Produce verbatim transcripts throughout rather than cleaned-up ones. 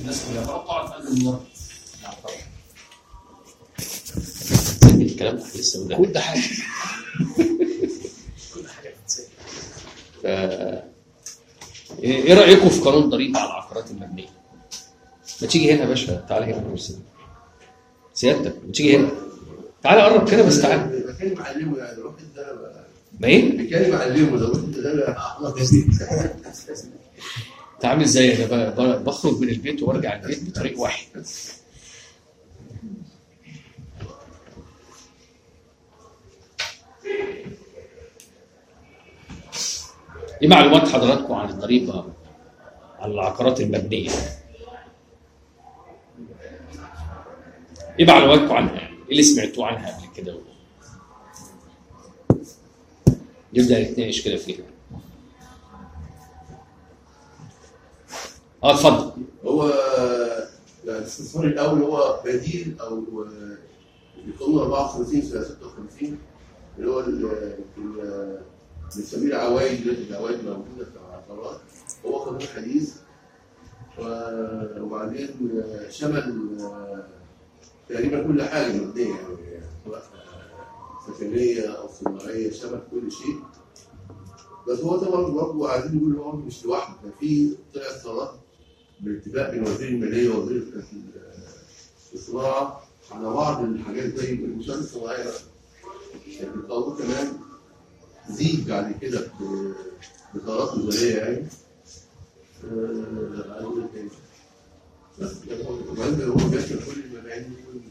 الناس كلها تقع في قلب النار. سجل الكلام ده لسه ده كل حاجه كل حاجه بتتسجل. ف ايه رايكم في قانون ضريبه على العقارات المبنيه؟ ما تيجي هنا يا باشا، تعالى هنا كرسي سيادتك، ما تيجي هنا تعالى قرب كده بس تعالى. بتكلم معلمه يعني الواحد ده ما ايه؟ بتكلم معلمه ده الواحد ده احمد جديد. انت عامل ازاي؟ انا بخرج من البيت وارجع البيت بطريق واحد. ايه معلومات حضراتكم عن الضريبه على العقارات المبنيه؟ ايه معلوماتكم عنها؟ ايه اللي سمعتوه عنها قبل كده؟ نبدا نتناقش كده فيها. اه اتفضل. هو الاستثمار الاول هو بديل او القانون أربعة وخمسين سنه ستة وخمسين اللي هو اللي بنسميه العوائد، العوائد موجوده في العقارات. هو قانون حديث وبعدين شمل تقريبا كل حاجه مبنيه يعني سواء سكنيه او صناعيه، شمل كل شيء. بس هو طبعا برضه عايزين نقول هو مش لوحده، كان في طلعت قرارات بالاتفاق بين وزير الماليه ووزير الصناعه على بعض الحاجات زي المنشات الصناعيه. يعني القانون كمان زيد بعد كده بقرارات وزاريه يعني. عايز اقول تاني بس كمان هو بيشمل كل المباني.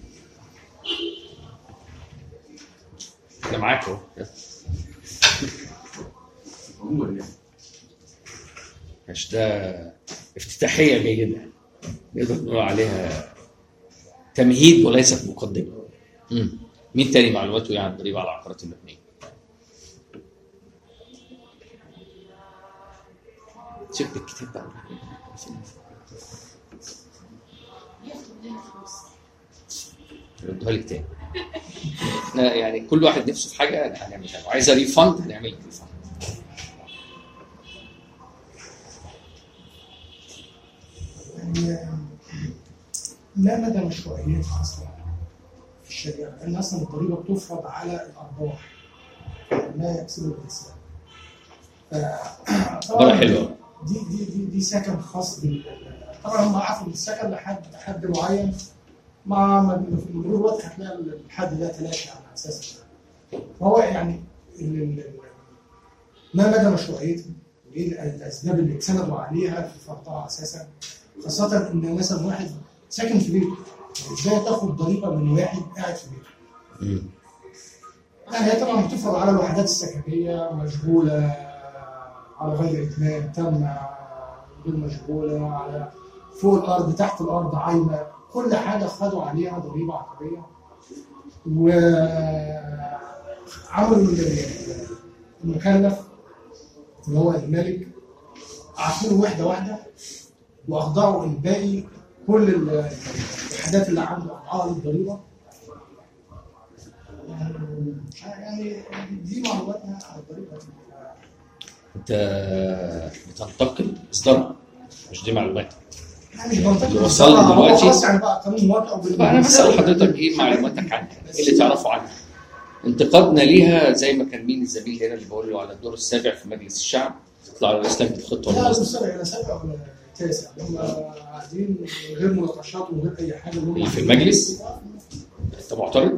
انا معاك اهو. مش ده افتتاحيه جيده نقدر نقول عليها تمهيد وليست مقدمه. امم مين تاني معلوماته يعني الضريبه على العقارات المبنيه؟ شوف الكتاب بقى. ردها لك تاني. احنا يعني كل واحد نفسه في حاجه هنعملها، وعايزه ريفند هنعمل ريفند. يعني ما مدى مشروعيتها اصلا في الشريعه؟ لان اصلا الضريبه بتفرض على الارباح ما يكسبه الانسان. طبعا حلوه. دي دي دي دي سكن خاص بال طبعا هم عفوا السكن لحد حد معين، مع مرور الوقت هتلاقي الحد ده تلاشى على اساس فهو يعني ما مدى مشروعيتها وايه الاسباب اللي اتسندوا عليها في فرضها اساسا، خاصه ان مثلا واحد ساكن في بيته، ازاي تاخد ضريبه من واحد قاعد في بيته؟ امم يعني هي طبعا بتفرض على الوحدات السكنيه مشغوله على غير اتمام، تم غير مشغوله، على فوق الارض تحت الارض عايمه، كل حاجه خدوا عليها ضريبه عقاريه. وعملوا المكلف اللي هو المالك عارفينه وحده واحده، واخضعوا الباقي كل الوحدات اللي عنده اخضعها للضريبه. يعني دي معلوماتنا على الضريبه. انت بتنتقد اصدارها مش دي معلوماتك؟ مش منطقي وصلنا دلوقتي. خلاص يعني بقى قانون موافق. انا بسال حضرتك ايه معلوماتك عنها؟ ايه اللي تعرفه عنها؟ انتقادنا ليها زي ما كان مين الزميل هنا اللي بقول له على الدور السابع في مجلس الشعب يطلع على الاسلام بالخطه لا ولا مش سابع ولا سابع ولا تاسع، هم قاعدين غير مناقشات وغير اي حاجه اللي في المجلس. انت معترض؟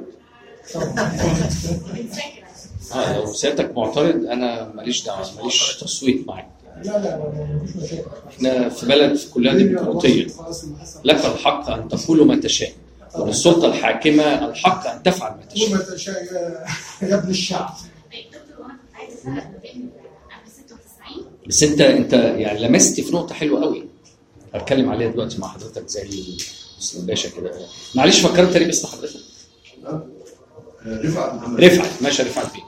اه لو سيادتك معترض انا ماليش دعوه، ماليش تصويت معاك. لا لا مفيش مشاكل. احنا في بلد في كلها ديمقراطيه، لك الحق ان تقول ما تشاء، وللسلطه الحاكمه الحق ان تفعل ما تشاء. ما تشاء يا ابن الشعب. دكتور انا كنت عايزه اسالك ما بين قبل ستة وتسعين بس انت انت يعني لمست في نقطه حلوه قوي هتكلم عليها دلوقتي مع حضرتك زي مسلم باشا كده. معلش فكرت تاني بس حضرتك. رفعت محمد. رفعت ماشي. رفعت فين؟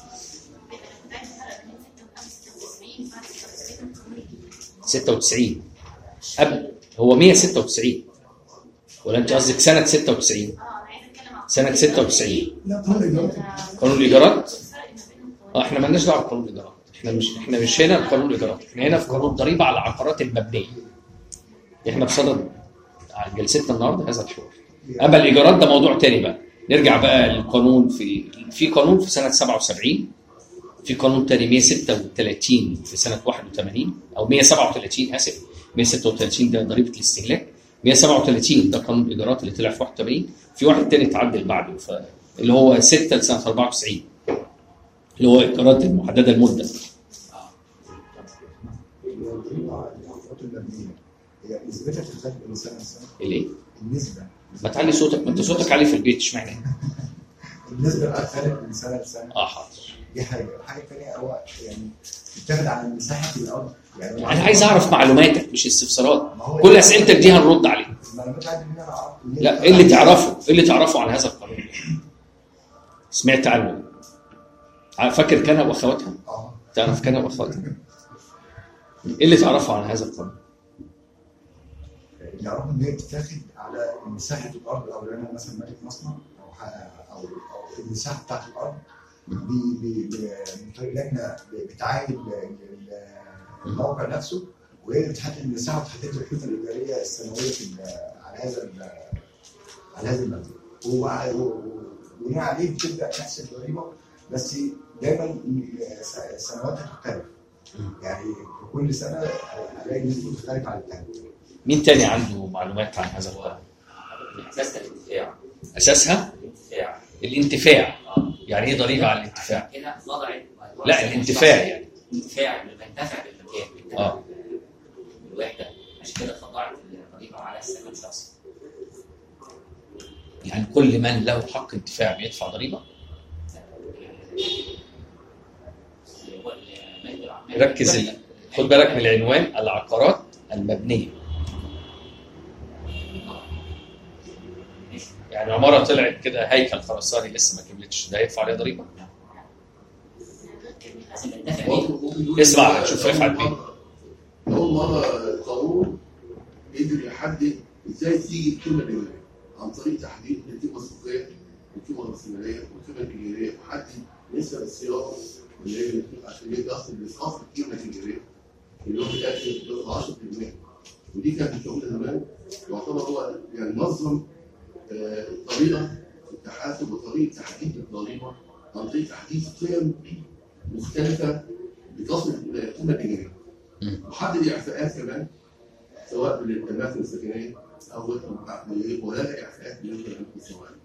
ستة وتسعين قبل هو مية وستة وتسعين ولا انت قصدك سنه ستة وتسعين؟ اه انا عايزه اتكلم عن سنه ستة وتسعين لا قانون قانون الايجارات. اه احنا مالناش دعوه بقانون الايجارات، احنا مش احنا مش هنا في قانون الايجارات، احنا هنا في قانون ضريبه على العقارات المبنيه. احنا بصدد عن جلستنا النهارده هذا الحوار. اما الايجارات ده موضوع تاني بقى. نرجع بقى للقانون. في في قانون في سنه سبعة وسبعين، في قانون تاني مية وستة وثلاثين في سنه واحد وثمانين او مية وسبعة وثلاثين اسف، مية وستة وثلاثين ده ضريبه الاستهلاك، مية وسبعة وثلاثين ده قانون الايجارات اللي طلع في واحد وثمانين. في واحد تاني اتعدل بعده ف... اللي هو ستة لسنه أربعة وتسعين اللي هو ايجارات المحدده المده. هي نسبتها بتختلف من سنه لسنه. الايه؟ النسبه. ما تعلي صوتك، ما انت صوتك عالي في البيت، اشمعنى؟ النسبه بتختلف من سنه لسنه. اه حاضر. دي حاجه، الحاجه الثانيه هو يعني بتاخد على مساحه الارض. يعني انا عايز اعرف معلوماتك مش استفسارات. كل اسئلتك دي هنرد عليها. المعلومات عندي ان انا اعرف. لا، ايه اللي تعرفه؟ ايه اللي تعرفه عن هذا القانون؟ سمعت عنه؟ فاكر كان واخواتها؟ اه تعرف كان واخواتها؟ ايه اللي تعرفه عن هذا القانون؟ اللي اعرفه ان هي بتتاخد على مساحه الارض، او انا مثلا مالك مصنع او او او المساحه بتاعت الارض من طريق لجنه بتعاين الموقع نفسه، وهي اللي بتحدد المساحه وتحدد القيمه الايجاريه السنويه على هذا على هذا المبنى، وبناء عليه بتبدا تحسب ضريبه، بس دايما سنواتها تختلف. يعني في كل سنه الاقي نسبه تختلف عن الثانيه. مين تاني عنده معلومات عن هذا القانون؟ اساسها الانتفاع. اساسها الانتفاع. الانتفاع. يعني ايه ضريبه على الانتفاع؟ هنا وضعت لا الانتفاع يعني الانتفاع اللي بنتفع بالمكان اه الوحده، عشان كده خضعت الضريبه على السكن الشخصي. يعني كل من له حق انتفاع بيدفع ضريبه؟ ركز ال... خد بالك من العنوان، العقارات المبنيه. يعني عماره طلعت كده هيكل خرساني لسه ما كملتش، ده هيدفع عليها ضريبه؟ اسمع شوف رفعت بيه. اول مره القانون قدر يحدد ازاي تيجي القيمه الايجاريه عن طريق تحديد القيمه السوقيه والقيمه الراسماليه والقيمه الايجاريه، وحدد نسب الصيانه اللي هي عشان يدخل لاسقاط القيمه الايجاريه اللي هو بتاعت عشرة بالمية. ودي كانت الشغل زمان يعتبر هو يعني نظم آه طريقه التحاسب وطريقه تحديد الضريبه عن طريق تحديد قيم مختلفه بتصل القيمه الايجاريه. وحدد اعفاءات كمان سواء للاماكن السكنيه او ولا اعفاءات بالنسبه للاماكن السكنيه.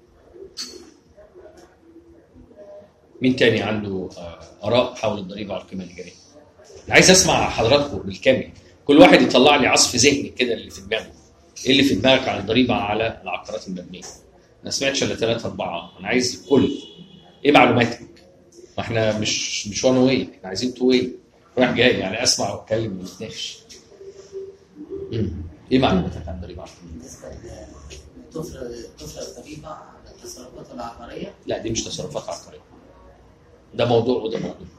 مين تاني عنده اراء حول الضريبه على القيمه الايجاريه؟ عايز اسمع حضراتكم بالكامل، كل واحد يطلع لي عصف ذهني كده اللي في دماغه. ايه اللي في دماغك عن الضريبه على العقارات المبنيه؟ ما سمعتش الا ثلاثه اربعه، انا عايز الكل. ايه معلوماتك؟ ما احنا مش مش وان واي، احنا عايزين تو واي، رايح جاي، يعني اسمع واتكلم ونتناقش. امم ايه معلوماتك عن الضريبه على القيمه؟ تفرض تفرض الضريبه على التصرفات العقاريه؟ لا دي مش تصرفات عقاريه، ده موضوع وده موضوع.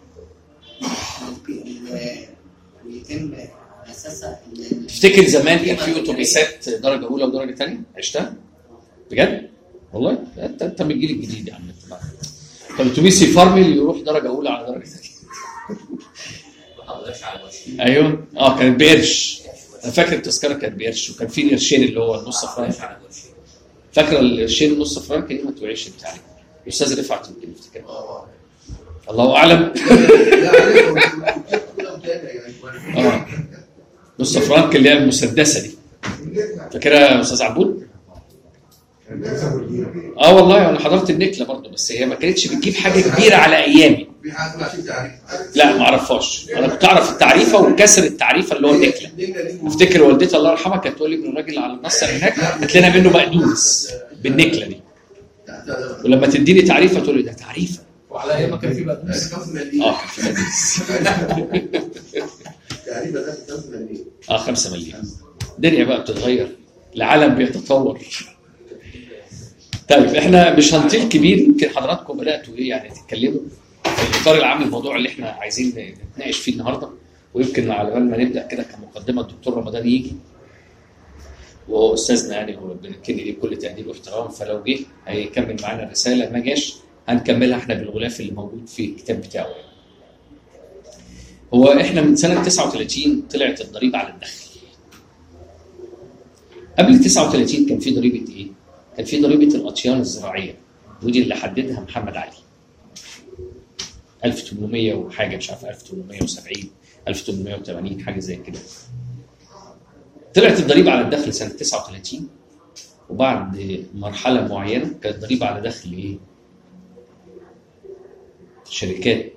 ويتم على اساسها. تفتكر زمان كان في اتوبيسات درجه اولى ودرجه ثانيه؟ عشتها؟ بجد؟ والله انت انت من الجيل الجديد يا عم. كان الاتوبيس يفرمل يروح درجه اولى على درجه ثانيه. ايوه اه كانت بقرش. انا فاكر التذكره كانت بقرش، وكان في القرشين اللي هو النص فرنك. فاكره القرشين النص فرنك دي ما توعيش بتاعي. الاستاذ رفعت يمكن يفتكرها. الله اعلم. اه نص فرنك اللي هي المسدسه دي، فاكرها يا استاذ عبود؟ اه والله انا حضرت النكله برضه، بس هي ما كانتش بتجيب حاجه كبيره على ايامي. لا ما اعرفهاش، انا كنت اعرف التعريفه وكسر التعريفه اللي هو النكله. افتكر والدتي الله يرحمها كانت تقول لي ابن الراجل على النصر هناك هات لنا منه بقدونس بالنكله دي، ولما تديني تعريفه تقول لي ده تعريفه. وعلى ايام ما كان في بقدونس. اه كان في بقدونس. اه خمسة مليون. الدنيا بقى بتتغير، العالم بيتطور. طيب احنا مش هنطيل كبير، يمكن حضراتكم بداتوا ايه يعني تتكلموا في الاطار العام الموضوع اللي احنا عايزين نتناقش فيه النهارده، ويمكن على بال ما نبدا كده كمقدمه الدكتور رمضان يجي، وهو استاذنا يعني وبنكن ليه كل تقدير واحترام، فلو جه هيكمل معانا الرساله، ما جاش هنكملها احنا بالغلاف اللي موجود في الكتاب بتاعه. هو احنا من سنه تسعة وثلاثين طلعت الضريبه على الدخل. قبل تسعة وثلاثين كان في ضريبه ايه؟ كان في ضريبه الاطيان الزراعيه، ودي اللي حددها محمد علي ألف وثمانمائة وحاجه، مش عارف ألف وثمانمائة وسبعين ألف وثمانمائة وثمانين حاجه زي كده. طلعت الضريبه على الدخل سنه تسعة وثلاثين، وبعد مرحله معينه كانت الضريبه على دخل ايه؟ الشركات،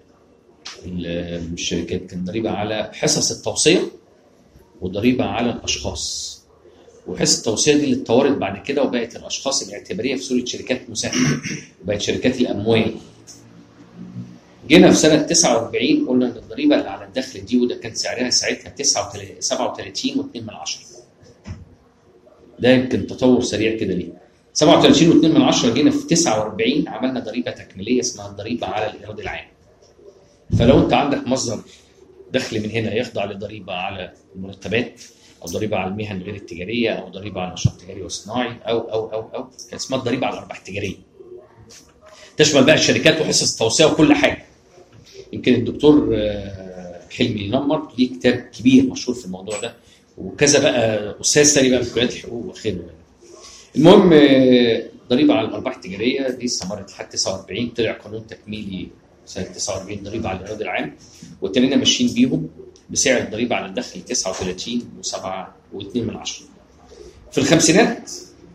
مش شركات، كان ضريبه على حصص التوصيه وضريبه على الاشخاص. وحصص التوصيه دي اللي اتطورت بعد كده وبقت الاشخاص الاعتباريه في صوره شركات مساهمه، وبقت شركات الاموال. جينا في سنه تسعة وأربعين قلنا ان الضريبه اللي على الدخل دي، وده كان سعرها ساعتها سبعة وثلاثين فاصلة اثنين من عشرة. ده يمكن تطور سريع كده ليه؟ سبعة وثلاثين فاصلة اثنين من عشرة. جينا في تسعة وأربعين عملنا ضريبه تكميليه اسمها الضريبه على الايراد العام. فلو انت عندك مصدر دخل من هنا يخضع لضريبه على المرتبات، او ضريبه على المهن غير التجاريه، او ضريبه على النشاط التجاري والصناعي، او او او او كان اسمها الضريبه على الارباح التجاريه. تشمل بقى الشركات وحصص التوصيه وكل حاجه. يمكن الدكتور حلمي نمر ليه كتاب كبير مشهور في الموضوع ده، وكذا بقى استاذ ثاني بقى في كليات الحقوق وخيره. المهم ضريبه على الارباح التجاريه دي استمرت لحد تسعة وأربعين. طلع قانون تكميلي سنه تسعة وأربعين ضريبه على الايراد العام، وابتدينا ماشيين بيهم بسعر الضريبه على الدخل تسعة وثلاثين فاصلة سبعة واثنين من عشرة. في الخمسينات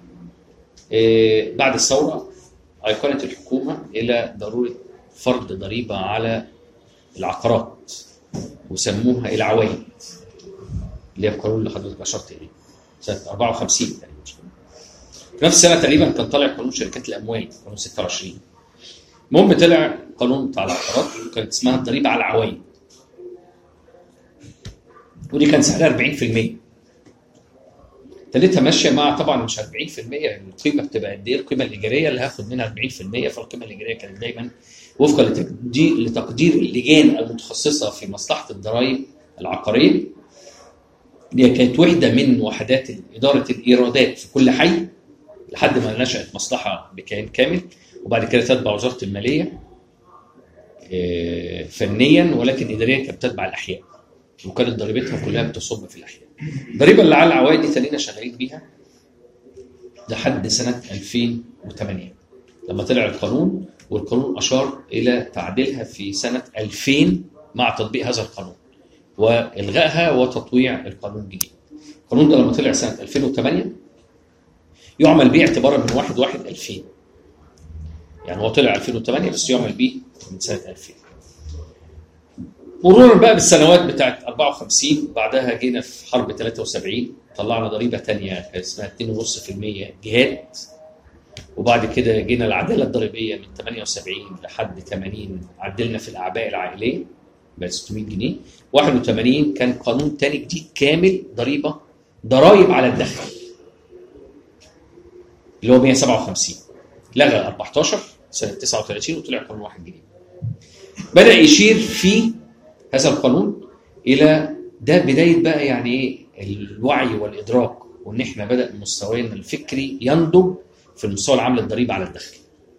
بعد الثوره ايقنت الحكومه الى ضروره فرض ضريبه على العقارات، وسموها العوايد، اللي هي القانون اللي حضرتك اشرت اليه سنه أربعة وخمسين تقريبا. في نفس السنه تقريبا كان طالع قانون شركات الاموال، قانون ستة وعشرين. المهم طلع قانون بتاع العقارات وكانت اسمها الضريبه على العوايد، ودي كان سعرها أربعين بالمئة. ابتديتها ماشيه مع طبعا مش أربعين بالمئة، القيمه بتبقى قد ايه؟ القيمه الايجاريه اللي هاخد منها أربعين بالمئة، فالقيمه الايجاريه كانت دايما وفقا لتقدير لتقدير اللجان المتخصصه في مصلحه الضرائب العقاريه، دي كانت وحده من وحدات اداره الايرادات في كل حي لحد ما نشات مصلحه بكيان كامل، وبعد كده تتبع وزاره الماليه فنيا، ولكن اداريا كانت بتتبع الاحياء، وكانت ضريبتها كلها بتصب في الاحياء. الضريبه اللي على العوائد دي تانينا شغالين بيها لحد سنه ألفين وثمانية لما طلع القانون، والقانون اشار الى تعديلها في سنه ألفين مع تطبيق هذا القانون والغائها وتطويع القانون الجديد. القانون ده لما طلع سنه ألفين وثمانية يعمل به اعتبارا من واحد واحد ألفين، يعني هو طلع ألفين وثمانية بس يعمل به من سنه ألفين. مرورا بقى بالسنوات بتاعت أربعة وخمسين، بعدها جينا في حرب ثلاثة وسبعين طلعنا ضريبه ثانيه اسمها اثنين فاصلة خمسة بالمئة جهاد، وبعد كده جينا العداله الضريبيه من ثمانية وسبعين لحد ثمانين عدلنا في الاعباء العائليه بقت ستمئة جنيه. واحد وثمانين كان قانون ثاني جديد كامل ضريبه ضرائب على الدخل اللي هو مئة وسبعة وخمسين، لغى أربعتاشر سنه تسعة وثلاثين وطلع قانون واحد جديد. بدا يشير في هذا القانون الى ده بدايه بقى يعني ايه الوعي والادراك، وان احنا بدا مستوانا الفكري ينضج في المستوى العام للضريبه على الدخل.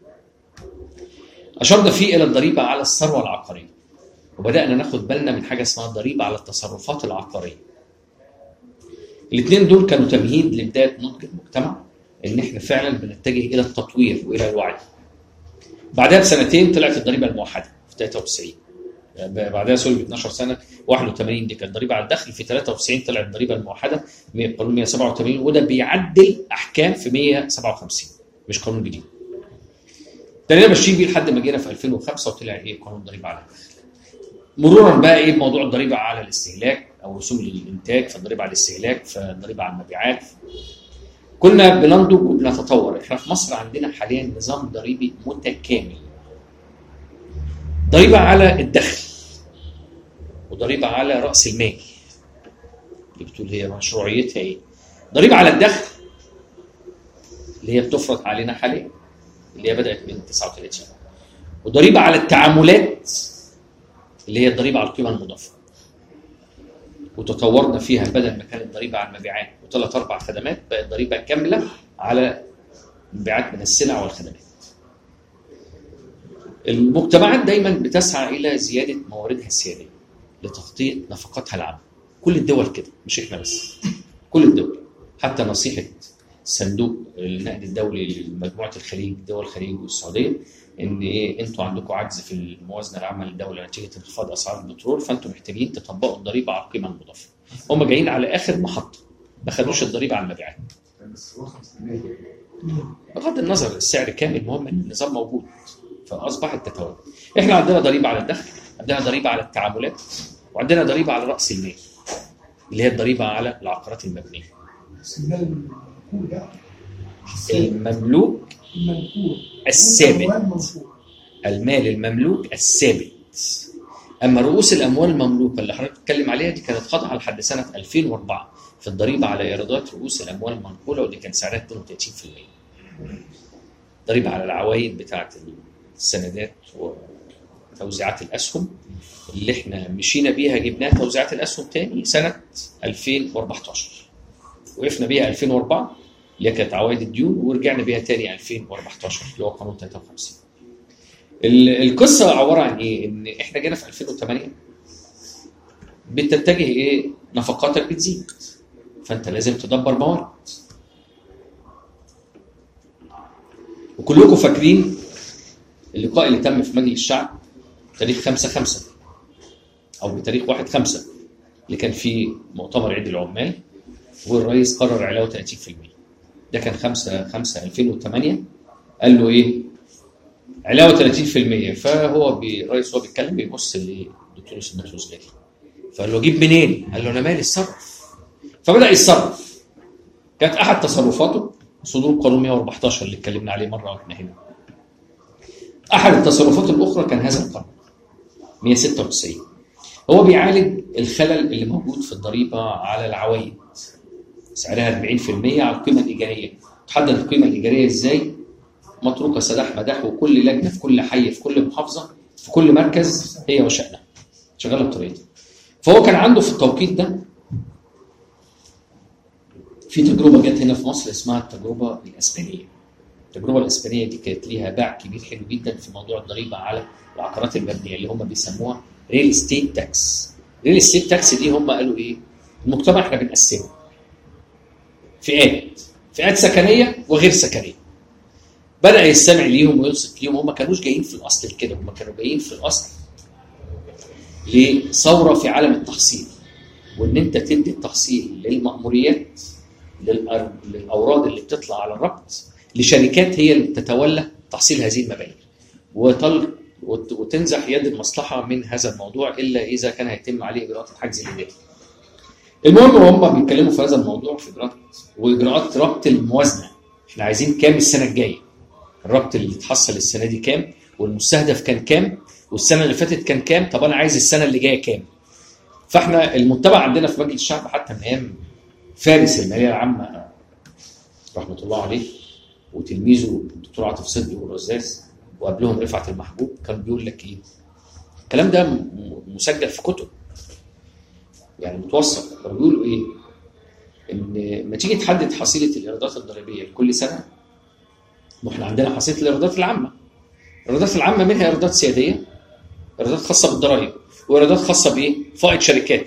اشرنا فيه الى الضريبه على الثروه العقاريه، وبدانا ناخد بالنا من حاجه اسمها الضريبه على التصرفات العقاريه. الاثنين دول كانوا تمهيد لبدايه نضج المجتمع، ان احنا فعلا بنتجه الى التطوير والى الوعي. بعدها بسنتين طلعت الضريبه الموحده في ثلاثة وتسعين، بعدها سوري ب اثناشر سنه. واحد وثمانين دي كانت ضريبه على الدخل، في ثلاثة وتسعين طلعت الضريبه الموحده قانون مئة وسبعة وثمانين، وده بيعدل احكام في مئة وسبعة وخمسين مش قانون جديد. ابتدينا ماشيين بيه لحد ما جينا في ألفين وخمسة وطلع ايه قانون ضريبه على الدخل. مرورا بقى ايه بموضوع الضريبه على الاستهلاك او رسوم الانتاج، فالضريبه على الاستهلاك، فالضريبه على المبيعات. كنا بننضج وبنتطور. احنا في مصر عندنا حاليا نظام ضريبي متكامل، ضريبه على الدخل وضريبه على راس المال اللي بتقول هي مشروعيتها ايه، ضريبه على الدخل اللي هي بتفرض علينا حاليا اللي هي بدات من تسعة وثلاثين، وضريبه على التعاملات اللي هي الضريبه على القيمه المضافه. وتطورنا فيها، بدل ما كانت ضريبه على المبيعات وثلاث اربع خدمات بقت ضريبه كامله على المبيعات من السلع والخدمات. المجتمعات دايما بتسعى الى زياده مواردها السياديه لتغطيه نفقاتها العامه. كل الدول كده، مش احنا بس، كل الدول. حتى نصيحه صندوق النقد الدولي لمجموعه الخليج، دول الخليج والسعوديه، ان ايه انتوا عندكم عجز في الموازنه العامه للدوله نتيجه انخفاض اسعار البترول، فانتوا محتاجين تطبقوا الضريبه على القيمه المضافه. هم جايين على اخر محطه، ما خدوش الضريبه على المبيعات. بس هو خمسة بالمية. بغض النظر السعر كام، المهم ان النظام موجود فاصبحت تتوالى. احنا عندنا ضريبه على الدخل، عندنا ضريبه على التعاملات، وعندنا ضريبه على راس المال اللي هي الضريبه على العقارات المبنيه. بس المال المنقول ده المملوك المنقول الثابت، والأموال المنقولة. المال المملوك الثابت. اما رؤوس الاموال المملوكه اللي حضرتك بتتكلم عليها دي كانت خاضعه لحد سنه ألفين وأربعة في الضريبه على ايرادات رؤوس الاموال المنقوله، ودي كان سعرها اثنين وثلاثين بالمية. ضريبه على العوائد بتاعه السندات وتوزيعات الاسهم اللي احنا مشينا بيها، جبناها توزيعات الاسهم تاني سنه ألفين وأربعتاشر، وقفنا بيها ألفين وأربعة اللي كانت عوائد الديون، ورجعنا بيها تاني ألفين وأربعتاشر اللي هو قانون ثلاثة وخمسين. القصه عباره عن ايه؟ ان احنا جينا في ألفين وثمانية بتتجه ايه؟ نفقاتك بتزيد، فانت لازم تدبر موارد. وكلكم فاكرين اللقاء اللي تم في مجلس الشعب تاريخ خمسة خمسة او بتاريخ واحد خمسة اللي كان فيه مؤتمر عيد العمال، والرئيس قرر علاوه ثلاثين بالمية. ده كان خمسة خمسة ألفين وثمانية. قال له ايه؟ علاوه ثلاثين بالمية. فهو الرئيس وهو بيتكلم بيبص للدكتور يوسف متروس غالي، فقال له جيب منين؟ قال له انا مالي، اتصرف. فبدا يتصرف. كانت احد تصرفاته صدور قانون مئة وأربعتاشر اللي اتكلمنا عليه مره واحنا هنا. احد التصرفات الاخرى كان هذا القانون مئة وستة وتسعين، هو بيعالج الخلل اللي موجود في الضريبه على العوائد، سعرها أربعين بالمية على القيمه الايجاريه. تحدد القيمه الايجاريه ازاي؟ متروكه سداح مداح، وكل لجنه في كل حي في كل محافظه في كل مركز هي وشأنها شغاله بطريقتها. فهو كان عنده في التوقيت ده في تجربه جت هنا في مصر اسمها التجربه الاسبانيه. التجربه الاسبانيه دي كانت ليها باع كبير حلو جدا في موضوع الضريبه على العقارات المبنيه اللي هم بيسموها ريل استيت تاكس. ريل استيت تاكس دي هم قالوا ايه؟ المجتمع احنا بنقسمه فئات، فئات سكنيه وغير سكنيه. بدأ يستمع ليهم وينصت ليهم. هم ما كانوش جايين في الاصل كده، هم كانوا جايين في الاصل لثوره في عالم التحصيل، وان انت تدي التحصيل للمأموريات، للاوراد اللي بتطلع على الربط، لشركات هي اللي تتولى تحصيل هذه المبالغ، وطل وتنزح يد المصلحه من هذا الموضوع الا اذا كان هيتم عليه اجراءات الحجز الاداري. المهم هم بيتكلموا في هذا الموضوع في اجراءات واجراءات ربط الموازنه. احنا عايزين كام السنه الجايه؟ الربط اللي اتحصل السنه دي كام؟ والمستهدف كان كام؟ والسنه اللي فاتت كان كام؟ طب انا عايز السنه اللي جايه كام؟ فاحنا المتبع عندنا في مجلس الشعب حتى من ايام فارس الماليه العامه رحمه الله عليه وتلميذه الدكتور عاطف صدقي والرزاز وقبلهم رفعت المحبوب، كان بيقول لك ايه؟ الكلام ده مسجل في كتب يعني متوثق. كانوا بيقولوا ايه؟ ان ما تيجي تحدد حصيله الايرادات الضريبيه لكل سنه، واحنا عندنا حصيله الايرادات العامه. الايرادات العامه منها ايرادات سياديه، ايرادات خاصه بالضرائب، وايرادات خاصه بايه؟ فائض شركات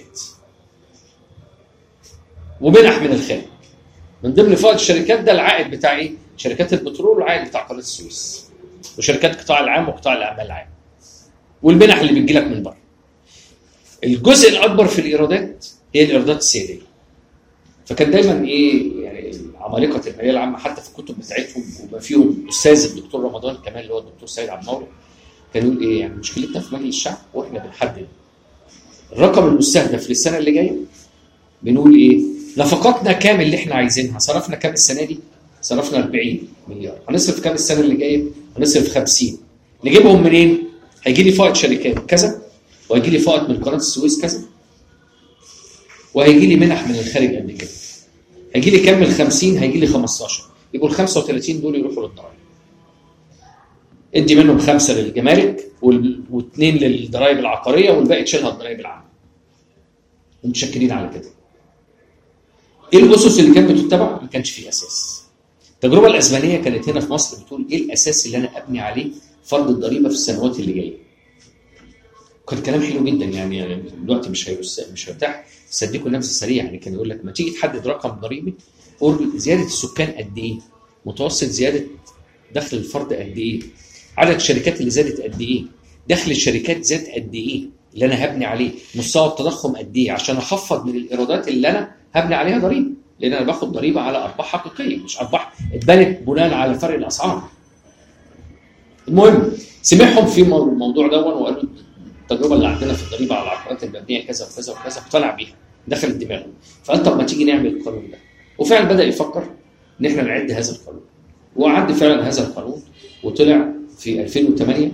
ومنح من الخارج. من ضمن فائض الشركات ده العائد بتاع ايه؟ شركات البترول والعائد بتاع قناه السويس وشركات القطاع العام وقطاع الاعمال العام والمنح اللي بتجي لك من بره. الجزء الاكبر في الايرادات هي الايرادات السياديه. فكان دايما ايه يعني عمالقه الماليه العامه حتى في الكتب بتاعتهم وما فيهم استاذ الدكتور رمضان كمان اللي هو الدكتور سيد عبد النور كان يقول ايه؟ يعني مشكلتنا في مجلس الشعب واحنا بنحدد الرقم المستهدف للسنه اللي جايه، بنقول ايه؟ نفقاتنا كام اللي احنا عايزينها؟ صرفنا كام السنه دي؟ صرفنا أربعين مليار. هنصرف كام السنه اللي جايه؟ هنصرف خمسين. نجيبهم منين؟ هيجي لي فائض شركات كذا، وهيجي لي فائض من قناه السويس كذا، وهيجي لي منح من الخارج قد كده. هيجي لي كام من خمسين؟ هيجي لي خمستاشر. يبقوا ال خمسة وثلاثين دول يروحوا للضرائب. ادي منهم خمسه للجمارك واثنين للضرائب العقاريه والباقي تشيلها الضرائب العامه. ومتشكرين على كده. ايه الاسس اللي كانت بتتبع؟ ما كانش فيه اساس. التجربه الاسبانيه كانت هنا في مصر بتقول ايه الاساس اللي انا ابني عليه فرض الضريبه في السنوات اللي جايه. كان كلام حلو جدا يعني, يعني دلوقتي مش هيبقى مش هيتاح بس اديكم نبذه سريعه. يعني كان يقول لك ما تيجي تحدد رقم ضريبي قرب زياده السكان قد ايه؟ متوسط زياده دخل الفرد قد ايه؟ عدد الشركات اللي زادت قد ايه؟ دخل الشركات زاد قد ايه؟ اللي انا هبني عليه، مستوى التضخم قد ايه؟ عشان اخفض من الايرادات اللي انا هبني عليها ضريبه، لان انا باخد ضريبه على ارباح حقيقيه مش ارباح اتبنت بناء على فرق الاسعار. المهم سمعهم في الموضوع ده وقالوا التجربه اللي عندنا في الضريبه على العقارات المبنيه كذا وكذا وكذا، وطلع بيها دخلت دماغه. فقال طب ما تيجي نعمل القانون ده، وفعلا بدا يفكر ان احنا نعد هذا القانون، وعد فعلا هذا القانون وطلع في ألفين وثمانية،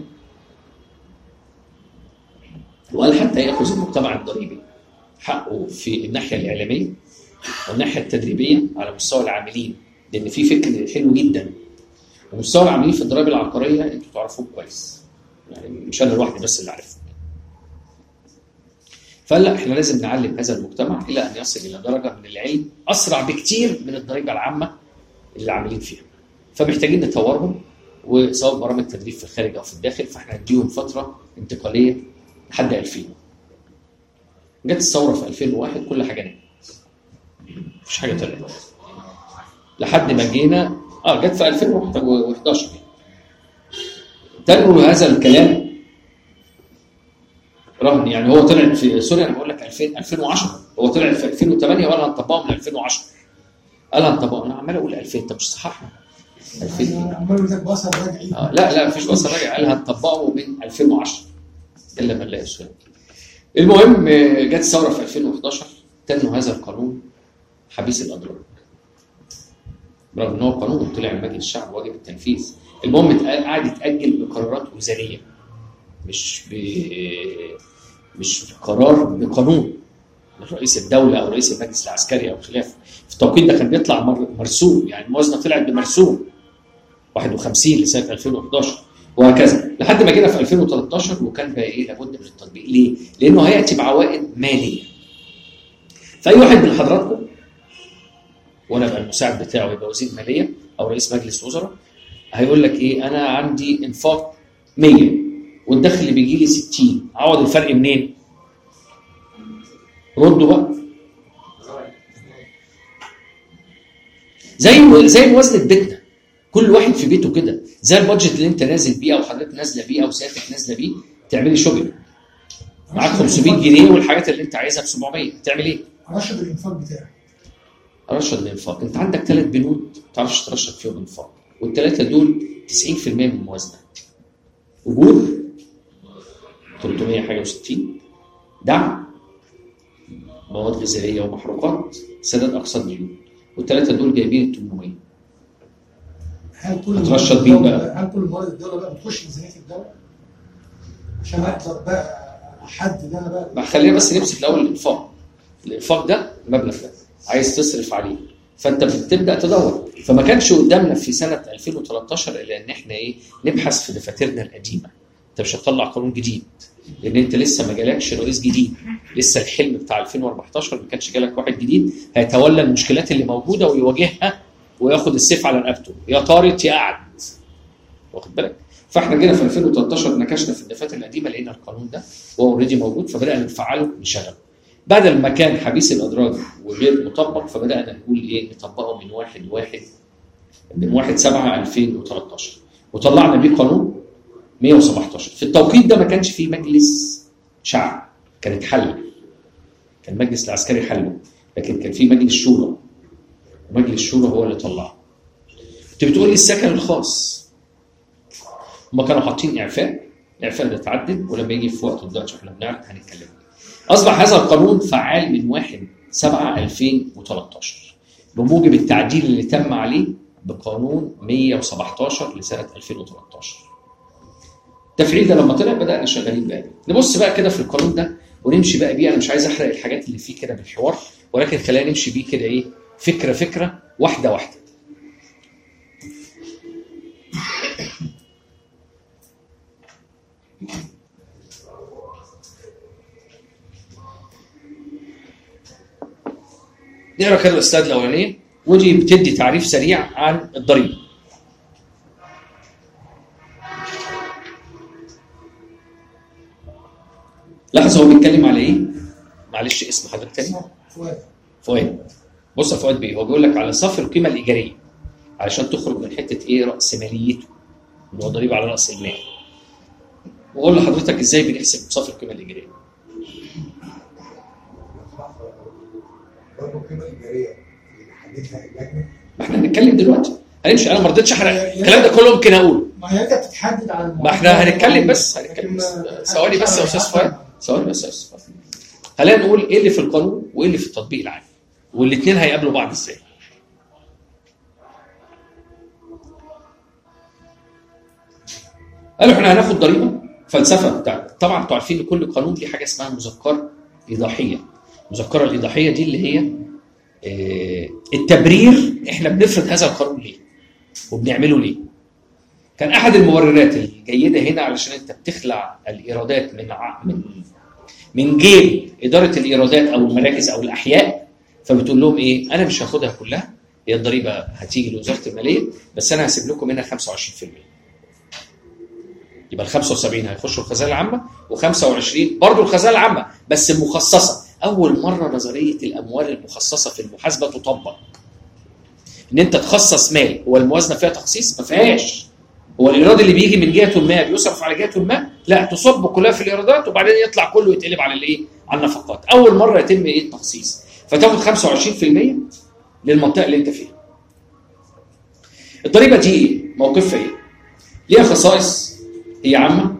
وقال حتى ياخذ المجتمع الضريبي حقه في الناحيه الاعلاميه والناحيه التدريبيه على مستوى العاملين، لان في فكر حلو جدا. ومستوى العاملين في الضرائب العقاريه انتوا تعرفوه كويس، يعني مش انا لوحدي بس اللي عارفه. فقال لا احنا لازم نعلم هذا المجتمع الى ان يصل الى درجه من العلم اسرع بكتير من الضريبه العامه اللي عاملين فيها. فمحتاجين نطورهم، وسواء برامج تدريب في الخارج او في الداخل، فاحنا نديهم فتره انتقاليه لحد ألفين. جت الثوره في ألفين وواحد كل حاجه نامت، مفيش حاجه طلعت لحد ما جينا اه جت في ألفين وحداشر. تنقل هذا الكلام رهن، يعني هو طلع في سوريا، انا بقول لك ألفين ألفين وعشرة، هو طلع في ألفين وثمانية وقال هنطبقه من ألفين وعشرة. قال هنطبقه، انا عمال اقول ألفين، طب مش صححنا ألفين؟ عمال لك بصر راجعي. آه لا لا مفيش بصر راجع، قال هنطبقه من ألفين وعشرة الا ما نلاقي السؤال. المهم جت الثوره في ألفين وحداشر، تنوا هذا القانون حبيس الاضرار، برغم ان هو قانون طلع من مجلس الشعب واجب التنفيذ. المهم قعد يتاجل بقرارات وزاريه، مش ب... مش قرار بقانون من رئيس الدوله او رئيس المجلس العسكري او خلافه. في التوقيت ده كان بيطلع مرسوم، يعني الموازنه طلعت بمرسوم واحد وخمسين لسنه ألفين وحداشر وهكذا، لحد ما جينا في ألفين وثلاثة عشر وكان بقى ايه لابد من التطبيق. ليه؟ لانه هياتي بعوائد ماليه. فاي واحد من حضراتكم وانا ابقى المساعد بتاعه يبقى وزير ماليه او رئيس مجلس وزراء، هيقول لك ايه؟ انا عندي انفاق مية والدخل اللي بيجي لي ستين، اعوض الفرق منين؟ ردوا بقى. زي زي موازنه بيتنا، كل واحد في بيته كده، زي البادجت اللي انت نازل بيه او حضرتك نازله بيه او سيادتك نازله بيه، تعملي شوبينج معاك خمسمية جنيه والحاجات اللي انت عايزها ب سبعمية، تعمل ايه؟ ارشد الانفاق بتاعي. ارشد الانفاق، انت عندك ثلاث بنود ما تعرفش ترشد فيهم انفاق، والثلاثه دول تسعين في المية من الموازنه. اجور ثلاثمية حاجه وستين، دعم، مواد غذائيه ومحروقات، سداد اقساط ديون، والثلاثه دول جايبين ثمانمية. هل كل هترشد مين بقى؟ هل كل موارد الدوله بقى بتخش ميزانيه الدوله؟ عشان اقدر بقى احدد انا بقى. ما خلينا بس نمسك الاول الانفاق. الانفاق ده المبلغ ده عايز تصرف عليه، فانت بتبدا تدور. فما كانش قدامنا في سنه ألفين وثلاثة عشر الا ان احنا ايه؟ نبحث في دفاترنا القديمه. انت مش هتطلع قانون جديد لان انت لسه ما جالكش رئيس جديد، لسه الحلم بتاع ألفين وأربعتاشر ما كانش جالك واحد جديد هيتولى المشكلات اللي موجوده ويواجهها وياخد السيف على رقبته، يا طارت يا قعد، واخد بالك؟ فاحنا جينا في ألفين وثلاثة عشر نكشنا في الدفاتر القديمه لقينا القانون ده وهو اوريدي موجود، فبدانا نفعله نشغله. بعد ما كان حبيس الاضرار وغير مطبق، فبدانا نقول ايه؟ نطبقه من واحد واحد من واحد سبعة ألفين وثلاثة عشر، وطلعنا بيه قانون مية وسبعتاشر. في التوقيت ده ما كانش فيه مجلس شعب، كانت حل، كان المجلس العسكري حله، لكن كان فيه مجلس شورى، ومجلس الشورى هو اللي طلعه. انت بتقول لي السكن الخاص، هم كانوا حاطين اعفاء، الاعفاء ده اتعدل، ولما يجي في وقت دلوقتي احنا بنعرض هنتكلم. اصبح هذا القانون فعال من واحد سبعة ألفين وثلاثة عشر بموجب التعديل اللي تم عليه بقانون مية وسبعتاشر لسنه ألفين وثلاثة عشر. التفعيل ده لما طلع بدانا شغالين بقى. نبص بقى كده في القانون ده ونمشي بقى بيه. انا مش عايز احرق الحاجات اللي فيه كده بالحوار، ولكن خلينا نمشي بيه كده ايه؟ فكره فكره واحده واحده. نقرا كده الاستاذ الاولانيه ودي بتدي تعريف سريع عن الضريبه. لاحظ هو بيتكلم على ايه؟ معلش اسم حضرتك تاني؟ فؤاد. فؤاد. بص يا فؤاد بيه، هو بيقول لك على صافي القيمه الايجاريه علشان تخرج من حته ايه راس ماليته اللي هو ضريبه على راس المال. واقول لحضرتك ازاي بنحسب صافي القيمه الايجاريه. برضه القيمه الايجاريه اللي حددها اللجنه. ما احنا هنتكلم دلوقتي، هنمشي. انا ما رضيتش احرق الكلام ده كله، ممكن اقوله. ما هي انت بتتحدد على ما احنا هنتكلم بس هنتكلم بس ثواني بس يا استاذ فؤاد، ثواني بس يا استاذ فؤاد. خلينا نقول ايه اللي في القانون وايه اللي في التطبيق العام، والاثنين هيقابلوا بعض ازاي. قالوا احنا هناخد ضريبه فلسفه بتاع، طبعا انتوا عارفين ان كل قانون ليه حاجه اسمها مذكره ايضاحيه. المذكره الايضاحيه دي اللي هي اه التبرير احنا بنفرض هذا القانون ليه وبنعمله ليه. كان احد المبررات الجيده هنا علشان انت بتخلع الايرادات من من من جيب اداره الايرادات او المراكز او الاحياء، فبتقول لهم ايه؟ انا مش هاخدها كلها، هي الضريبه هتيجي لوزاره الماليه بس انا هسيب لكم منها خمسة وعشرين في المية. يبقى ال خمسة وسبعين هيخشوا الخزانه العامه وخمسة وعشرين برضه الخزانه العامه بس المخصصه. اول مره نظريه الاموال المخصصه في المحاسبه تطبق. ان انت تخصص مال، هو الموازنه فيها تخصيص؟ ما فيهاش. هو الايراد اللي بيجي من جهه ما بيصرف على جهه ما؟ لا، تصب كلها في الايرادات وبعدين يطلع كله يتقلب على الايه؟ على النفقات. اول مره يتم ايه؟ التخصيص. فتاخد خمسة وعشرين في المية للمنطقه اللي انت فيها. الضريبه دي ايه؟ موقفها ايه؟ ليها خصائص، هي عامه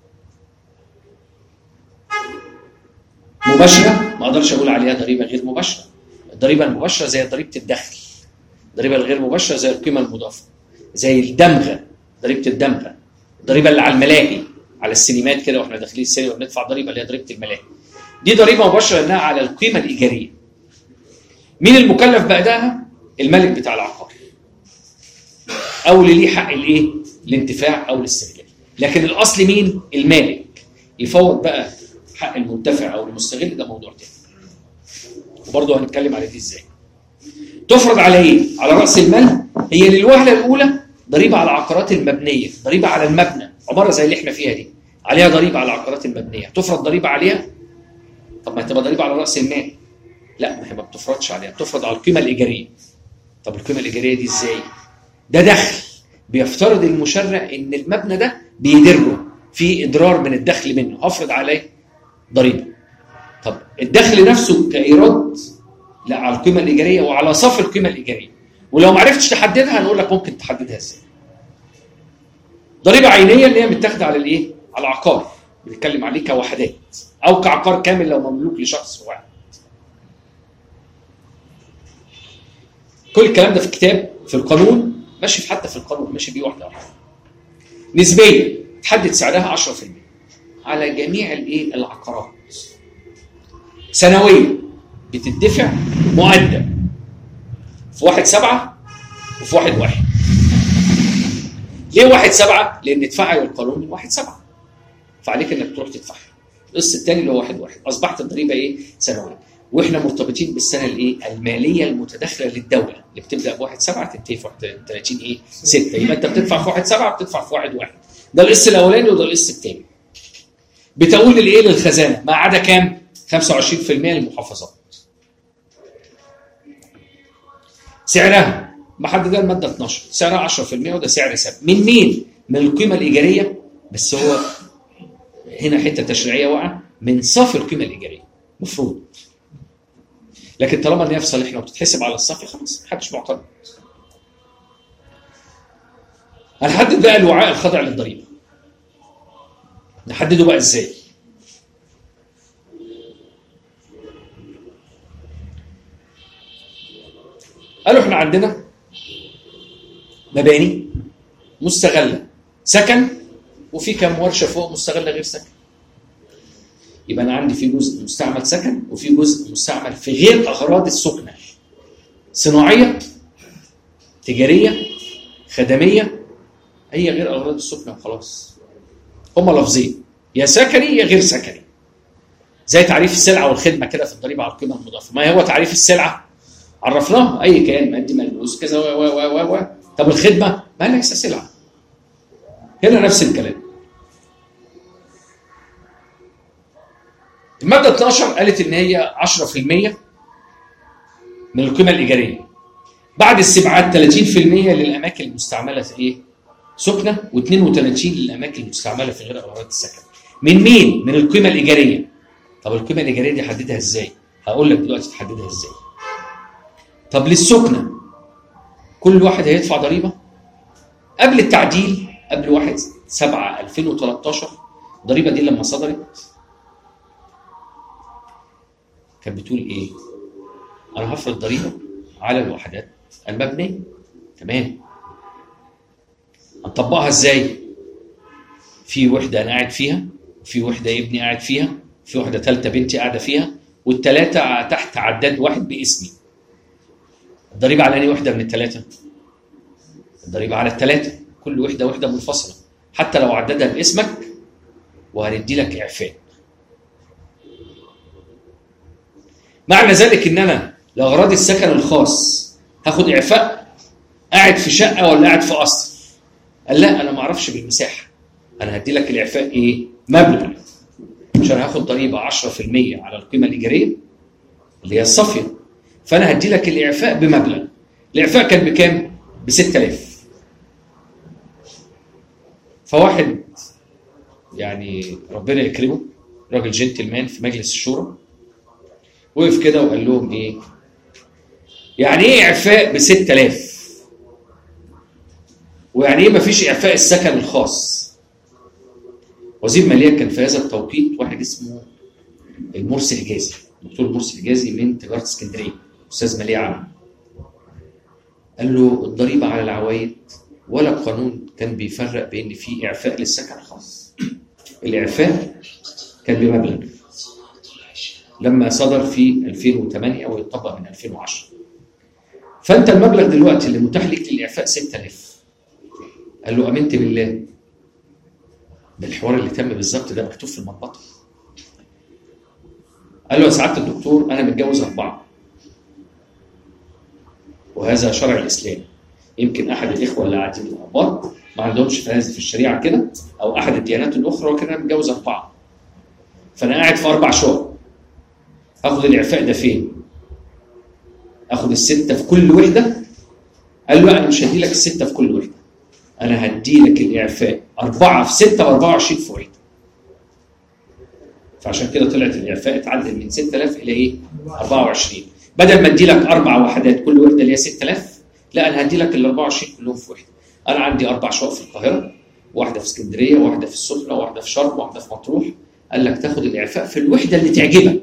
مباشره، ما اقدرش اقول عليها ضريبه غير مباشره. الضريبه المباشره زي ضريبه الدخل، الضريبه الغير مباشره زي القيمه المضافه، زي الدمغه، ضريبه الدمغه، الضريبه اللي على الملاهي، على السينمات كده واحنا داخلين السينما بندفع ضريبه اللي هي ضريبه الملاهي. دي ضريبه مباشره لانها على القيمه الايجاريه. مين المكلف بأدائها؟ المالك بتاع العقار، او اللي ليه حق الايه؟ الانتفاع او الاستغلال. لكن الاصل مين؟ المالك. يفوض بقى حق المنتفع او المستغل، ده موضوع تاني وبرضه هنتكلم على دي ازاي. تفرض على ايه؟ على راس المال. هي للوهله الاولى ضريبه على العقارات المبنيه، ضريبه على المبنى، عباره زي اللي احنا فيها دي، عليها ضريبه على العقارات المبنيه. تفرض ضريبه عليها؟ طب ما تبقى ضريبه على راس المال. لا، ما هي ما بتفرضش عليها، بتفرض على القيمه الايجاريه. طب القيمه الايجاريه دي ازاي؟ ده دخل بيفترض المشرع ان المبنى ده بيدره في اضرار من الدخل منه، هفرض عليه ضريبه. طب الدخل نفسه كايراد؟ لا، على القيمه الايجاريه وعلى صافي القيمه الايجاريه. ولو ما عرفتش تحددها هنقول لك ممكن تحددها ازاي. ضريبه عينيه اللي هي متاخده على الايه؟ على العقار، بنتكلم عليه كوحدات او كعقار كامل لو مملوك لشخص واحد. كل الكلام ده في الكتاب، في القانون ماشي، في حتى في القانون ماشي بيه واحده واحده. نسبيه تحدد سعرها عشرة في المية على جميع الايه؟ العقارات. سنويا بتدفع مقدم في واحد سبعة وفي واحد واحد. ليه واحد سبعة؟ لأن اتفعل القانون من واحد سبعة، فعليك إنك تروح تدفعها. القسط الثاني اللي هو واحد واحد، أصبحت الضريبة إيه؟ سنوية. وإحنا مرتبطين بالسنة الإيه؟ المالية المتداخلة للدولة اللي بتبدأ بواحد سبعة تنتهي في واحد وثلاثين إيه؟ ستة. يبقى أنت بتدفع في واحد سبعة بتدفع في واحد واحد. ده القسط الأولاني وده القسط الثاني. بتقول الإيه؟ للخزانة ما عدا كام؟ خمسة وعشرين في المية للمحافظات. سعرها محددها الماده اثناشر، سعرها عشرة في المية وده سعر ثابت. من مين؟ من القيمه الايجاريه، بس هو هنا حته تشريعيه واقعه، من صافي القيمه الايجاريه مفروض. لكن طالما ان هي في صالحنا وبتتحسب على الصافي خلاص محدش معترض. هنحدد بقى الوعاء الخاضع للضريبه. نحدده بقى ازاي؟ قالوا احنا عندنا مباني مستغله سكن وفي كام ورشه فوق مستغله غير سكن. يبقى انا عندي في جزء مستعمل سكن وفي جزء مستعمل في غير اغراض السكنه، صناعيه، تجاريه، خدميه، هي غير اغراض السكنه وخلاص. هما لفظين، يا سكني يا غير سكني. زي تعريف السلعه والخدمه كده في الضريبه على القيمه المضافه. ما هو تعريف السلعه؟ عرفناها، اي كان مادي ملموس كذا و و و و. طب الخدمه ما ليس سلعه. هنا نفس الكلام. الماده اثناشر قالت ان هي عشرة في المية من القيمه الايجاريه. بعد استبعاد ثلاثين في المية للاماكن المستعمله ايه؟ سكنه، واثنين وثلاثين للاماكن المستعمله في غير اغراض السكن. من مين؟ من القيمه الايجاريه. طب القيمه الايجاريه دي احددها ازاي؟ هقول لك دلوقتي تحددها ازاي. طب للسكنه كل واحد هيدفع ضريبه قبل التعديل، قبل واحد سبعة ألفين وثلاثة عشر. الضريبه دي لما صدرت كانت بتقول ايه؟ انا هفرض ضريبه على الوحدات المبنيه. تمام. هنطبقها ازاي؟ في وحده انا قاعد فيها، وفي وحده ابني قاعد فيها، في وحده ثالثه بنتي قاعده فيها، والثلاثه تحت عداد واحد باسمي. الضريبه على اي وحده من الثلاثه؟ الضريبه على الثلاثه، كل وحده وحده منفصله حتى لو عددها باسمك، وهندي لك اعفاء. معنى ذلك ان انا لاغراض السكن الخاص هاخد اعفاء قاعد في شقه ولا قاعد في قصر؟ قال لا انا ما اعرفش بالمساحه، انا هدي لك الاعفاء ايه؟ مبلغ، عشان هاخد ضريبه عشرة في المية على القيمه الايجاريه اللي هي الصافيه، فانا هدي لك الاعفاء بمبلغ. الاعفاء كان بكام؟ ب ستة آلاف. فواحد يعني ربنا يكرمه، راجل جنتلمان في مجلس الشورى، وقف كده وقال لهم ايه؟ يعني ايه اعفاء ب ستة آلاف؟ ويعني ايه مفيش اعفاء السكن الخاص؟ وزير ماليه كان في هذا التوقيت واحد اسمه المرسي حجازي، الدكتور المرسي حجازي من تجاره اسكندريه، استاذ ماليه عامه. قال له الضريبه على العوائد ولا القانون كان بيفرق بين في اعفاء للسكن الخاص. الاعفاء كان بمبلغ لما صدر في ألفين وثمانية ويطبق من ألفين وعشرة. فانت المبلغ دلوقتي اللي متاح لك للاعفاء ستة آلاف. قال له امنت بالله بالحوار اللي تم بالظبط ده مكتوب في المنبطه. قال له يا سعاده الدكتور انا متجوز اربعه، وهذا شرع الاسلام. يمكن احد الاخوه اللي قاعدين الاباء ما عندهمش في هذه في الشريعه كده، او احد الديانات الاخرى، وكان انا متجوز اربعه، فانا قاعد في اربع شقق. اخد الاعفاء ده فين؟ اخد السته في كل وحده؟ قال له انا مش هدي لك السته في كل وحده، انا هدي لك الاعفاء اربعه في سته واربعه وعشرين في وحده. فعشان كده طلعت الاعفاء اتعدل من ستة آلاف الى ايه؟ أربعة وعشرين. بدل ما ادي لك اربع وحدات كل وحده اللي هي ستة آلاف، لا انا هدي لك ال أربعة وعشرين كلهم في وحده. انا عندي اربع شقق في القاهره، واحده في اسكندريه، واحده في السخنه، واحده في شرم، واحده في مطروح. قال لك تاخد الاعفاء في الوحده اللي تعجبك.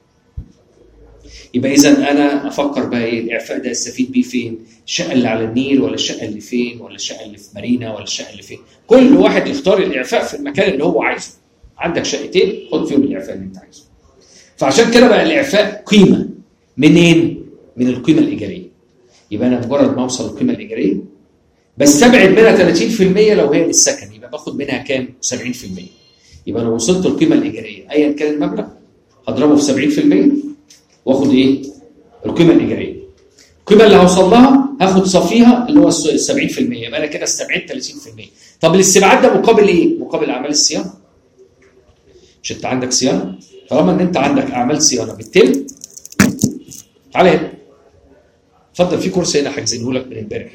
يبقى اذا انا افكر بقى ايه الاعفاء ده استفيد بيه فين؟ الشقه اللي على النيل، ولا الشقه اللي فين، ولا الشقه اللي في مارينا، ولا الشقه اللي فين؟ كل واحد يختار الاعفاء في المكان اللي هو عايزه. عندك شقتين خد فيهم الاعفاء اللي انت عايزه. فعشان كده بقى الاعفاء قيمه. منين؟ من القيمه الايجاريه. يبقى انا مجرد ما اوصل للقيمه الايجاريه بستبعد منها ثلاثين في المية لو هي للسكن، يبقى باخد منها كام؟ سبعين في المية. يبقى لو وصلت للقيمه الايجاريه ايا كان المبلغ هضربه في سبعين في المية واخد ايه؟ القيمه الايجاريه. القيمه اللي هوصل لها هاخد صافيها اللي هو سبعين في المية، يبقى انا كده استبعدت ثلاثين في المية. طب الاستبعاد ده مقابل ايه؟ مقابل اعمال الصيانه. مش انت عندك صيانه؟ طالما ان انت عندك اعمال صيانه بالتل، تعالى هنا. اتفضل في كورس هنا حاجزينه لك من امبارح.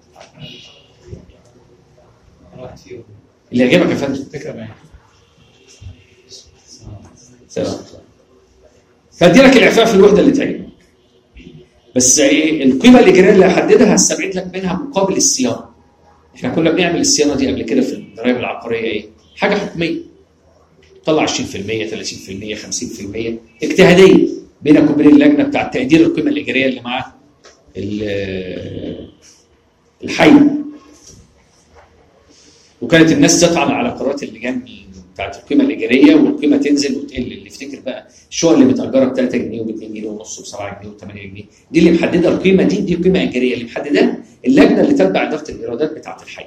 اللي يعجبك يا فندم. فكره باينه. سلام. فادي لك الاعفاء في الوحده اللي تعجبك. بس ايه القيمه الايجاريه اللي هحددها هستبعد لك منها مقابل الصيانه. احنا كنا بنعمل الصيانه دي قبل كده في الضرايب العقاريه ايه؟ حاجه حكوميه. طلع عشرين في المية، ثلاثين في المية، خمسين في المية اجتهاديه بينك وبين اللجنه بتاعه تقدير القيمه الايجاريه اللي مع الحي. وكانت الناس تطعن على قرارات اللجان بتاعت القيمه الايجاريه، والقيمه تنزل وتقل. اللي يفتكر بقى الشقق اللي متاجره ب ثلاثة جنيه وب اتنين جنيه ونص وب سبعة جنيه وب ثمانية جنيه، دي اللي محدده القيمه دي، دي قيمه ايجاريه اللي محددها اللجنه اللي تتبع اداره الايرادات بتاعت الحي.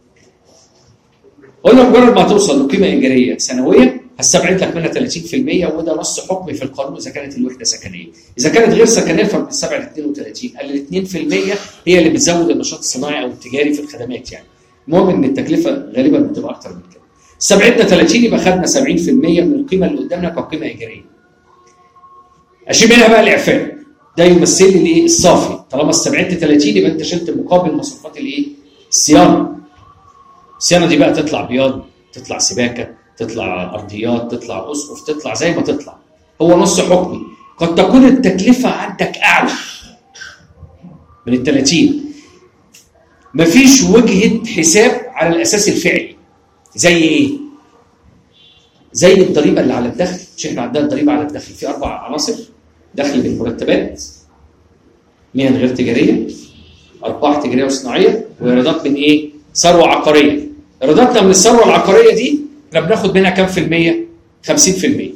قلنا مجرد ما توصل لقيمه ايجاريه سنويه هستبعد لك منها ثلاثين في المية، وده نص حكمي في القانون اذا كانت الوحده سكنيه. اذا كانت غير سكنيه فبنستبعد اثنين وثلاثين. قال اثنين في المية هي اللي بتزود النشاط الصناعي او التجاري في الخدمات يعني. المهم ان التكلفه غالبا بتبقى اكتر من كده. استبعدنا ثلاثين يبقى خدنا سبعين في المية من القيمه اللي قدامنا كقيمه ايجاريه. اشيل منها بقى الاعفاء. ده يمثل لي الايه؟ الصافي. طالما استبعدت ثلاثين يبقى انت شلت مقابل مصروفات الايه؟ الصيانه. الصيانه دي بقى تطلع بياض، تطلع سباكه، تطلع ارضيات، تطلع اسقف، تطلع زي ما تطلع. هو نص حكمي. قد تكون التكلفه عندك اعلى من ال ثلاثين. مفيش وجهه حساب على الاساس الفعلي. زي ايه؟ زي الضريبه اللي على الدخل. مش احنا عندنا الضريبه على الدخل في اربع عناصر: دخل من مرتبات، مهن غير تجاريه، ارباح تجاريه وصناعيه، وايرادات من ايه؟ ثروه عقاريه. ايراداتنا من الثروه العقاريه دي احنا بناخد منها كام في المية؟ خمسين في المية.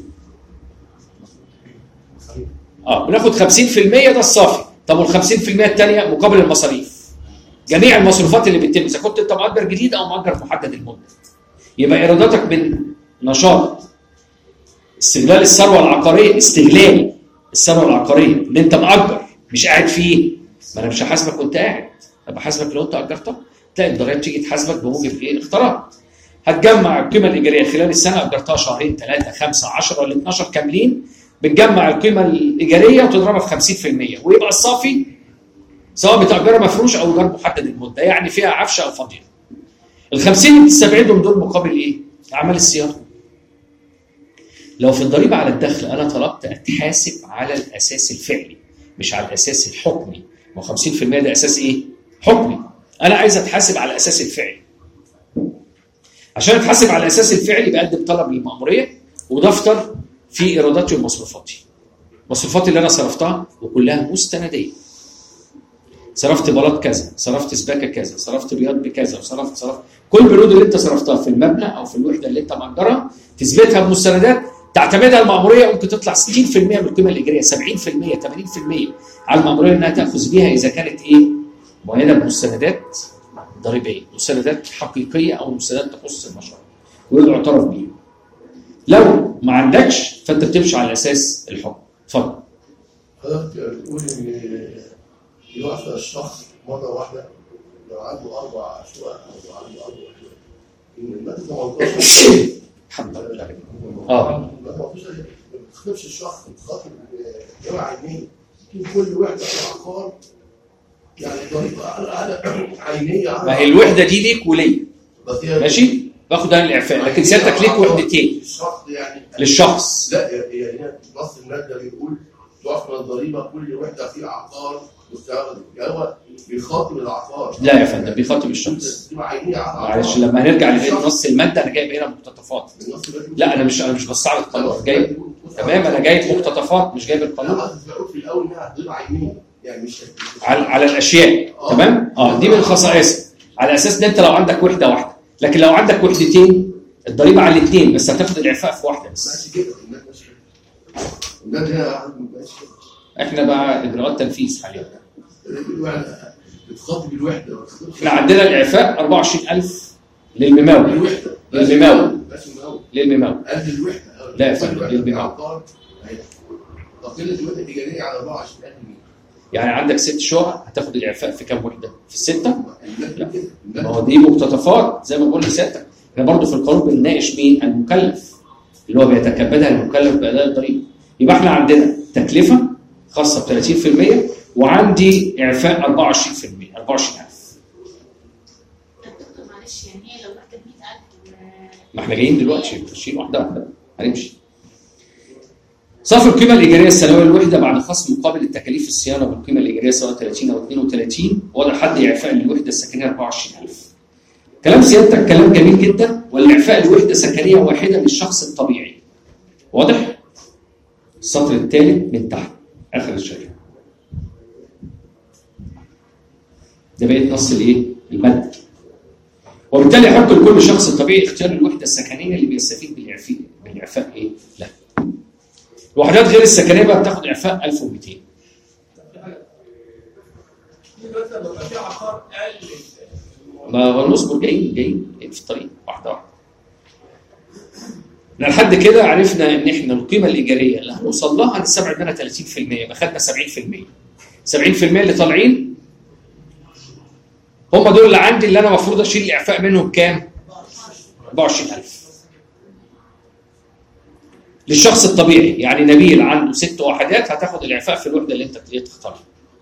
اه بناخد خمسين في المية ده الصافي. طب وال خمسين في المية الثانيه مقابل المصاريف. جميع المصروفات اللي بتتم اذا كنت انت مؤجر جديد او مؤجر محدد المده. يبقى ايراداتك من نشاط استغلال الثروه العقاريه، استغلال الثروه العقاريه اللي انت مؤجر مش قاعد فيه. ما انا مش هحاسبك وانت قاعد، انا بحاسبك لو انت اجرتها. تلاقي الضرائب تيجي تحاسبك بموجب ايه؟ الاختراق. هتجمع القيمه الايجاريه خلال السنه، اجرتها شهرين ثلاثه خمسه عشرة ولا اتناشر كاملين، بتجمع القيمه الايجاريه وتضربها في خمسين في المية ويبقى الصافي سواء بتأجرها مفروش او ايجار محدد المده، يعني فيها عفشه او فاضيه. ال خمسين اللي بتستبعدهم دول مقابل ايه؟ اعمال الصيانه. لو في الضريبه على الدخل انا طلبت اتحاسب على الاساس الفعلي مش على الاساس الحكمي. ما خمسين في المية ده اساس ايه؟ حكمي. انا عايز اتحاسب على الاساس الفعلي. عشان اتحاسب على الاساس الفعلي بقدم طلب للمأموريه ودفتر فيه ايراداتي ومصروفاتي. مصروفاتي اللي انا صرفتها وكلها مستنديه. صرفت بلاط كذا، صرفت سباكه كذا، صرفت بياض بكذا، وصرفت صرفت كل البنود اللي انت صرفتها في المبنى او في الوحده اللي انت مأجرها تثبتها بمستندات تعتمدها المأموريه. ممكن تطلع ستين في المية من القيمه الايجاريه، سبعين في المية، ثمانين في المية على المأموريه انها تاخذ بيها اذا كانت ايه؟ مؤيده بمستندات ضريبيه، مستندات حقيقيه او مستندات تخص المشروع ويعترف بيها. لو ما عندكش فانت بتمشي على اساس الحكم. اتفضل. حضرتك بتقول ان يوافق الشخص مره واحده لو عنده اربع شقق او عنده اربع شقق. ان الماده تمنتاشر الحمد لله. اه الماده تمنتاشر ما بتخاطبش الشخص، بتخاطب جمع عينيه. كل وحده في عقار يعني ضريبه على عينيه على ما هي الوحده دي ليك وليا ماشي؟ باخد انا الاعفاء، لكن سيادتك ليك وحدتين الشخص يعني للشخص. لا يعني نص الماده بيقول توفر الضريبه كل وحده في عقار مستخدم، يعني هو بيخاطب العقار. لا يا فندم بيخاطب الشخص. معلش لما هنرجع لنص الماده انا جايب هنا مقتطفات. لا انا مش انا مش بستعرض قانون، جايب تمام، انا جايب مقتطفات مش جايب القانون. انا بقول في الاول انها ضريبه عينيه يعني مش على على الاشياء. آه. تمام؟ اه دي من خصائصها على اساس ان انت لو عندك وحده واحده، لكن لو عندك وحدتين الضريبه على الاثنين بس هتاخد الاعفاء في واحده بس. ماشي كده ماشي كده. الماده هنا ماشي كده. احنا بقى اجراءات تنفيذ حاليا. بتخاطب الوحده. احنا عندنا الاعفاء أربعة وعشرين ألف للممول. الوحده. للممول. بس الممول. للممول. قد الوحده. لا يا فندم للممول. تقييم الوحده التجاريه على أربعة وعشرين ألف جنيه. يعني عندك ست شقق هتاخد الاعفاء في كام وحده؟ في السته؟ لا ما هو دي مقتطفات زي ما بقول لسيادتك. احنا برضه في القانون بنناقش مين؟ المكلف اللي هو بيتكبدها المكلف باداء الضريبه. يبقى احنا عندنا تكلفه خاصه ب ثلاثين في المية وعندي اعفاء أربعة وعشرين في المية أربعة وعشرين ألف. طب دكتور معلش يعني هي لو وحده ب مية ألف ما احنا جايين دلوقتي ماشيين واحده واحده هنمشي. صافي القيمه الايجاريه السنويه للوحده بعد خصم مقابل التكاليف الصيانه بالقيمه الايجاريه سواء ثلاثين او اثنين وثلاثين وضع حد اعفاء للوحده السكنيه أربعة وعشرين ألف. كلام سيادتك كلام جميل جدا، والاعفاء لوحده سكنيه واحده للشخص الطبيعي. واضح؟ السطر الثالث من تحت اخر الشريحه. ده بقيت نص الايه؟ الماده. وبالتالي يحق لكل شخص طبيعي اختيار الوحده السكنيه اللي بيستفيد بالاعفاء بالاعفاء ايه؟ لا. الوحدات غير السكنيه بقى بتاخد اعفاء ألف ومئتين. مثلا لو في عقار قل ما هو نصبر جايين جايين في الطريق واحده واحده. احنا لحد كده عرفنا ان احنا القيمه الايجاريه اللي هنوصل لها هنستبعد منها ثلاثين في المية يبقى خدنا سبعين في المية. سبعين في المية اللي طالعين هم دول اللي عندي اللي انا المفروض اشيل الاعفاء منهم كام؟ أربعة وعشرين ألف. للشخص الطبيعي، يعني نبيل عنده ست وحدات هتاخد الاعفاء في الوحده اللي انت تختارها.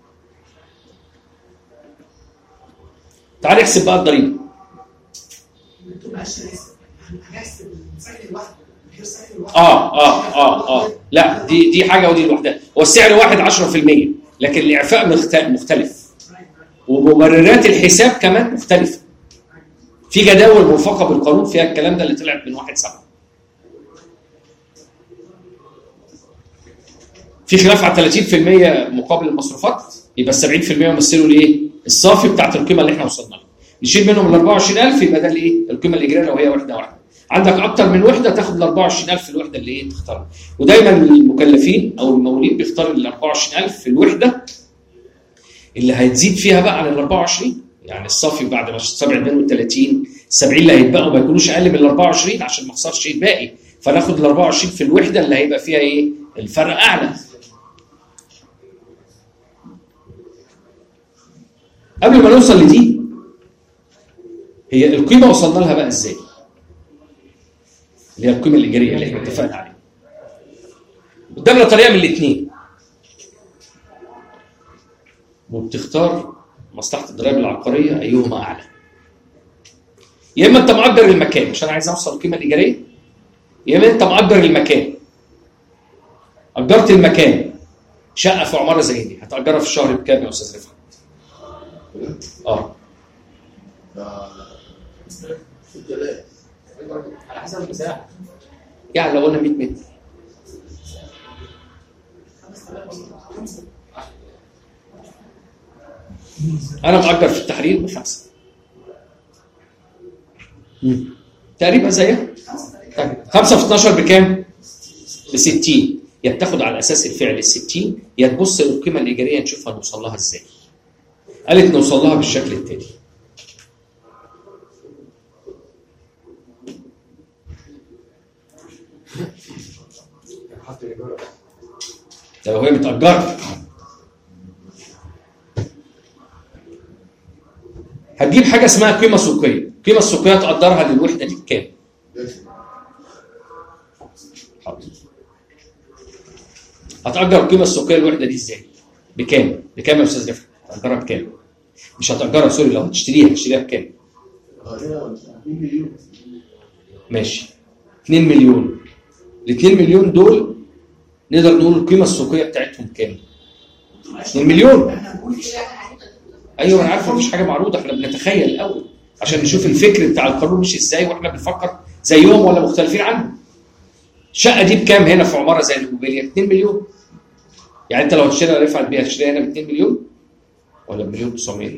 تعال نحسب بقى الضريبه. اه اه اه اه لا دي دي حاجه ودي لوحدها. هو السعر واحد عشرة في المية لكن الاعفاء مختلف ومبررات الحساب كمان مختلفه. في جداول مرفقه بالقانون فيها الكلام ده اللي طلعت من واحد سبعة. في خلاف على ثلاثين في المية مقابل المصروفات، يبقى ال سبعين في المية يمثلوا الايه؟ الصافي بتاعت القيمه اللي احنا وصلنا لها. نشيل منهم ال أربعة وعشرين ألف يبقى ده الايه؟ القيمه الاجرائيه لو هي وحده واحده. عندك اكتر من وحده تاخد ال أربعة وعشرين ألف في الوحده اللي ايه تختارها. ودايما المكلفين او المولين بيختاروا ال أربعة وعشرين ألف في الوحده اللي هتزيد فيها بقى عن ال أربعة وعشرين، يعني الصافي بعد ما سبعة اثنين وثلاثين سبعين اللي هيتبقوا ما يكونوش اقل من ال أربعة وعشرين عشان ما اخسرش الباقي، فناخد ال أربعة وعشرين في الوحده اللي هيبقى فيها ايه؟ الفرق اعلى. قبل ما نوصل لدي هي القيمه وصلنا لها بقى ازاي؟ اللي هي القيمه الايجاريه اللي احنا اتفقنا عليها. قدامنا طريقه من الاثنين، وبتختار مصلحه الضرائب العقاريه ايهما اعلى. يا اما انت مؤجر المكان عشان عايز اوصل القيمه الايجاريه، يا اما انت مؤجر المكان. اجرت المكان شقه في عماره زي دي هتاجرها في الشهر بكام يا استاذ رفعت؟ اه ستة آلاف على حسب المساحه. يعني لو قلنا مية متر انا مأجر في التحرير بخمسه تقريبا زيها. طيب خمسة في اتناشر بكام؟ ب ستين. يا بتاخد على اساس الفعل ال ستين يا تبص للقيمه الايجاريه نشوف هنوصل لها ازاي. قالت نوصل لها بالشكل التالي. ده لو هي متأجرة هتجيب حاجة اسمها قيمة سوقية. القيمة السوقية تقدرها للوحدة دي بكام؟ هتأجر القيمة السوقية للوحدة دي ازاي؟ بكام؟ بكام يا أستاذ رفعت؟ هتأجرها بكام؟ مش هتأجرها سوري، لو هتشتريها هتشتريها بكام؟ ماشي اتنين مليون. ال اتنين مليون دول نقدر نقول القيمة السوقية بتاعتهم كام؟ اتنين مليون. ايوه انا عارف مفيش حاجة معروضة، احنا بنتخيل الأول عشان نشوف الفكر بتاع القانون مش ازاي واحنا بنفكر زيهم ولا مختلفين عنهم. الشقة دي بكام هنا في عمارة زي الموبيليا؟ اتنين مليون. يعني انت لو هتشتريها رفعت بيها هتشتريها هنا ب اتنين مليون ولا بمليون تسعمية؟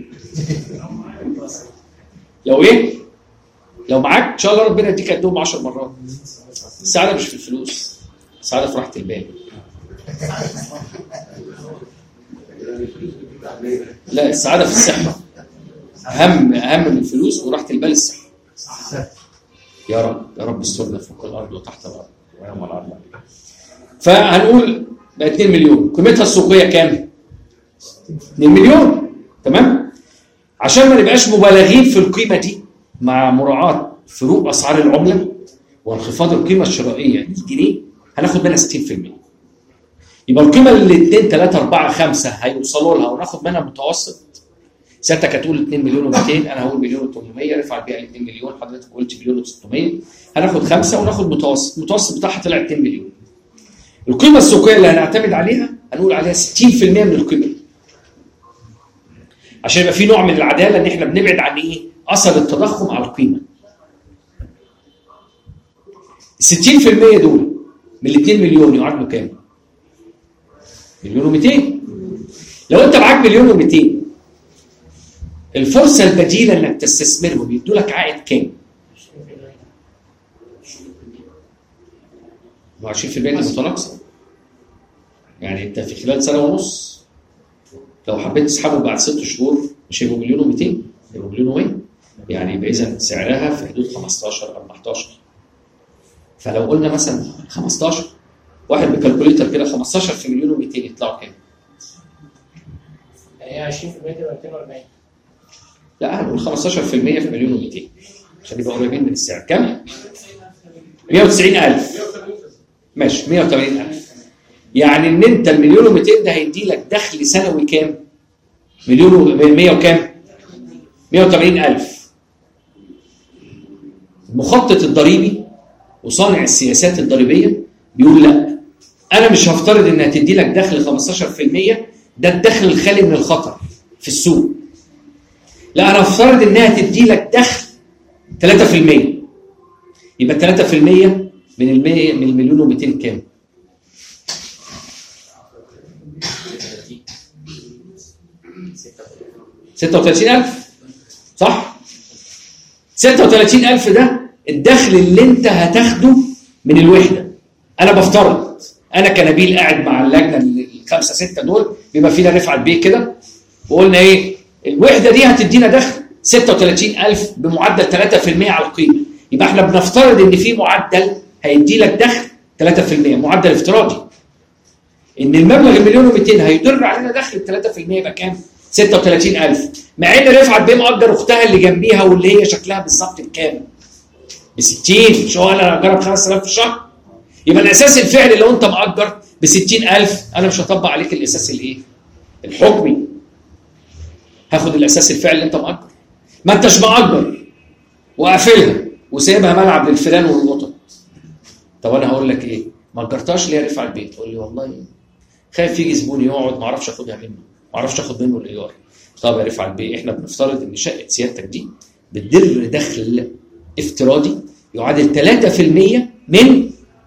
لو ايه؟ لو معاك ان شاء الله ربنا يديك قدهم عشر مرات. السعادة مش في الفلوس، السعادة في راحة البال. لا السعادة في الصحة. أهم أهم من الفلوس وراحة البال الصحة. يا رب يا رب استرنا فوق الأرض وتحت الأرض ويوم الأرض. فهنقول بقى اتنين مليون. قيمتها السوقية كام؟ اتنين مليون. تمام؟ عشان ما نبقاش مبالغين في القيمة دي مع مراعاة فروق أسعار العملة وانخفاض القيمة الشرائية للجنيه هناخد منها ستين في المية. يبقى القيمة اللي اتنين تلاتة أربعة خمسة هيوصلوا لها وناخد منها متوسط. سيادتك هتقول اتنين مليون ومئتين، أنا هقول مليون وتمنمية، رفع بيها ل اتنين مليون، حضرتك قلت مليون وستمية، هناخد خمسة وناخد متوسط، المتوسط بتاعها طلع اتنين مليون. القيمة السوقية اللي هنعتمد عليها هنقول عليها ستين في المية من القيمة دي. عشان يبقى في نوع من العدالة إن إحنا بنبعد عن إيه؟ أثر التضخم على القيمة. ستين في المية دول من ال اتنين مليون يعادلوا كام؟ مليون ومئتين. لو انت معاك مليون ومئتين الفرصه البديله انك تستثمرهم يدوا لك عائد كام؟ عشرين في المية دي متناقصه. يعني انت في خلال سنه ونص لو حبيت تسحبهم بعد ست شهور مش هيبقوا مليون ومئتين، هيبقوا مليون ومية. يعني يبقى اذا سعرها في حدود خمستاشر أربعتاشر. فلو قلنا مثلا خمستاشر، واحد بكالكوليتر كده خمستاشر في مليون ومئتين يطلعوا كام؟ يعني هي عشرين في المية تبقى مئتين وأربعين. لا هنقول خمستاشر في المية في مليون ومئتين عشان يبقى قريبين من السعر. كام؟ مية وتسعين ألف. ماشي مية وتمانين ألف. يعني ان انت المليون ومئتين ده هيدي لك دخل سنوي كام؟ مليون و مية وكام؟ مية وتمانين ألف. المخطط الضريبي وصانع السياسات الضريبيه بيقول لا، انا مش هفترض انها تدي لك دخل خمستاشر في المية، ده الدخل الخالي من الخطر في السوق. لا، انا هفترض انها تدي لك دخل ثلاثة في المية. يبقى ثلاثة في المية من المية من المليون ومئتين كام؟ ستة وتلاتين ألف. صح؟ ستة وتلاتين ألف ده الدخل اللي انت هتاخده من الوحده. انا بفترض انا كنبيل قاعد مع اللجنه الخمسه سته دول، بيبقى فينا رفعت بيه كده، وقلنا ايه؟ الوحده دي هتدينا دخل ستة وتلاتين ألف بمعدل ثلاثة في المية على القيمه. يبقى احنا بنفترض ان في معدل هيدي لك دخل ثلاثة في المية، معدل افتراضي. ان المبلغ المليون ومئتين هيدر علينا دخل ثلاثة في المية، يبقى كام؟ ستة وتلاتين ألف. مع ان رفعت بيه مأجر اختها اللي جنبيها واللي هي شكلها بالظبط بكام؟ ب ستين. مش هو قال انا هجرب خمسة آلاف في الشهر؟ يبقى الاساس الفعلي لو انت مأجر ب ستين ألف، انا مش هطبق عليك الاساس الايه؟ الحكمي. هاخد الاساس الفعلي اللي انت مأجر. ما انتش مأجر وقافلها وسايبها ملعب للفيران والقطط. طب انا هقول لك ايه؟ ما اجرتهاش ليه يا رفع البيت؟ تقول لي والله خايف يجي زبون يقعد ما اعرفش اخدها منه، ما اعرفش اخد منه الايجار. طب يا رفع البيت، احنا بنفترض ان شقه سيادتك دي بتدر دخل افتراضي يعادل ثلاثة في المية من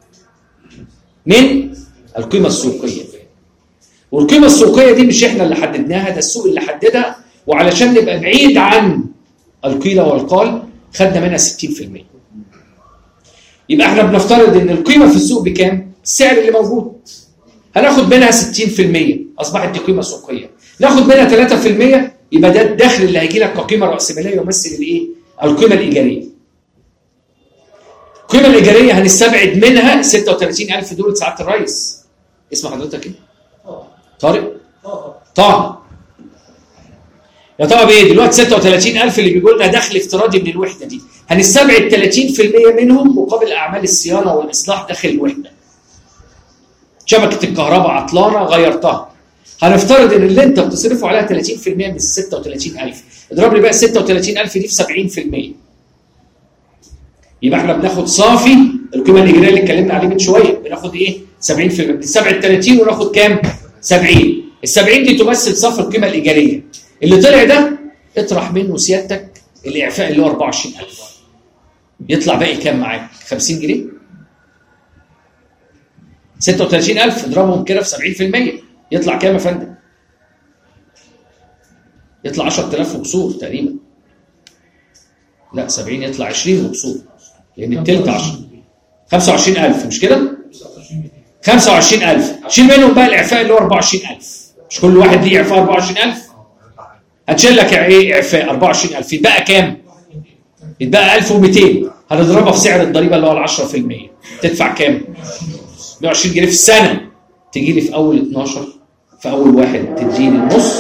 من القيمه السوقيه. والقيمه السوقيه دي مش احنا اللي حددناها، ده السوق اللي حددها، وعلشان نبقى بعيد عن القيل والقال خدنا منها ستين في المية. يبقى احنا بنفترض ان القيمه في السوق بكام؟ السعر اللي موجود. هناخد منها ستين في المية، اصبحت دي قيمه سوقيه. ناخد منها ثلاثة في المية، يبقى ده الدخل اللي هيجي لك كقيمه راسماليه يمثل الايه؟ القيمه الايجاريه. القيمه الايجاريه هنستبعد منها ستة وتلاتين ألف دول. سعاده الرئيس اسم حضرتك ايه؟ طارق. طه. يا طه بايه؟ دلوقتي ستة وتلاتين ألف اللي بيقول لنا دخل افتراضي من الوحده دي، هنستبعد ثلاثين في المية منهم مقابل اعمال الصيانه والاصلاح داخل الوحده. شبكه الكهرباء عطلانه غيرتها. هنفترض ان اللي انت بتصرفه عليها ثلاثين في المية من ستة وتلاتين ألف. اضرب لي بقى ستة وتلاتين ألف دي في سبعين في المية. يبقى احنا بناخد صافي القيمه الايجاريه اللي اتكلمنا عليه من شويه، بناخد ايه؟ سبعين في المية. بنستبعد ثلاثين وناخد كام؟ سبعين. ال سبعين دي تمثل صافي القيمه الايجاريه. اللي طلع ده اطرح منه سيادتك الاعفاء اللي هو أربعة وعشرين ألف. يطلع باقي كام معاك؟ خمسين جنيه. ستة وتلاتين ألف اضربهم كده في سبعين في المية، يطلع كام يا فندم؟ يطلع عشرة آلاف وكسور تقريبا. لا سبعين يطلع عشرين وكسور، لان التلت عشرة. خمسة وعشرين ألف مش كده؟ خمسة وعشرين ألف. شيل منهم بقى الاعفاء اللي هو أربعة وعشرين ألف. مش كل واحد ليه اعفاء أربعة وعشرين ألف؟ هتشيل لك ايه اعفاء أربعة وعشرين ألف، يتبقى كام؟ يتبقى ألف ومئتين. هنضربها في سعر الضريبه اللي هو ال عشرة في المية. تدفع كام؟ مية وعشرين جنيه في السنه. تجي لي في اول اتناشر، في اول واحد تديني النص.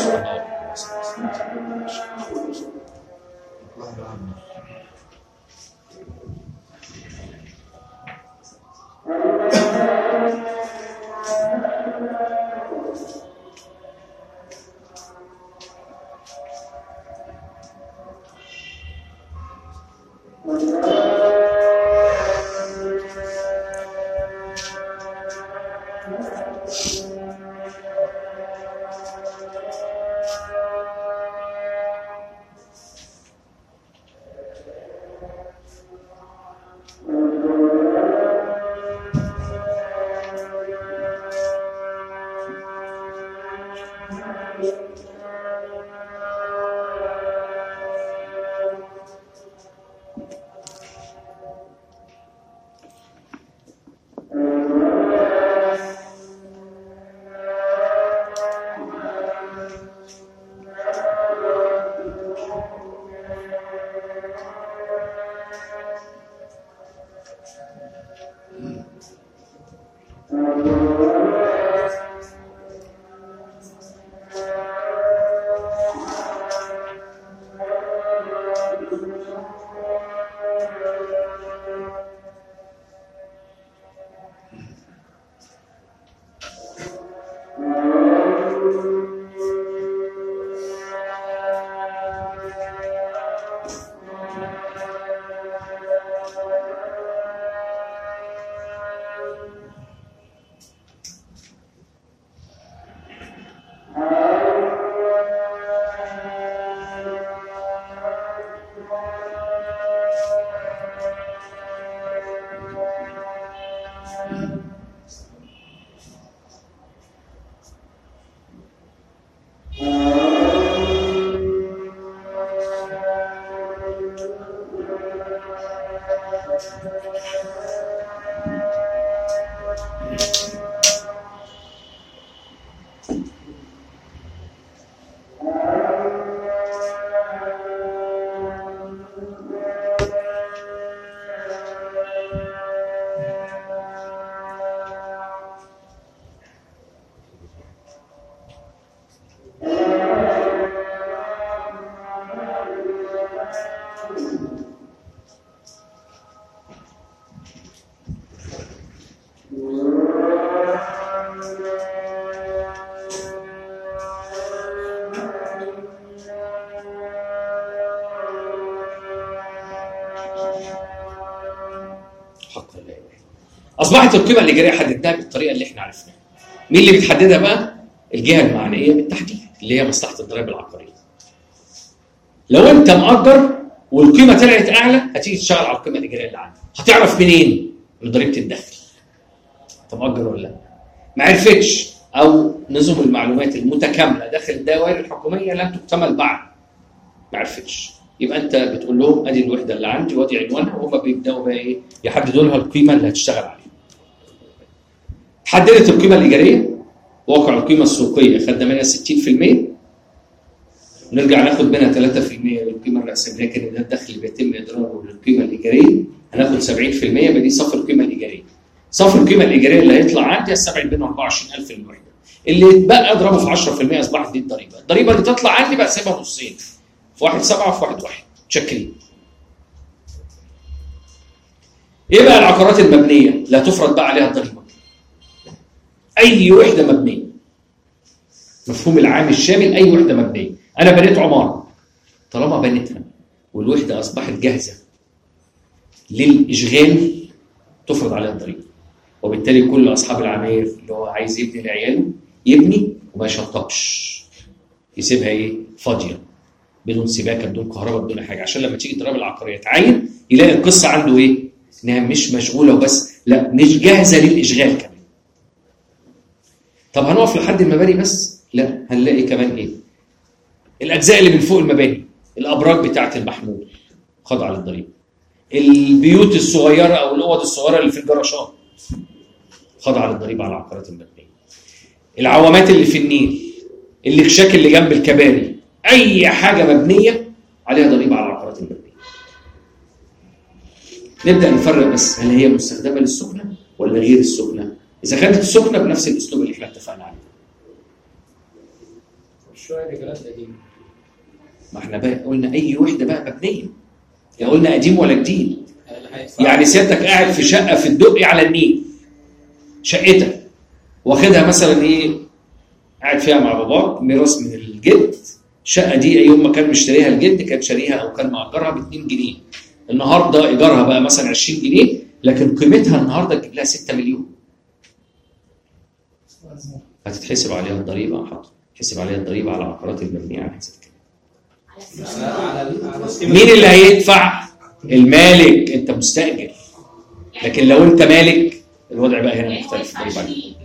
اصبحت القيمه الايجاريه حددناها بالطريقه اللي احنا عرفناها. مين اللي بتحددها بقى؟ الجهه المعنيه بالتحديد اللي هي مصلحه الضرائب العقاريه. لو انت مأجر والقيمه طلعت اعلى هتيجي تشتغل على القيمه الايجاريه اللي عندك. هتعرف منين؟ من ضريبه الدخل. انت مأجر ولا لا؟ ما عرفتش او نظم المعلومات المتكامله داخل الدوائر الحكوميه لم تكتمل بعد. ما عرفتش. يبقى انت بتقول لهم ادي الوحده اللي عندي وادي عنوانها وهم بيبداوا بقى ايه؟ يحددوا لها القيمه اللي هتشتغل عليها. حددت القيمه الايجاريه، واقع القيمه السوقيه خدنا منها ستين في المية، نرجع ناخد منها ثلاثة في المية للقيمه الراسماليه كان ده الدخل اللي بيتم اضراره للقيمه الايجاريه، هناخد سبعين في المية يبقى دي صافي القيمه الايجاريه. صافي القيمه الايجاريه اللي هيطلع عندي هستبعد منه أربعة وعشرين ألف للوحده. اللي يتبقى اضربه في عشرة في المية اصبحت دي الضريبه، الضريبه اللي تطلع عندي بقسمها نصين، في واحد سبعة وفي واحد واحد. متشكرين. ايه بقى العقارات المبنيه؟ لا تفرض بقى عليها الضريبه. اي وحده مبنيه. مفهوم العام الشامل اي وحده مبنيه. انا بنيت عماره. طالما بنيتها والوحده اصبحت جاهزه للاشغال تفرض عليها الضريبه. وبالتالي كل اصحاب العماير اللي هو عايز يبني لعياله يبني وما يشطبش. يسيبها ايه؟ فاضيه. بدون سباكه، بدون كهرباء، بدون حاجه، عشان لما تيجي الضرائب العقاريه تعين يلاقي القصه عنده ايه؟ انها مش مشغوله وبس، لا مش جاهزه للاشغال كمان. طب هنقف لحد المباني بس؟ لا، هنلاقي كمان ايه؟ الاجزاء اللي من فوق المباني، الابراج بتاعه المحمول خاضعه للضريبه. البيوت الصغيره او الاوض الصغيره اللي في الجراشات خاضعه للضريبه على العقارات المبنيه. العوامات اللي في النيل، الاكشاك اللي جنب الكباري، اي حاجه مبنيه عليها ضريبه على العقارات المبنيه. نبدا نفرق بس هل هي مستخدمه للسكنه ولا غير السكنه؟ اذا كانت السكنه بنفس الاسلوب اللي احنا اتفقنا عليه. شويه رجالات قديمه. ما احنا بقى قلنا اي وحده بقى مبنيه. يا قلنا قديم ولا جديد؟ يعني سيادتك قاعد في شقه في الدقي على النيل. شقتك واخدها مثلا ايه؟ قاعد فيها مع باباك ميراث من الجد. الشقه دي يوم ما كان مشتريها الجد كان شاريها او كان مأجرها ب اتنين جنيه. النهارده ايجارها بقى مثلا عشرين جنيه، لكن قيمتها النهارده تجيب لها ستة مليون. هتتحسب عليها الضريبه. حاضر. تحسب عليها الضريبه على العقارات المبنيه على حسب كده. مين اللي هيدفع؟ المالك. انت مستاجر. لكن لو انت مالك الوضع بقى هنا مختلف. الضريبه عليك.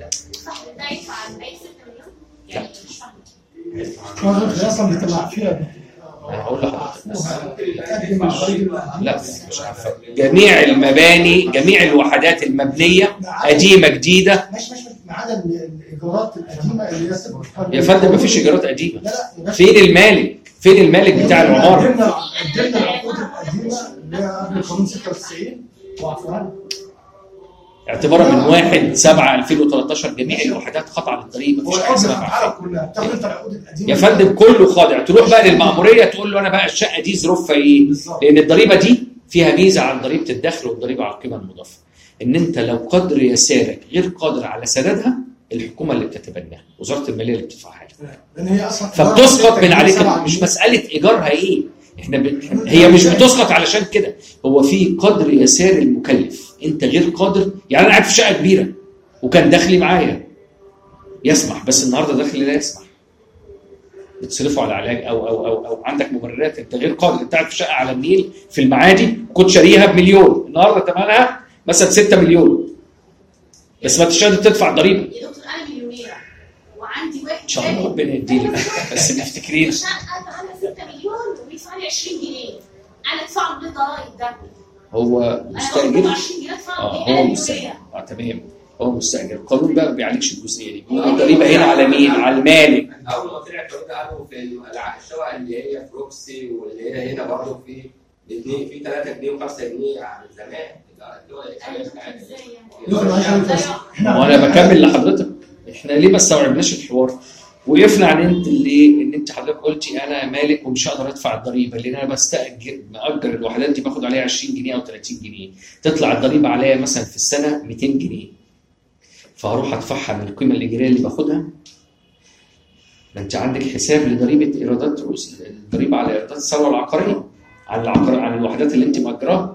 لا. لا. اصلا بيطلع فيها. انا هقول لحضرتك. لا مش عارفه. جميع المباني، جميع الوحدات المبنيه قديمه جديده. مش مش ما عدا الايجارات القديمه اللي هي يا فندم ما فيش ايجارات قديمه. فين المالك؟ فين المالك بتاع العماره؟ قدمنا العقود القديمه اللي هي قبل قانون ستة وتسعين وعفوها. اعتبارا من واحد سبعة ألفين وثلاثة عشر جميع الوحدات خاضعه للضريبه. مفيش حاجه اسمها كلها. تاخد انت العقود القديمه يا فندم كله خاضع. تروح بقى للمأموريه تقول له انا بقى الشقه دي ظروفها ايه؟ لان الضريبه دي فيها ميزه عن ضريبه الدخل والضريبه على القيمه المضافه. ان انت لو قدر يسارك غير قادر على سدادها الحكومه اللي بتتبناها، وزاره الماليه اللي بتدفعها لك. لان هي اصلا فبتسقط من عليك. مش مساله ايجارها ايه؟ احنا ب... هي مش بتسقط علشان كده. هو في قدر يسار المكلف. انت غير قادر. يعني انا قاعد في شقه كبيره وكان دخلي معايا يسمح، بس النهارده دخلي لا يسمح. بتصرفوا على علاج او او او او عندك مبررات. انت غير قادر. انت قاعد في شقه على النيل في المعادي كنت شاريها بمليون، النهارده ثمنها مثلا ستة مليون، بس ما تشتغل تدفع ضريبه. يا دكتور انا مليونيره وعندي واحد ان شاء الله ربنا يديلك بس تفتكرين شقه ثمنها ستة مليون وبيدفع لي عشرين جنيه، انا ادفع له ضرايب ده هو مستاجر. أنا عشرين جنيه ادفع اه إيه؟ هو أقل مستاجر. شوية. اه تمام، هو مستاجر. القانون بقى ما بيعالجش الجزئيه دي، بيقول الضريبه هنا على مين؟ على المالك. اول ما طلع القانون ده قالوا في الشقق اللي هي في روكسي واللي هي هنا برضه في اثنين في ثلاثة جنيه و5 جنيه عن زمان. وانا بكمل لحضرتك، احنا ليه ما استوعبناش الحوار؟ وقفنا عن انت اللي ان انت حضرتك قلتي انا مالك ومش هقدر ادفع الضريبه لان انا بستاجر ماجر الوحدات دي باخد عليها عشرين جنيه او ثلاثين جنيه، تطلع الضريبه عليا مثلا في السنه مئتين جنيه، فهروح ادفعها من القيمه الايجاريه اللي باخدها. ما انت عندك حساب لضريبه ايرادات الضريبه على ايرادات الثروه العقاريه على العقار على الوحدات اللي انت ماجراها.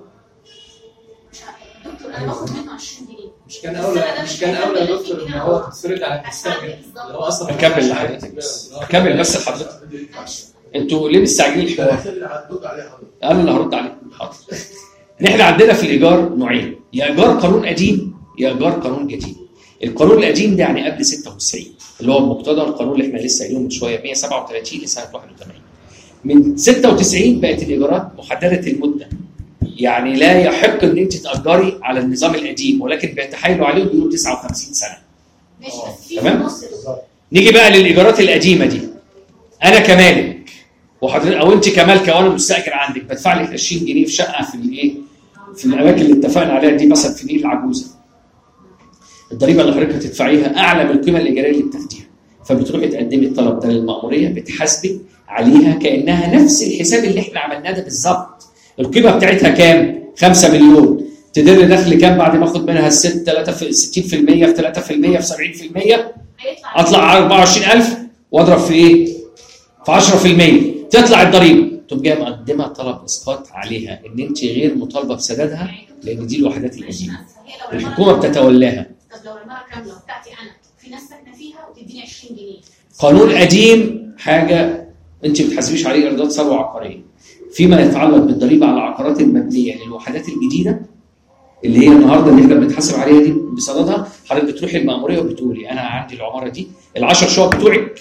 دكتور انا باخد منه عشرين جنيه. مش كان اولى مش كان اولى يا دكتور ان هو تتفرض على المستاجر اللي هو اصلا اكمل لحضرتك بس اكمل بس لحضرتك. انتوا ليه مستعجلين الحوار؟ انا اللي هرد عليك. حاضر. احنا عندنا في الايجار نوعين، يا ايجار قانون قديم يا ايجار قانون جديد. القانون القديم ده يعني قبل ستة وتسعين اللي هو مقتضى القانون اللي احنا لسه قايلينه من شويه مئة وسبعة وثلاثين لسنه واحد وثمانين. من ستة وتسعين بقت الايجارات محدده المده، يعني لا يحق ان انت تاجري على النظام القديم ولكن بيتحايلوا عليه وبيقولوا تسعة وخمسين سنه. ماشي بس في تمام؟ النص نيجي بقى للايجارات القديمه دي. انا كمالك وحضرتك او انت كمالكه وانا مستاجر عندك بدفع لك عشرين جنيه في شقه في الايه؟ في الاماكن اللي اتفقنا عليها دي، مثلا في النيل العجوزه. الضريبه اللي حضرتك هتدفعيها اعلى من القيمه الايجاريه اللي بتاخديها، فبتروحي تقدمي الطلب ده للمأموريه بتحاسبك عليها كانها نفس الحساب اللي احنا عملناه ده بالظبط. القيمه بتاعتها كام؟ خمسة مليون. تدر دخل كام بعد ما اخد منها الست ستين بالمئة في ثلاثة بالمئة في سبعين بالمئة؟ اطلع على أربعة وعشرين ألف واضرب في ايه؟ في عشرة بالمئة تطلع الضريبه. تقوم جايه مقدمه طلب اسقاط عليها ان انت غير مطالبه بسدادها لان دي الوحدات القديمه. الحكومه بتتولاها. طب لو العماره كامله بتاعتي انا في ناس ساكنه فيها وتديني عشرين جنيه. قانون قديم حاجه انت ما بتحاسبيش عليه ايرادات ثروه عقاريه. فيما يتعلق بالضريبه على العقارات المبنيه للوحدات الجديده اللي هي النهارده اللي احنا بنتحاسب عليها دي بصددها، حضرتك بتروحي المأموريه وبتقولي انا عندي العماره دي العشر شقق بتوعك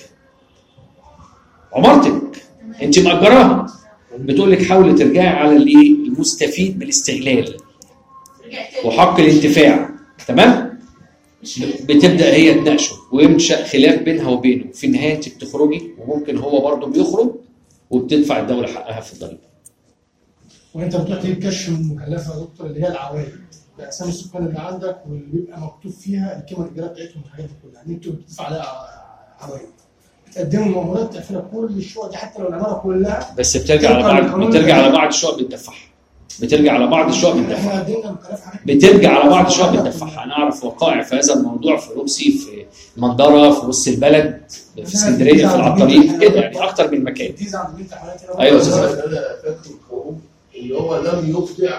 عمارتك انت مأجراها، بتقول لك حاولي ترجعي على الايه؟ المستفيد بالاستغلال وحق الانتفاع. تمام؟ بتبدا هي تناقشه وينشا خلاف بينها وبينه، في النهايه انت بتخرجي وممكن هو برضه بيخرج وبتدفع الدوله حقها في الضريبه. وانت بتروح تجيب كشف المكلفه يا دكتور اللي هي العوائد باسامي السكان اللي عندك واللي بيبقى مكتوب فيها القيمه الايجاريه بتاعتهم والحاجات دي كلها، ان انتوا بتدفع عليها عوائد. بتقدموا المأمورات تقفلها كل الشقق دي حتى لو العماره كلها، بس بترجع على بعض بترجع على بعض الشقق بتدفعها. بترجع على بعض الشقق بتدفعها. بترجع على بعض الشقق بتدفعها. انا اعرف وقائع في هذا الموضوع في روكسي، في منظره، في وسط البلد، في اسكندريه، في العطاريق كده، يعني اكتر من مكان. ايوه استاذ. انا فاكر القانون اللي هو لم يخضع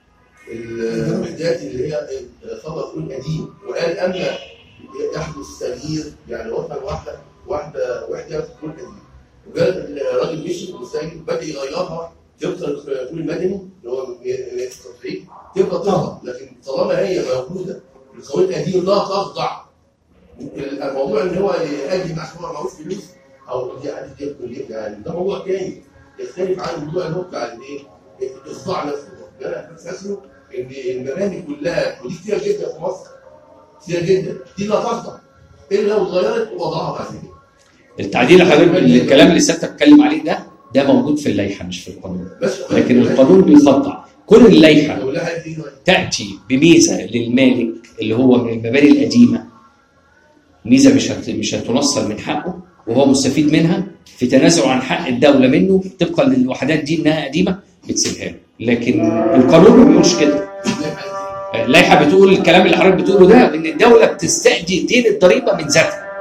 الوحدات اللي هي خطا قانون قديم، وقال ان يحدث تغيير، يعني وصل واحده واحده وحده قانون قديم، وقال الراجل مشي المستاجر بدا يغيرها تبقى القانون المدني اللي هو التصريح تبقى تخضع، لكن طالما هي موجوده القانون القديم لا تخضع. الموضوع ان هو يقدم عشان هو معهوش فلوس او يعني ده موضوع تاني يختلف عن الموضوع اللي هو بتاع الايه؟ الاخضاع نفسه. انا فاكره ان المباني كلها ودي كتير جدا في مصر كتير جدا دي لا تخضع الا لو اتغيرت وضعها بعد كده. التعديل حضرتك الكلام اللي سيادتك بتتكلم عليه ده ده موجود في اللائحه مش في القانون، لكن القانون بيخضع. كل اللائحه تاتي بميزه للمالك اللي هو من المباني القديمه، ميزه مش مش هتنصل من حقه وهو مستفيد منها في تنازع عن حق الدوله منه طبقا للوحدات دي انها قديمه بتسيبها له، لكن القانون ما بيقولش كده. اللائحه بتقول الكلام اللي حضرتك بتقوله ده ان الدوله بتستأدي دين الضريبه من ذاتها.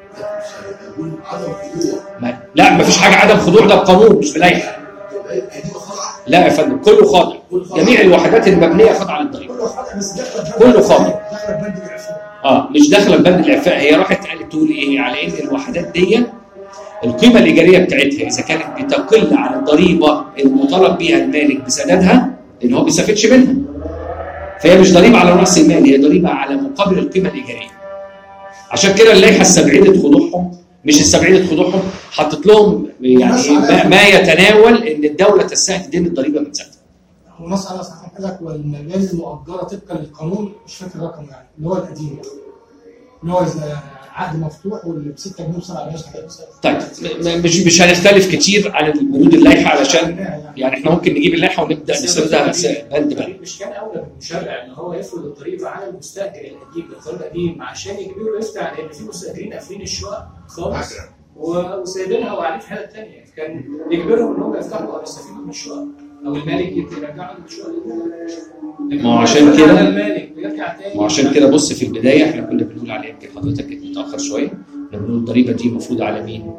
ما لا ما فيش حاجه عدم خضوع، ده القانون مش بلائحه. لا يا فندم كله خاضع، جميع الوحدات المبنيه خاضعه للضريبه. كله خاضع. اه مش داخله ببند الاعفاء، هي راحت قالت تقول ايه؟ على ان الوحدات دي القيمه الايجاريه بتاعتها اذا كانت بتقل عن الضريبه المطالب بها المالك بسدادها لان هو ما بيستفدش منها، فهي مش ضريبه على راس المال، هي ضريبه على مقابل القيمه الايجاريه. عشان كده اللائحه استبعدت خضوعهم، مش استبعدت خضوعهم، حطت لهم يعني ما يتناول ان الدوله تستهدف دين الضريبه من ذاتها. ونسال الله سبحانه وتعالى والمباني المؤجره طبقا للقانون مش فاكر رقمه يعني اللي هو القديم يعني اللي هو عقد مفتوح واللي ب ستة جنيه وسبعة جنيه. طيب مش مش هنختلف كتير عن البنود اللائحه علشان يعني احنا ممكن نجيب اللائحه ونبدا نسردها بند بند. مش كان اولى بالمشرع ان هو يفرض الضريبه على المستاجر القديم القانون القديم عشان يجبره يفتح لان في مستاجرين قافلين الشقق خالص وسايبينها وقاعدين في حاله ثانيه كان يجبرهم ان هم يفتحوا او يستفيدوا من الشقق او المالك يرجع له الشقق. ما هو عشان كده المالك بيرجع تاني. ما عشان كده بص في البدايه احنا كنا بنقول عليها يمكن حضرتك جيت متاخر شويه كنا بنقول الضريبه دي المفروض على مين؟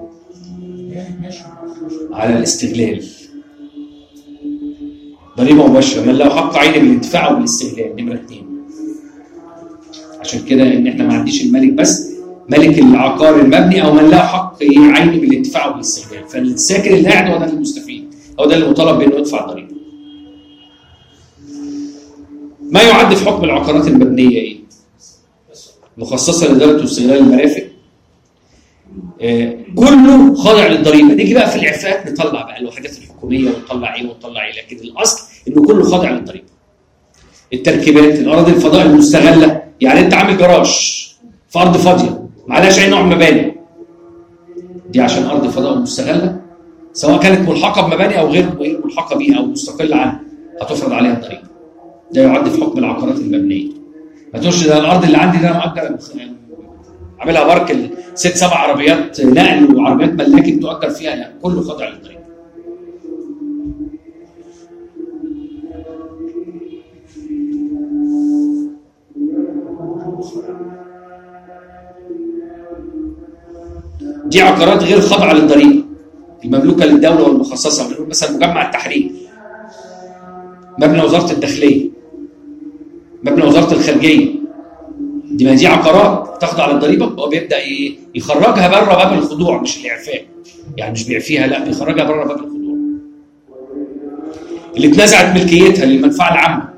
على الاستغلال. ضريبه مباشره من له حق عيني بالانتفاع او بالاستغلال نمره اثنين. عشان كده ان احنا ما عنديش الملك بس ملك العقار المبني او من له حق عيني بالانتفاع او بالاستغلال فالساكن اللي قاعد هو ده المستفيد هو ده اللي مطالب بانه يدفع ضريبه. ما يعد في حكم العقارات المبنيه ايه؟ مخصصه لاداره واستغلال المرافق. آه كله خاضع للضريبه، نيجي بقى في الاعفاءات نطلع بقى الوحدات الحكوميه ونطلع ايه ونطلع ايه، لكن الاصل انه كله خاضع للضريبه. التركيبات، الاراضي الفضاء المستغله، يعني انت عامل جراج في ارض فاضيه ما عليهاش اي نوع مباني. دي عشان ارض فضاء مستغله سواء كانت ملحقه بمباني او غير ملحقه بيها او مستقله عنها هتفرض عليها الضريبه. ده يعد في حكم العقارات المبنيه. ما تقولش ده الارض اللي عندي ده مؤجر عاملها بارك ست سبع عربيات نقل وعربيات ملاكي تؤجر فيها، لا كله خاضع للضريبه. دي عقارات غير خاضعه للضريبه المملوكه للدوله والمخصصه، بنقول مثلا مجمع التحرير، مبنى وزاره الداخليه، مبنى وزاره الخارجيه، دي ما دي عقارات تخضع للضريبه. هو بيبدا ايه؟ يخرجها بره باب الخضوع مش الاعفاء، يعني مش بيعفيها لا بيخرجها بره باب الخضوع. اللي اتنازعت ملكيتها للمنفعه العامه،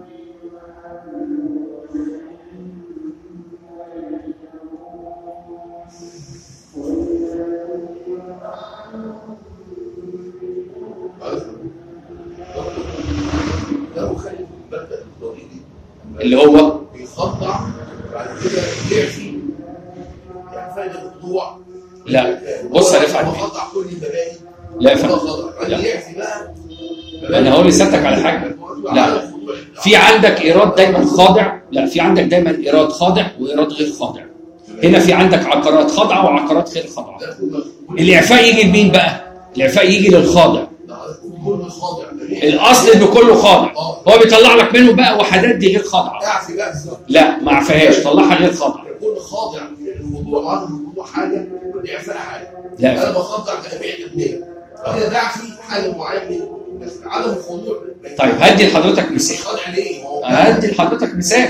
اللي هو بيخضع بعد كده يعفي يعفي الخضوع. لا بص هنفعل ايه؟ خضع كل المباني لا يا فندم لا يعفي بقى. انا هقول لسيادتك على حاجه. لا في عندك ايراد دايما خاضع، لا في عندك دايما ايراد خاضع وايراد غير خاضع. هنا في عندك عقارات خاضعه وعقارات غير خاضعه. الاعفاء يجي لمين بقى؟ الاعفاء يجي للخاضع. كله خاضع. الاصل انه كله خاضع. هو بيطلع لك منه بقى وحدات دي غير خاضعه. اعفي بقى بالظبط. لا ما عفاهاش، طلعها غير خاضعه. كله خاضع. الموضوع عرض الموضوع حاجه والاعفاء حاجه. لا انا بخضع جميع الاثنين. انا بعفي حاجه معينه بس عدم الخضوع. طيب هدي لحضرتك مثال. خاضع ليه؟ هدي لحضرتك مثال.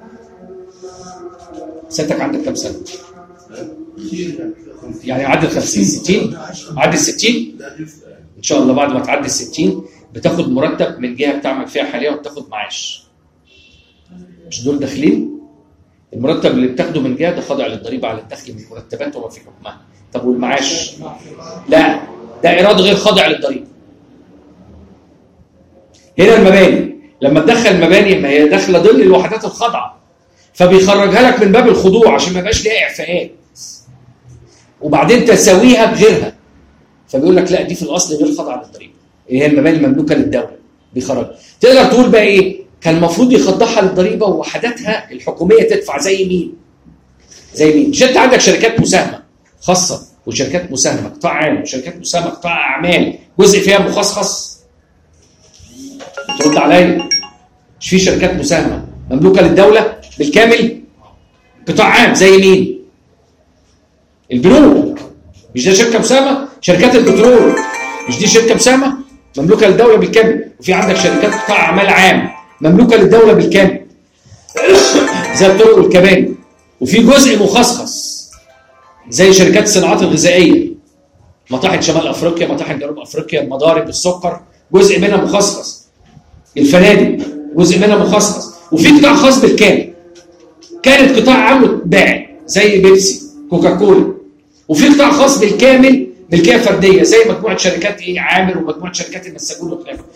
سنتك عندك كام سنه؟ يعني عدى خمسين ستين؟ عدى ستين؟ ان شاء الله بعد ما تعدي ال ستين بتاخد مرتب من جهه بتعمل فيها حاليا وبتاخد معاش. مش دول داخلين؟ المرتب اللي بتاخده من جهه ده خاضع للضريبه على الدخل من المرتبات وما في حكمها. طب والمعاش؟ لا ده ايراد غير خاضع للضريبه. هنا المباني لما تدخل مباني ما هي داخله ضمن الوحدات الخاضعه فبيخرجها لك من باب الخضوع عشان ما يبقاش ليها اعفاءات. وبعدين تساويها بغيرها فبيقول لك لا دي في الاصل غير خاضعه للضريبه. هي المباني المملوكه للدوله بيخرج. تقدر تقول بقى ايه؟ كان المفروض يخضعها للضريبه ووحداتها الحكوميه تدفع زي مين؟ زي مين؟ مش انت عندك شركات مساهمه خاصه وشركات مساهمه قطاع عام وشركات مساهمه قطاع اعمال جزء فيها مخصص؟ ترد عليا. مش في شركات مساهمه مملوكه للدوله بالكامل قطاع عام زي مين؟ البنوك. مش ده شركه مساهمه؟ شركات البترول مش دي شركه مساهمه مملوكه للدوله بالكامل؟ وفي عندك شركات قطاع اعمال عام مملوكه للدوله بالكامل زي الطرق والكباري. وفي جزء مخصص زي شركات الصناعات الغذائيه، مطاحن شمال افريقيا، مطاحن جنوب افريقيا، المضارب، السكر، جزء منها مخصص. الفنادق جزء منها مخصص. وفي قطاع خاص بالكامل كانت قطاع عام واتباع زي بيبسي، كوكاكولا. وفي قطاع خاص بالكامل ملكيه فرديه زي مجموعه شركات ايه عامر ومجموعه شركات المساجون وخلافه.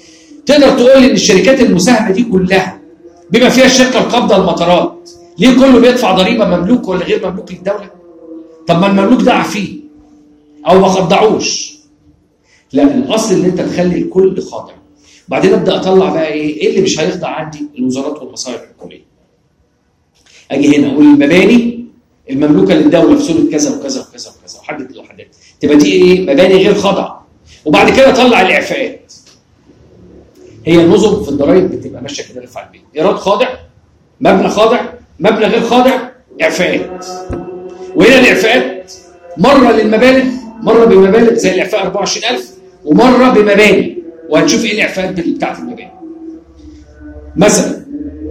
تقدر تقول لي ان الشركات المساهمه دي كلها بما فيها الشركه القابضه للمطارات ليه كله بيدفع ضريبه مملوك ولا غير مملوك للدوله؟ طب ما المملوك ده عفيه او ما خضعوش. لا، الاصل ان انت تخلي الكل خاضع. بعدين ابدا اطلع بقى ايه؟ ايه اللي مش هيخضع عندي؟ الوزارات والمصالح الحكوميه. اجي هنا اقول المباني المملوكه للدوله في سوره كذا وكذا وكذا وكذا وحدد الوحدات. تبقى دي ايه؟ مباني غير خاضعه. وبعد كده اطلع الاعفاءات. هي النظم في الضرائب بتبقى ماشيه كده رفع البيت. ايراد خاضع، مبنى خاضع، مبنى غير خاضع، اعفاءات. وهنا الاعفاءات مره للمبالغ، مره بمبالغ زي الاعفاء أربعة وعشرين ألف، ومره بمباني، وهنشوف ايه الاعفاءات بتاعت المباني. مثلا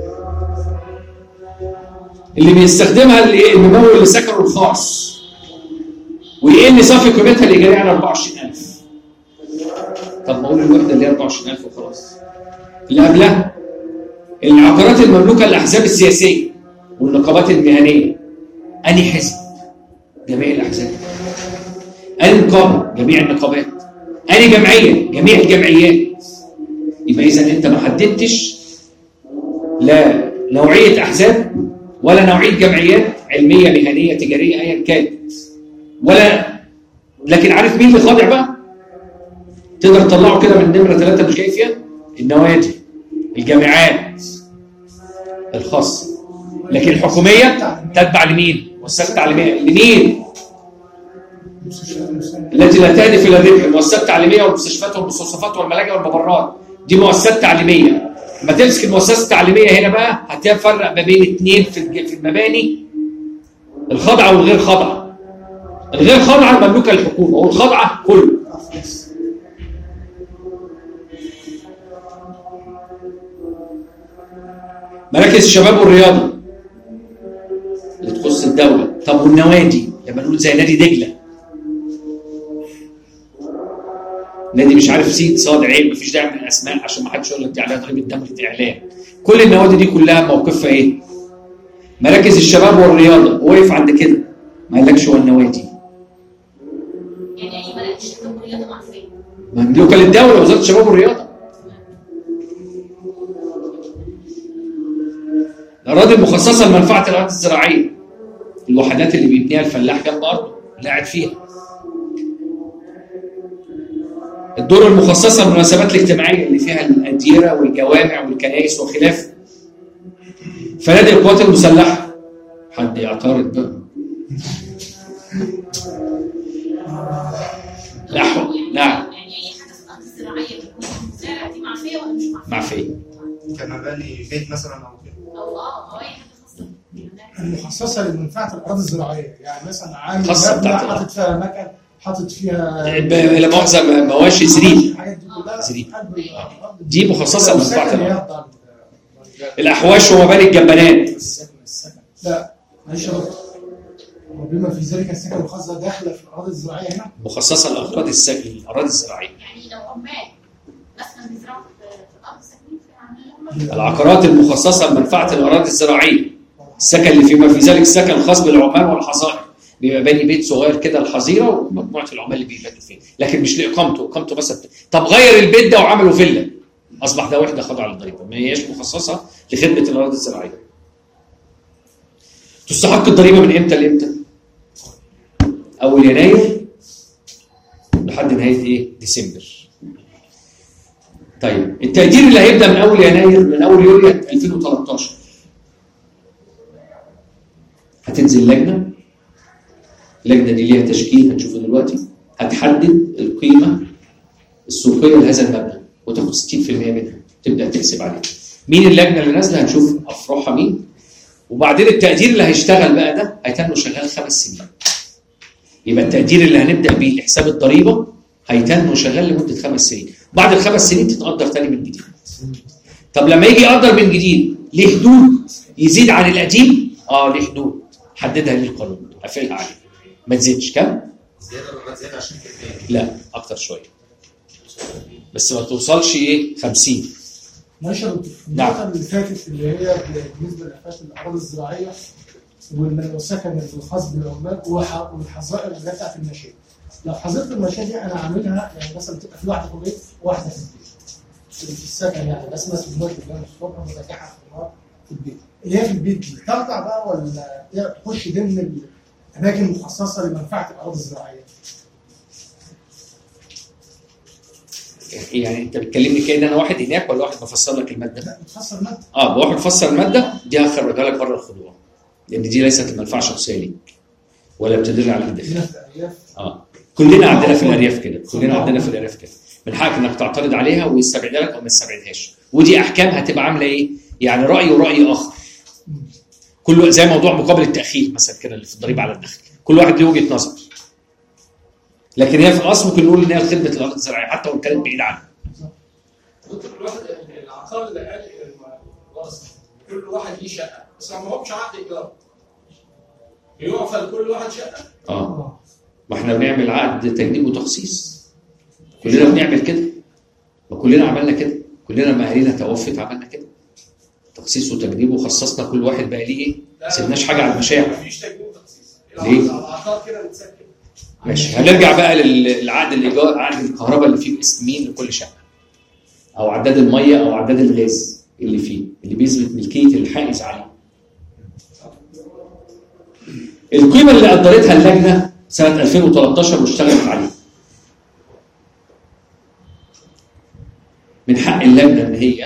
اللي بيستخدمها الممول اللي سكنه الخاص ويقل صافي قيمتها الايجاريه على أربعة وعشرين ألف. طب ما اقول الوحده اللي هي أربعة وعشرين ألف وخلاص. اللي قبلها العقارات المملوكه للاحزاب السياسيه والنقابات المهنيه. انهي حزب؟ جميع الاحزاب. انهي نقابه؟ جميع النقابات. انهي جمعيه؟ جميع الجمعيات. يبقى اذا انت ما حددتش لا نوعيه احزاب ولا نوعيه جمعيات علميه مهنيه تجاريه ايا كانت، ولا لكن عارف مين اللي خاضع بقى؟ تقدر تطلعه كده من نمره ثلاثه مش جاي فيها؟ النوادي، الجامعات الخاصه. لكن الحكوميه تتبع لمين؟ مؤسسات تعليميه لمين؟ التي لا تهدف الى الربح. المؤسسات التعليميه والمستشفيات والمستوصفات والملاجئ والمبرات دي مؤسسات تعليميه. لما تمسك المؤسسات التعليميه هنا بقى هتفرق ما بين اثنين في المباني: الخاضعه والغير خاضعه. الغير خاضعه المملوكه للحكومه، والخاضعه كله. مراكز الشباب والرياضه اللي تخص الدوله. طب والنوادي لما نقول زي نادي دجله، نادي مش عارف سين صاد عين، مفيش داعي من الاسماء عشان ما حدش يقول لك دي عليها ضريبه دمغه اعلان. كل النوادي دي كلها موقفها ايه؟ مراكز الشباب والرياضه. وقف عند كده ما قالكش هو النوادي. يعني اي مراكز الشباب والرياضه معفيه مملوكه للدوله، وزاره الشباب والرياضه. الاراضي المخصصه لمنفعه الارض الزراعيه، الوحدات اللي بيبنيها الفلاح جنب ارضه اللي قاعد فيها. الدور المخصصه للمناسبات الاجتماعيه اللي فيها الاديره والجوامع والكنائس وخلافه. فنادق القوات المسلحه. حد يعترض بقى؟ لا. نعم. يعني اي حاجه في الارض الزراعيه بتكون مزارع دي معفيه ولا مش معفيه؟ معفيه. كمباني بيت مثلا او كده. او اه او اي حاجه خاصه المخصصه لمنفعه الارض الزراعيه، يعني مثلا عامل خاصة مبنى بتاعت حاطط فيها مكن، حاطط فيها لا مؤاخذه مواشي زريب. الحاجات دي كلها زريب. قلب الأرض. دي مخصصه لمنفعه الارض. الارض. الاحواش ومباني الجبانات. السكن السكن لا معلش يا دكتور، وبما في ذلك السكن الخاصه داخله في الاراضي الزراعيه هنا مخصصه لاراضي السكن، الاراضي الزراعيه. يعني لو عمال مثلا بيزرعوا في الارض ساكنين فيها. العقارات المخصصه لمنفعه الاراضي الزراعيه، السكن اللي فيما في ذلك السكن الخاص بالعمال والحظائر، بيبقى باني بيت صغير كده الحظيره ومجموعه العمال اللي بيباتوا فيه، لكن مش لاقامته، اقامته بس. طب غير البيت ده وعملوا فيلا، اصبح ده وحده خاضعه للضريبه، ما هياش مخصصه لخدمه الاراضي الزراعيه. تستحق الضريبه من امتى لامتى؟ اول يناير لحد نهايه ايه؟ ديسمبر. طيب التقدير اللي هيبدا من اول يناير، من اول يوليو ألفين وثلاثة عشر هتنزل لجنه. اللجنه دي ليها تشكيل هنشوفه دلوقتي، هتحدد القيمه السوقيه لهذا المبنى وتاخد ستين بالمئة منها، تبدا تحسب عليها. مين اللجنه اللي نازله؟ هنشوف افرعها مين. وبعدين التقدير اللي هيشتغل بقى ده هيتنه شغال خمس سنين. يبقى التقدير اللي هنبدا بيه لحساب الضريبه هيتنه شغال لمده خمس سنين. بعد الخمس سنين تتقدر تاني من جديد. طب لما يجي يقدر من جديد ليه حدود يزيد عن القديم؟ اه ليه حدود حددها ليه القانون، قافلها عليه. ما تزيدش كام؟ زياده ولا زياده عشرين بالمئة؟ لا اكتر شويه، بس ما توصلش ايه خمسين. ماشي. نعم. النقطه اللي فاتت اللي هي بالنسبه لافات الاراضي الزراعيه والسكن الخاص بالعمال والحظائر اللي هي بتاعت المشاريع. لو حظيره المشاريع دي انا عاملها يعني مثلا تبقى في واحده في البيت وواحده في البيت، في السكن يعني الناس مثلا بتموت بالليل الصبح ومتكحه في النهار في البيت، اللي هي في البيت دي ترجع بقى ولا هي تخش ضمن الاماكن المخصصه لمنفعه الاراضي الزراعيه؟ يعني انت بتكلمني كأن انا واحد هناك ولا واحد بفسر لك الماده؟ لا بتفسر الماده. اه واحد بفسر الماده دي هخرجها لك بره الخضوع، لان دي ليست منفعه شخصيه ليك ولا بتدل على الدخل. اه كلنا عندنا في الارياف كده، كلنا عندنا في الارياف كده، من حقك انك تعترض عليها ويستبعدها لك او ما يستبعدهاش، ودي احكام هتبقى عامله ايه؟ يعني راي وراي اخر. كله زي موضوع مقابل التاخير مثلا كده اللي في الضريبه على الدخل، كل واحد له وجهه نظر. لكن هي في الاصل ممكن نقول ان هي خدمه الارض الزراعيه حتى وان كانت بعيده عنها. العقار اللي قال الورثه كل واحد ليه شقه، بس ما هوش عقد ايجار. يوفى لكل واحد شقه؟ اه ما احنا بنعمل عقد تجديد وتخصيص. كلنا بنعمل كده. وكلنا عملنا كده، كلنا لما اهالينا توفت عملنا كده. تخصيص وتجديد وخصصنا كل واحد بقى ليه ايه؟ ما سيبناش حاجه على المشاع. مفيش تجديد وتخصيص. ليه؟ العقار كده متسكر. ماشي، هنرجع بقى للعقد الايجار، عقد الكهرباء اللي فيه اسم مين لكل شقه. او عداد الميه او عداد الغاز اللي فيه، اللي بيثبت ملكيه الحائز عليه. القيمه اللي قدرتها اللجنه سنه ألفين وثلاثة عشر واشتغلت عليه. من حق اللجنه ان هي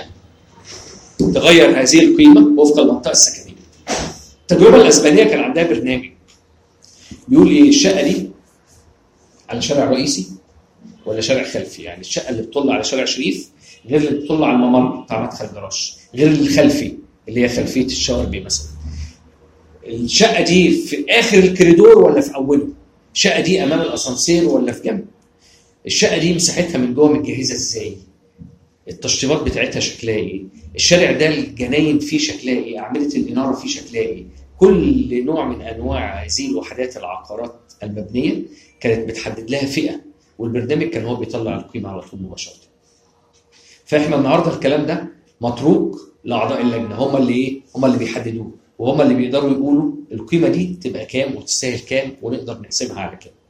تغير هذه القيمه وفق المنطقه السكنيه. التجربه الاسبانيه كان عندها برنامج بيقول ايه؟ الشقه دي على شارع رئيسي ولا شارع خلفي؟ يعني الشقه اللي بتطل على شارع شريف غير اللي بتطل على الممر بتاع مدخل جراج، غير الخلفي اللي هي خلفيه الشاوربي مثلا. الشقه دي في اخر الكوريدور ولا في اوله؟ الشقه دي امام الاسانسير ولا في جنب؟ الشقه دي مساحتها من جوه متجهزه ازاي؟ التشطيبات بتاعتها شكلها ايه؟ الشارع ده الجناين فيه شكلها ايه؟ اعمده الاناره فيه شكلها ايه؟ كل نوع من انواع هذه الوحدات العقارات المبنيه كانت بتحدد لها فئه، والبرنامج كان هو بيطلع القيمه على طول مباشره. فاحنا النهارده الكلام ده متروك لاعضاء اللجنه، هم اللي ايه؟ هم اللي بيحددوه، وهم اللي بيقدروا يقولوا القيمه دي تبقى كام وتستاهل كام ونقدر نقسمها على كام.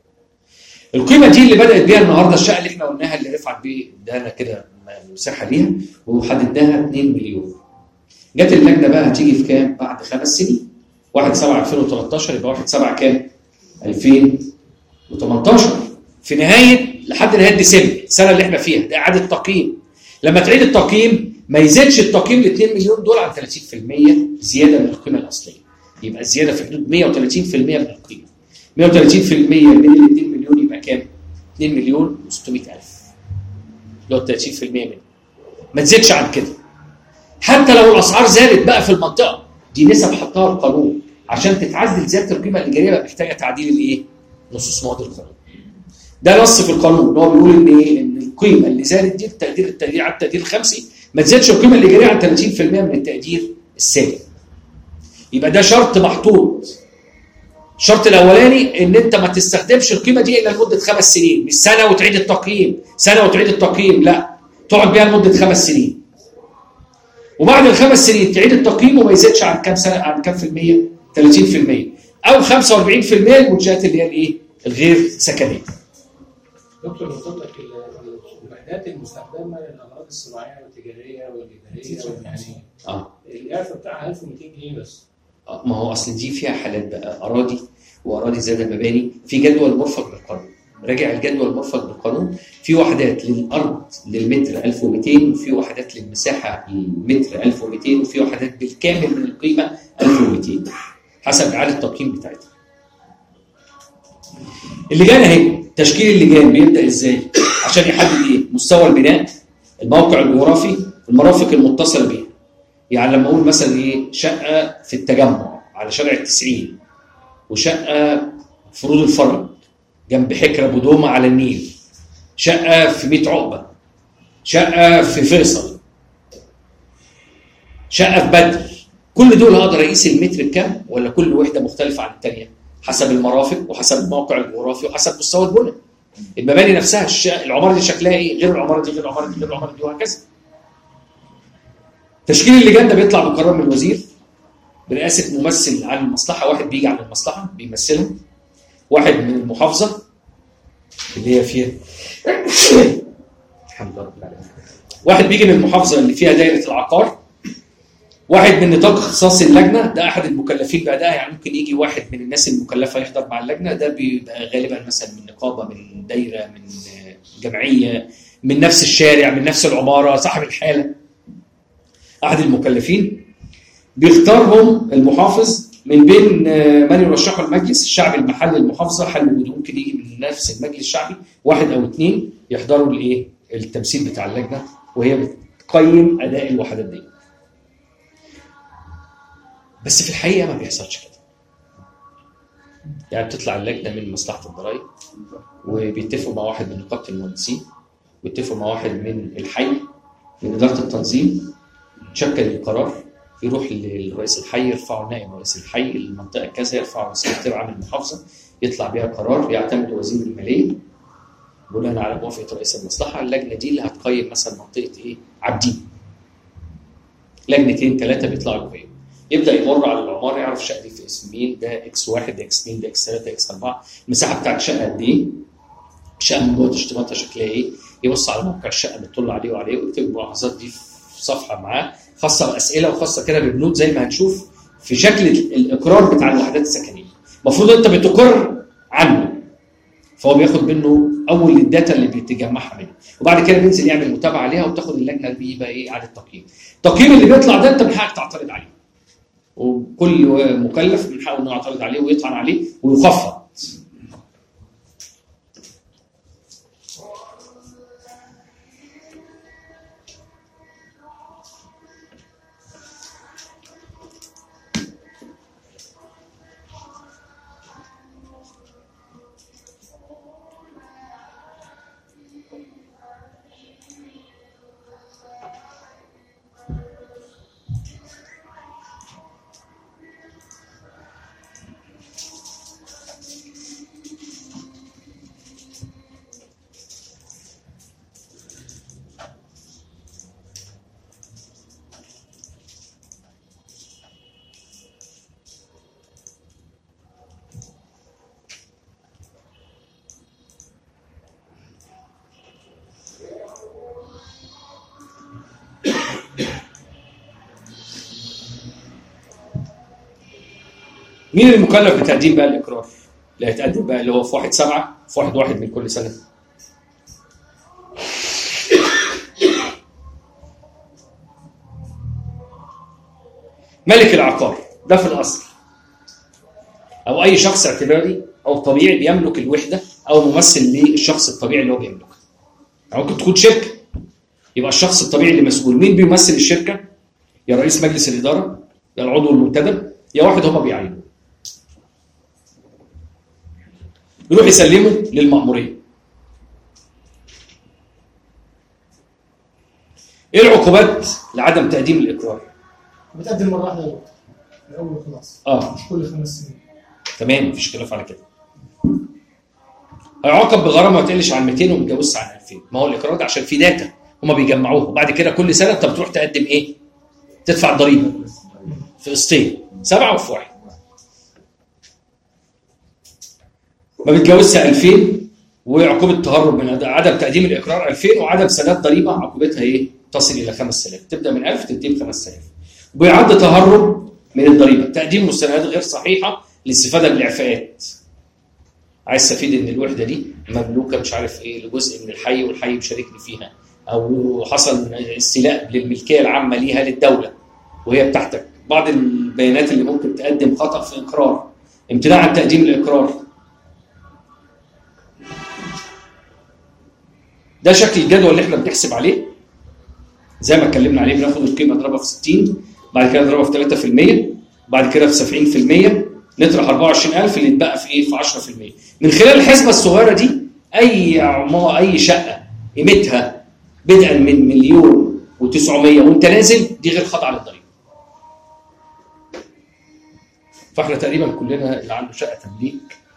القيمه دي اللي بدات بيها النهارده الشقه اللي احنا قلناها اللي رفعت بيه ادانا كده مساحه ليها وحددناها اتنين مليون. جت اللجنه بقى هتيجي في كام؟ بعد خمس سنين. واحد سبعة ألفين وثلاثة عشر يبقى واحد سبعة كام؟ ألفين وثمانية عشر. في نهايه لحد نهايه ديسمبر السنه اللي احنا فيها ده اعاده تقييم. لما تعيد التقييم ما يزيدش التقييم ل اتنين مليون دول عن ثلاثين في المية زياده من القيمه الاصليه. يبقى الزياده في حدود مية وثلاثين في المية من القيمه. مية وثلاثين في المية من ال اتنين مليون يبقى كام؟ اتنين مليون وستمية ألف. اللي هو ثلاثين في المية منه. ما تزيدش عن كده. حتى لو الاسعار زادت بقى في المنطقه، دي نسب حطها القانون عشان تتعدل زياده القيمه الايجاريه بقى محتاجه تعديل الايه؟ نصوص مواد القانون. ده نص في القانون هو بيقول ان ايه؟ ان القيمه اللي زادت دي التقدير التقدير على التقدير الخمسي ما تزيدش القيمه الايجاريه عن ثلاثين في المية من التقدير السابق. يبقى ده شرط محطوط. الشرط الاولاني ان انت ما تستخدمش القيمه دي الا لمده خمس سنين، مش سنه وتعيد التقييم، سنه وتعيد التقييم، لا، تقعد بيها لمده خمس سنين. وبعد الخمس سنين تعيد التقييم وما يزيدش عن كام سنه؟ عن كام في المية؟ ثلاثين في المية او خمسة وأربعين في المية المنشات اللي هي الايه؟ الغير سكنيه. دكتور قلت لك الوحدات المستخدمه للاغراض الصناعيه والتجاريه والاداريه والمهنيه. اه الاعفاء بتاعها ألف ومئتين جنيه بس. آه ما هو اصل دي فيها حالات بقى اراضي واراضي زاد مباني في جدول مرفق بالقانون. راجع الجدول المرفق بالقانون في وحدات للارض للمتر ألف ومئتين وفي وحدات للمساحه المتر ألف ومئتين وفي وحدات بالكامل من القيمه ألف ومئتين حسب اعاده التقييم بتاعتها. اللجان اهي، تشكيل اللجان بيبدا ازاي؟ عشان يحدد ايه؟ مستوى البناء، الموقع الجغرافي، المرافق المتصله بيها. يعني لما اقول مثلا ايه؟ شقه في التجمع على شارع التسعين وشقه في رود الفرج جنب حكر ابو دومه على النيل، شقه في ميت عقبه، شقه في فيصل، شقه في بدر، كل دول هقدر اقيس المتر بكام ولا كل وحده مختلفه عن الثانيه؟ حسب المرافق وحسب الموقع الجغرافي وحسب مستوى البنى. المباني نفسها الش... العماره دي شكلها ايه؟ غير العماره دي غير العماره دي غير العماره دي وهكذا. تشكيل اللجان ده بيطلع بقرار من الوزير برئاسه ممثل عن المصلحه، واحد بيجي عن المصلحه بيمثلها، واحد من المحافظه اللي هي فيها الحمد لله رب العالمين واحد بيجي من المحافظه اللي فيها دايره العقار، واحد من نطاق اختصاص اللجنه، ده احد المكلفين بادائها، يعني ممكن يجي واحد من الناس المكلفه يحضر مع اللجنه، ده بيبقى غالبا مثلا من نقابه، من دايره، من جمعيه، من نفس الشارع، من نفس العماره، صاحب الحاله، احد المكلفين. بيختارهم المحافظ من بين من يرشحوا المجلس الشعبي المحلي المحافظه، حل وجود ممكن يجي من نفس المجلس الشعبي واحد او اثنين يحضروا الايه التمثيل بتاع اللجنه، وهي بتقيم اداء الوحدات دي. بس في الحقيقه ما بيحصلش كده. يعني بتطلع اللجنه من مصلحه الضرائب، وبيتفقوا مع واحد من نقابه المهندسين، ويتفقوا مع واحد من الحي من اداره التنظيم، تشكل القرار، يروح للرئيس الحي، يرفعه نائب رئيس الحي، المنطقه كذا يرفعه سكرتير عام المحافظه، يطلع بيها قرار يعتمد وزير الماليه بناء على موافقه رئيس المصلحه. اللجنه دي اللي هتقيم مثلا منطقه ايه؟ عابدين. لجنتين ثلاثه بيطلعوا يقيموا، يبدا يمر على العماره، يعرف الشقه دي في اسم مين، ده اكس واحد، ده اكس اثنين، ده اكس ثلاثه، اكس اربعه، المساحه بتاعت الشقه قد ايه؟ الشقه من جوه تشطيباتها شكلها ايه؟ يبص على موقع الشقه اللي بتطل عليه وعليه، ويكتب الملاحظات دي في صفحه معاه خاصه باسئله وخاصه كده ببنود زي ما هنشوف في شكل الاقرار بتاع الوحدات السكنيه. المفروض انت بتقر عنه، فهو بياخد منه اول الداتا اللي بيتجمعها منه، وبعد كده بينزل يعمل متابعه عليها، وتاخد اللجنه دي بقى ايه؟ اعاده تقييم. التقييم اللي بيطلع ده انت من حقك تعترض عليه، وكل مكلف من حقه انه يعترض عليه ويطعن عليه ويخفض. مين المكلف بتقديم بقى الاقرار؟ اللي هيتقدم بقى اللي هو في واحد سبعة في واحد واحد من كل سنه. ملك العقار ده في الاصل، او اي شخص اعتباري او طبيعي بيملك الوحده، او ممثل للشخص الطبيعي اللي هو بيملكها. يعني ممكن تكون شركه، يبقى الشخص الطبيعي اللي مسؤول. مين بيمثل الشركه؟ يا رئيس مجلس الاداره، يا العضو المنتدب، يا واحد هم بيعينوه. يروح يسلمه للمأمورية. ايه العقوبات لعدم تقديم الإقرار؟ بتقدم مرة واحدة من الأول خلاص. اه مش كل خمس سنين. تمام، مفيش خلاف على كده. هيعاقب بغرامة ما تقلش عن مئتين وما تجاوزش عن ألفين. ما هو الإقرار ده عشان في داتا هما بيجمعوها، وبعد كده كل سنة أنت بتروح تقدم إيه؟ تدفع الضريبة في قسطين، سبعة وفي واحد. ما بتجاوزش ألفين، وعقوبه تهرب من عدم تقديم الاقرار ألفين، وعدم سداد ضريبه عقوبتها ايه؟ تصل الى خمس آلاف، تبدا من ألف تنتهي ب خمس آلاف. ويعد تهرب من الضريبه تقديم مستندات غير صحيحه للاستفاده بالاعفاءات. عايز استفيد ان الوحده دي مملوكه مش عارف ايه لجزء من الحي والحي مشاركني فيها، او حصل استيلاء للملكيه العامه ليها للدوله وهي بتاعتك. بعض البيانات اللي ممكن تقدم خطا في اقرار، امتناع عن تقديم الاقرار. ده شكل الجدول اللي احنا بنحسب عليه زي ما اتكلمنا عليه. بناخد القيمه نضربها في ستين، بعد كده نضربها في ثلاثة في المية، بعد كده في سبعين في المية، نطرح أربعة وعشرين ألف اللي يتبقى في ايه؟ في عشرة في المية. من خلال الحسبه الصغيره دي اي عماره اي شقه قيمتها بدءا من مليون وتسعمية وانت نازل دي غير خاضعه للضريبه. فاحنا تقريبا كلنا اللي عنده شقه تمليك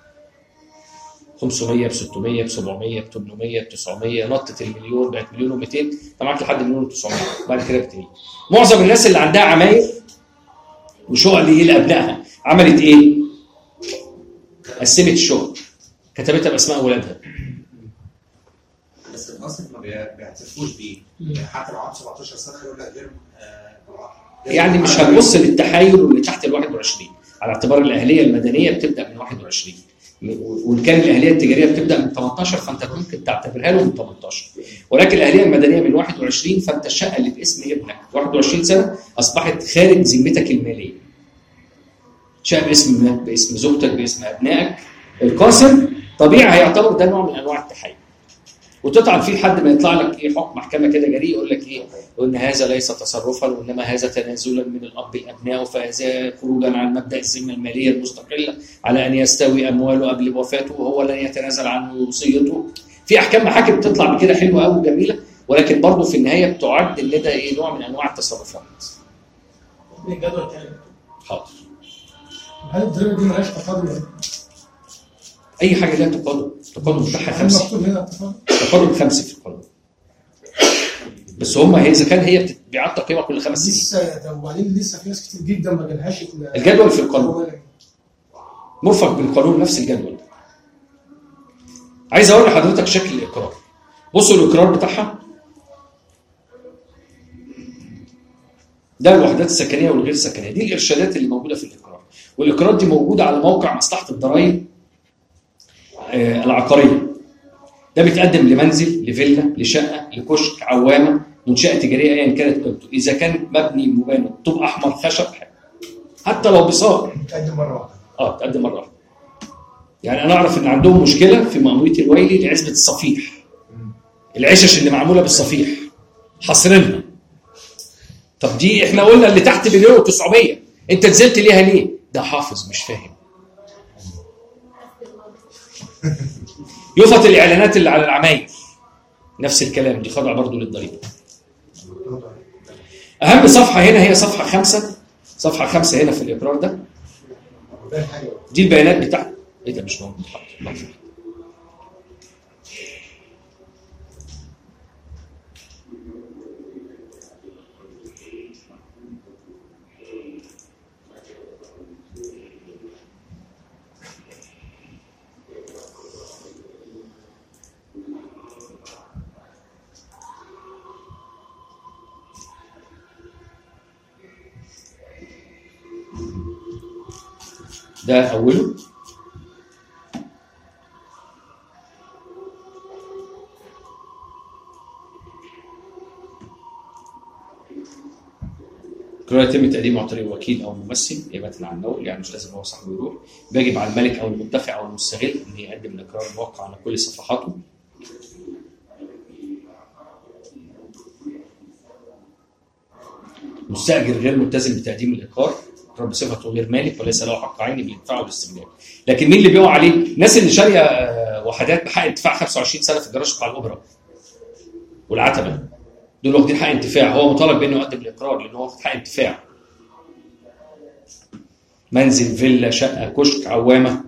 خمسمية ب ستمية ب سبعمية ب تمنمية ب تسعمية، نطت المليون بقت مليون ومئتين، انت معاك لحد مليون وتسعمية، بعد كده بتقل. معظم الناس اللي عندها عماير وشقق اللي لابنائها عملت ايه؟ قسمت الشقق، كتبتها باسماء اولادها. بس المصرف ما بي- بيعترفوش بيه. يعني حتى لو عنده سبعتاشر سنه يقول لك غير آه، يعني مش هنبص للتحايل واللي تحت ال واحد وعشرين على اعتبار الاهليه المدنيه بتبدا من واحد وعشرين، وان كان الاهليه التجاريه بتبدا من ثمانية عشر فانت ممكن تعتبرها له من ثمانية عشر، ولكن الاهليه المدنيه من واحد وعشرين فانت الشقه اللي باسم ابنك واحد وعشرين سنه اصبحت خارج ذمتك الماليه. شقه باسم باسم زوجتك باسم ابنائك القاسم طبيعي هيعتبر ده نوع من انواع التحايل. وتطعن فيه لحد ما يطلع لك ايه حكم محكمه كده جريء يقول لك ايه؟ وان هذا ليس تصرفا وانما هذا تنازلا من الاب لابنائه، فهذا خروجا عن مبدا الذمه الماليه المستقله على ان يستوي امواله قبل وفاته وهو لن يتنازل عن وصيته. في احكام محاكم بتطلع بكده حلوه قوي وجميله، ولكن برضه في النهايه بتعد ان ده ايه نوع من انواع التصرفات. الجدول تاني. حاضر. هل الضريبه دي مالهاش تقادم؟ اي حاجه لها تقادم، التقادم بتاعها هل خمسه. مكتوب هنا التقادم؟ تقادم خمسه في القانون. بس هم اذا كان هي بتبيعات تقييمها كل خمس سنين. لسه ده وبعدين لسه في ناس كتير جدا ما جالهاش الجدول في القانون مرفق بالقانون نفس الجدول. عايز اوري لحضرتك شكل الاقرار. بصوا الاقرار بتاعها ده الوحدات السكنيه والغير سكنيه، دي الارشادات اللي موجوده في الاقرار، والاقرار دي موجوده على موقع مصلحه الضرائب آه العقاريه. ده بيتقدم لمنزل، لفيلا، لشقه، لكشك، عوامه، منشاه تجاريه ايا كانت قيمته، اذا كان مبني مباني طوب احمر خشب حتى لو بصار بتقدم مره واحده. اه تقدم مره واحده. يعني انا اعرف ان عندهم مشكله في مأمورية الويلي لعزبه الصفيح. العشش اللي معموله بالصفيح حاصرينها. طب دي احنا قلنا اللي تحت مليون وتسعمية، انت نزلت ليها ليه؟ ده حافظ مش فاهم. يفط الاعلانات اللي على العماير نفس الكلام، دي خاضعه برضه للضريبه. اهم صفحه هنا هي صفحه خمسة، صفحه خمسة هنا في الاقرار ده. دي البيانات بتاعته. ايه ده مش موجود؟ حاضر. ده أوله. قرار يتم تقديمه عن طريق وكيل أو ممثل نيابة عن النول، يعني مش لازم هو صاحبه يروح. بيجب على الملك أو المدفع أو المستغل إن يقدم الإقرار الموقع على كل صفحاته. مستأجر غير ملتزم بتقديم الإقرار بصفته غير مالك وليس له حق عيني بالادفاع والاستملاك. لكن مين اللي بيقع عليه؟ الناس اللي شاريه وحدات بحق انتفاع خمسة وعشرين سنه في الجراج بتاع الاوبرا والعتبه، دول واخدين حق انتفاع، هو مطالب بانه يقدم الاقرار لانه هو واخد حق انتفاع. منزل، فيلا، شقه، كشك، عوامه.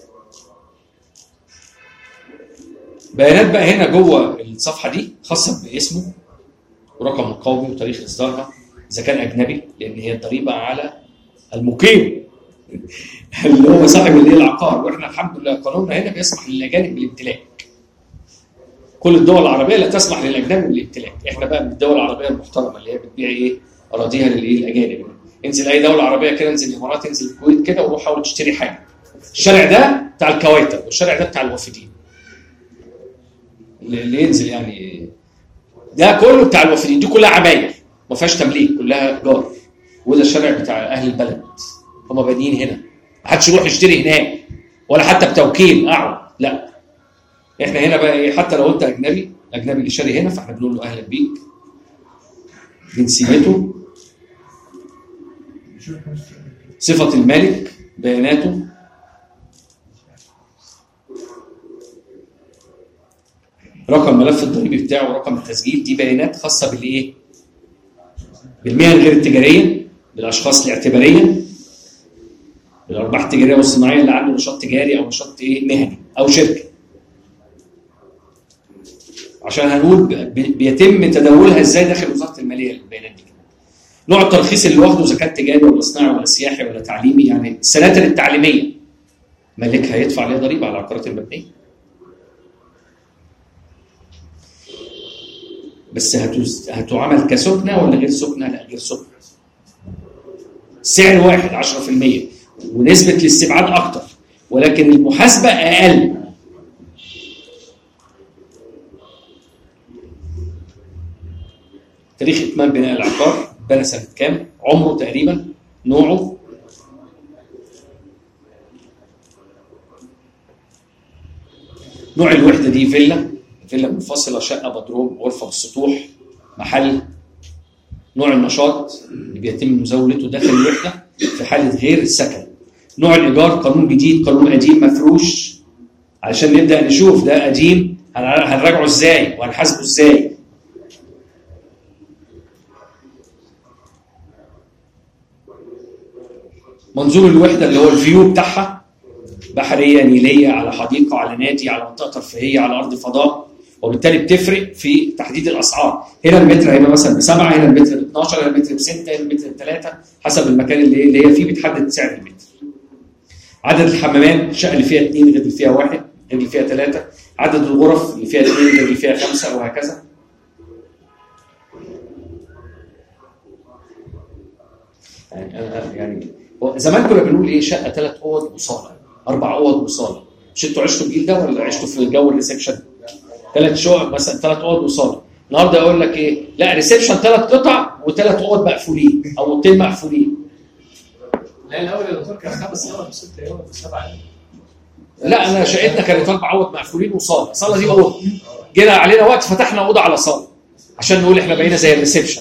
بيانات بقى هنا جوه الصفحه دي خاصه باسمه ورقم القومي وتاريخ اصدارها، اذا كان اجنبي لان هي الضريبه على المقيم اللي هو صاحب اللي هي العقار، واحنا الحمد لله قانوننا هنا بيسمح للاجانب بالامتلاك. كل الدول العربيه لا تسمح للاجنبي بالامتلاك، احنا بقى من الدول العربيه المحترمه اللي هي بتبيع ايه؟ اراضيها للايه؟ الاجانب. انزل اي دوله عربيه كده، انزل الامارات، انزل الكويت كده، وروح حاول تشتري حاجه. الشارع ده بتاع الكويتر والشارع ده بتاع الوافدين. اللي ينزل يعني ده كله بتاع الوافدين، دي كلها عماير ما فيهاش تمليك، كلها ايجار. وده الشارع بتاع اهل البلد، هم بادئين هنا، ما حدش يروح يشتري هناك ولا حتى بتوكيل اقعد، لا. احنا هنا بقى ايه؟ حتى لو انت اجنبي، الاجنبي اللي شاري هنا فاحنا بنقول له اهلا بيك، جنسيته، صفه المالك، بياناته، رقم ملف الضريبي بتاعه ورقم التسجيل. دي بيانات خاصه بالايه؟ بالمهن غير التجاريه، بالاشخاص الاعتباريه، بالارباح التجاريه والصناعيه اللي عنده نشاط تجاري او نشاط ايه؟ مهني او شركه. عشان هنقول بيتم تداولها ازاي داخل وزاره الماليه البيانات دي. نوع الترخيص اللي واخده، اذا كان تجاري ولا صناعي ولا سياحي ولا تعليمي، يعني السناتر التعليميه مالكها هيدفع عليها ضريبه على العقارات المبنيه. بس هتز... هتعمل كسكنه ولا غير سكنه؟ لا غير سكنه. سعر واحد عشرة في المية ونسبه الاستبعاد اكتر، ولكن المحاسبه اقل. تاريخ اتمام بناء العقار بنى سنه كام؟ عمره تقريبا؟ نوعه؟ نوع الوحده دي فيلا، فيلا منفصله، شقه، بدروم، غرفه بالسطوح، محل. نوع النشاط اللي بيتم مزاولته داخل الوحده في حاله غير السكن. نوع الايجار قانون جديد، قانون قديم، مفروش، علشان نبدا نشوف ده قديم هنراجعه ازاي وهنحاسبه ازاي. منظور الوحده اللي هو الفيو بتاعها، بحريه، نيليه، على حديقه، على نادي، على منطقه ترفيهيه، على ارض فضاء، وبالتالي بتفرق في تحديد الاسعار. هنا المتر هيبقى مثلا بسبعه، هنا المتر ب اتناشر، هنا المتر بسته، هنا المتر بثلاثه، حسب المكان اللي اللي هي فيه بتحدد سعر المتر. عدد الحمامات، الشقه اللي فيها اثنين غير اللي فيها واحد غير اللي فيها ثلاثه، عدد الغرف اللي فيها اثنين غير اللي فيها خمسه، وهكذا. يعني يعني زمان كنا بنقول ايه؟ شقه ثلاث اوض وصاله، اربع اوض وصاله. مش انتوا عشتوا الجيل ده ولا عشتوا في جو الريسبشن؟ ثلاث شقق مثلا، ثلاث اوض وصاله. النهارده يقول لك ايه؟ لا ريسبشن ثلاث قطع وثلاث اوض مقفولين او اوضتين مقفولين. لا الاول يا دكتور كان خمس اوض وست اوض وسبعه. لا انا شقتنا كانت اربع اوض مقفولين وصاله، صاله دي اوضه. جينا علينا وقت فتحنا اوضه على صاله عشان نقول احنا بقينا زي الريسبشن.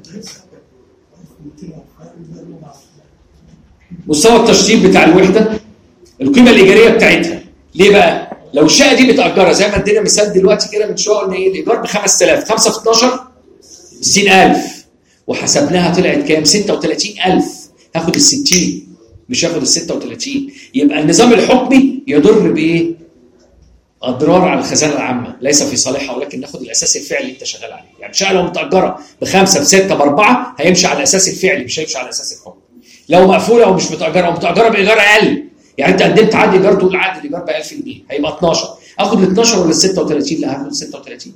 مستوى التشطيب بتاع الوحده، القيمه الايجاريه بتاعتها. ليه بقى؟ لو الشقه دي متاجره زي ما ادينا مثال دلوقتي كده من شويه، قلنا ايه؟ الايجار ب خمسة آلاف، خمسة في اتناشر ستين ألف، وحسبناها طلعت كام؟ ستة وثلاثين ألف. هاخد ال ستين مش هاخد ال ستة وثلاثين. يبقى النظام الحكمي يضر بايه؟ اضرار على الخزانه العامه، ليس في صالحها، ولكن ناخد الاساس الفعلي اللي انت شغال عليه. يعني الشقه لو متاجره بخمسه بسته باربعه هيمشي على الاساس الفعلي، مش هيمشي على الاساس الحكمي. لو مقفوله او مش متاجره او متاجره بايجار اقل، يعني انت قدمت عقد ايجار تقول عقد الايجار ب ألف جنيه هيبقى اتناشر، اخد ال اتناشر ولا ال ستة وثلاثين؟ لا هاخد ال ستة وثلاثين.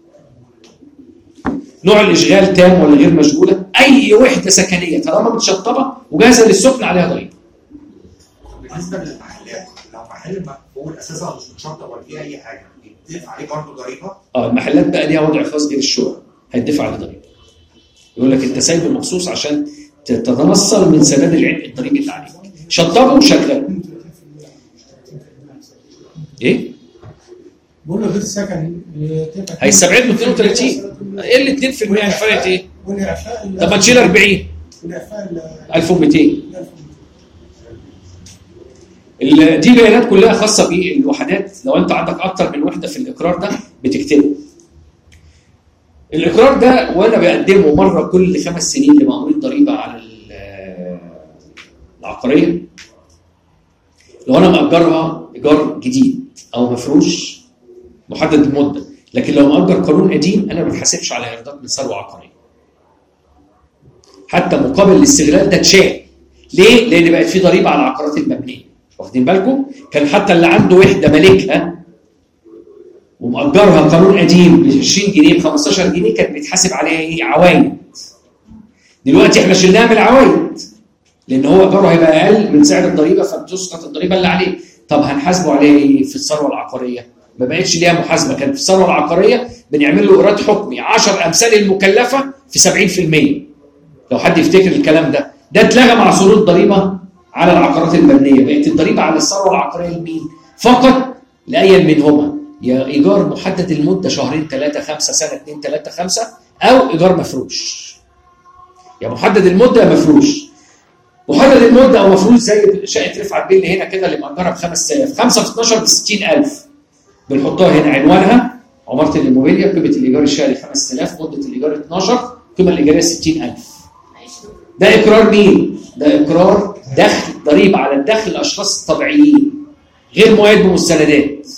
نوع الاشغال تام ولا غير مشغوله؟ اي وحده سكنيه طالما متشطبه وجاهزه للسكن عليها ضريبه. بالنسبه للمحلات، لو محل مقفول اساسا مش متشطب ولا فيه اي حاجه يدفع عليه برضه ضريبه؟ اه المحلات بقى ليها وضع خاص غير الشقق، هيدفع عليه ضريبه. يقول لك انت سايبه مخصوص عشان تتنصل من سداد العبء الضريبي اللي عليك. شطبه وشغله. ايه؟ بقول له غير سكن هيستبعد له اتنين وثلاثين. ايه ال اتنين في المية يعني فرقت ايه؟ والاعفاء طب ما تشيل أربعين. والاعفاء ألف ومئتين. دي بيانات كلها خاصه بالوحدات. لو انت عندك اكتر من وحده في الاقرار ده بتكتبه. الاقرار ده وانا بقدمه مره كل خمس سنين لمأمور الضريبه على العقاريه. لو انا مأجرها ايجار جديد او مفروش محدد المده، لكن لو مأجر قانون قديم انا ما بتحاسبش على ايرادات من ثروه عقاريه. حتى مقابل الاستغلال ده اتشال. ليه؟ لان بقت في ضريبه على العقارات المبنيه. واخدين بالكم؟ كان حتى اللي عنده وحده مالكها ومأجرها قانون قديم ب عشرين جنيه ب خمستاشر جنيه كانت بيتحاسب عليها ايه؟ عوايد. دلوقتي احنا شلناها من العوايد لان هو ايجاره هيبقى اقل من سعر الضريبه فبتسقط الضريبه اللي عليه. طب هنحاسبه عليها ايه في الثروه العقاريه؟ ما بقتش ليها محاسبه. كانت في الثروه العقاريه بنعمل له ايراد حكمي عشرة امثال المكلفه في سبعين في المية. لو حد يفتكر الكلام ده، ده اتلغى مع صعود الضريبه على العقارات المبنيه. بقت الضريبه على الثروه العقاريه لمين؟ فقط لاي منهما، يا ايجار محدد المده شهرين ثلاثه خمسه سنه اثنين ثلاثه خمسه، او ايجار مفروش. يا محدد المده يا مفروش. محدد المده او مفروش زي شقه رفعت بيه اللي هنا كده اللي مأجرها ب خمسة آلاف، خمسة في اتناشر ب ستين ألف. بنحطها هنا عنوانها عماره الاموبيليا، قيمه الايجار الشهري خمسة آلاف، مده الايجار اتناشر، القيمه الايجاريه ستين ألف. ده اقرار مين؟ ده اقرار دخل ضريبه على الدخل الاشخاص الطبيعيين غير مؤيد بمستندات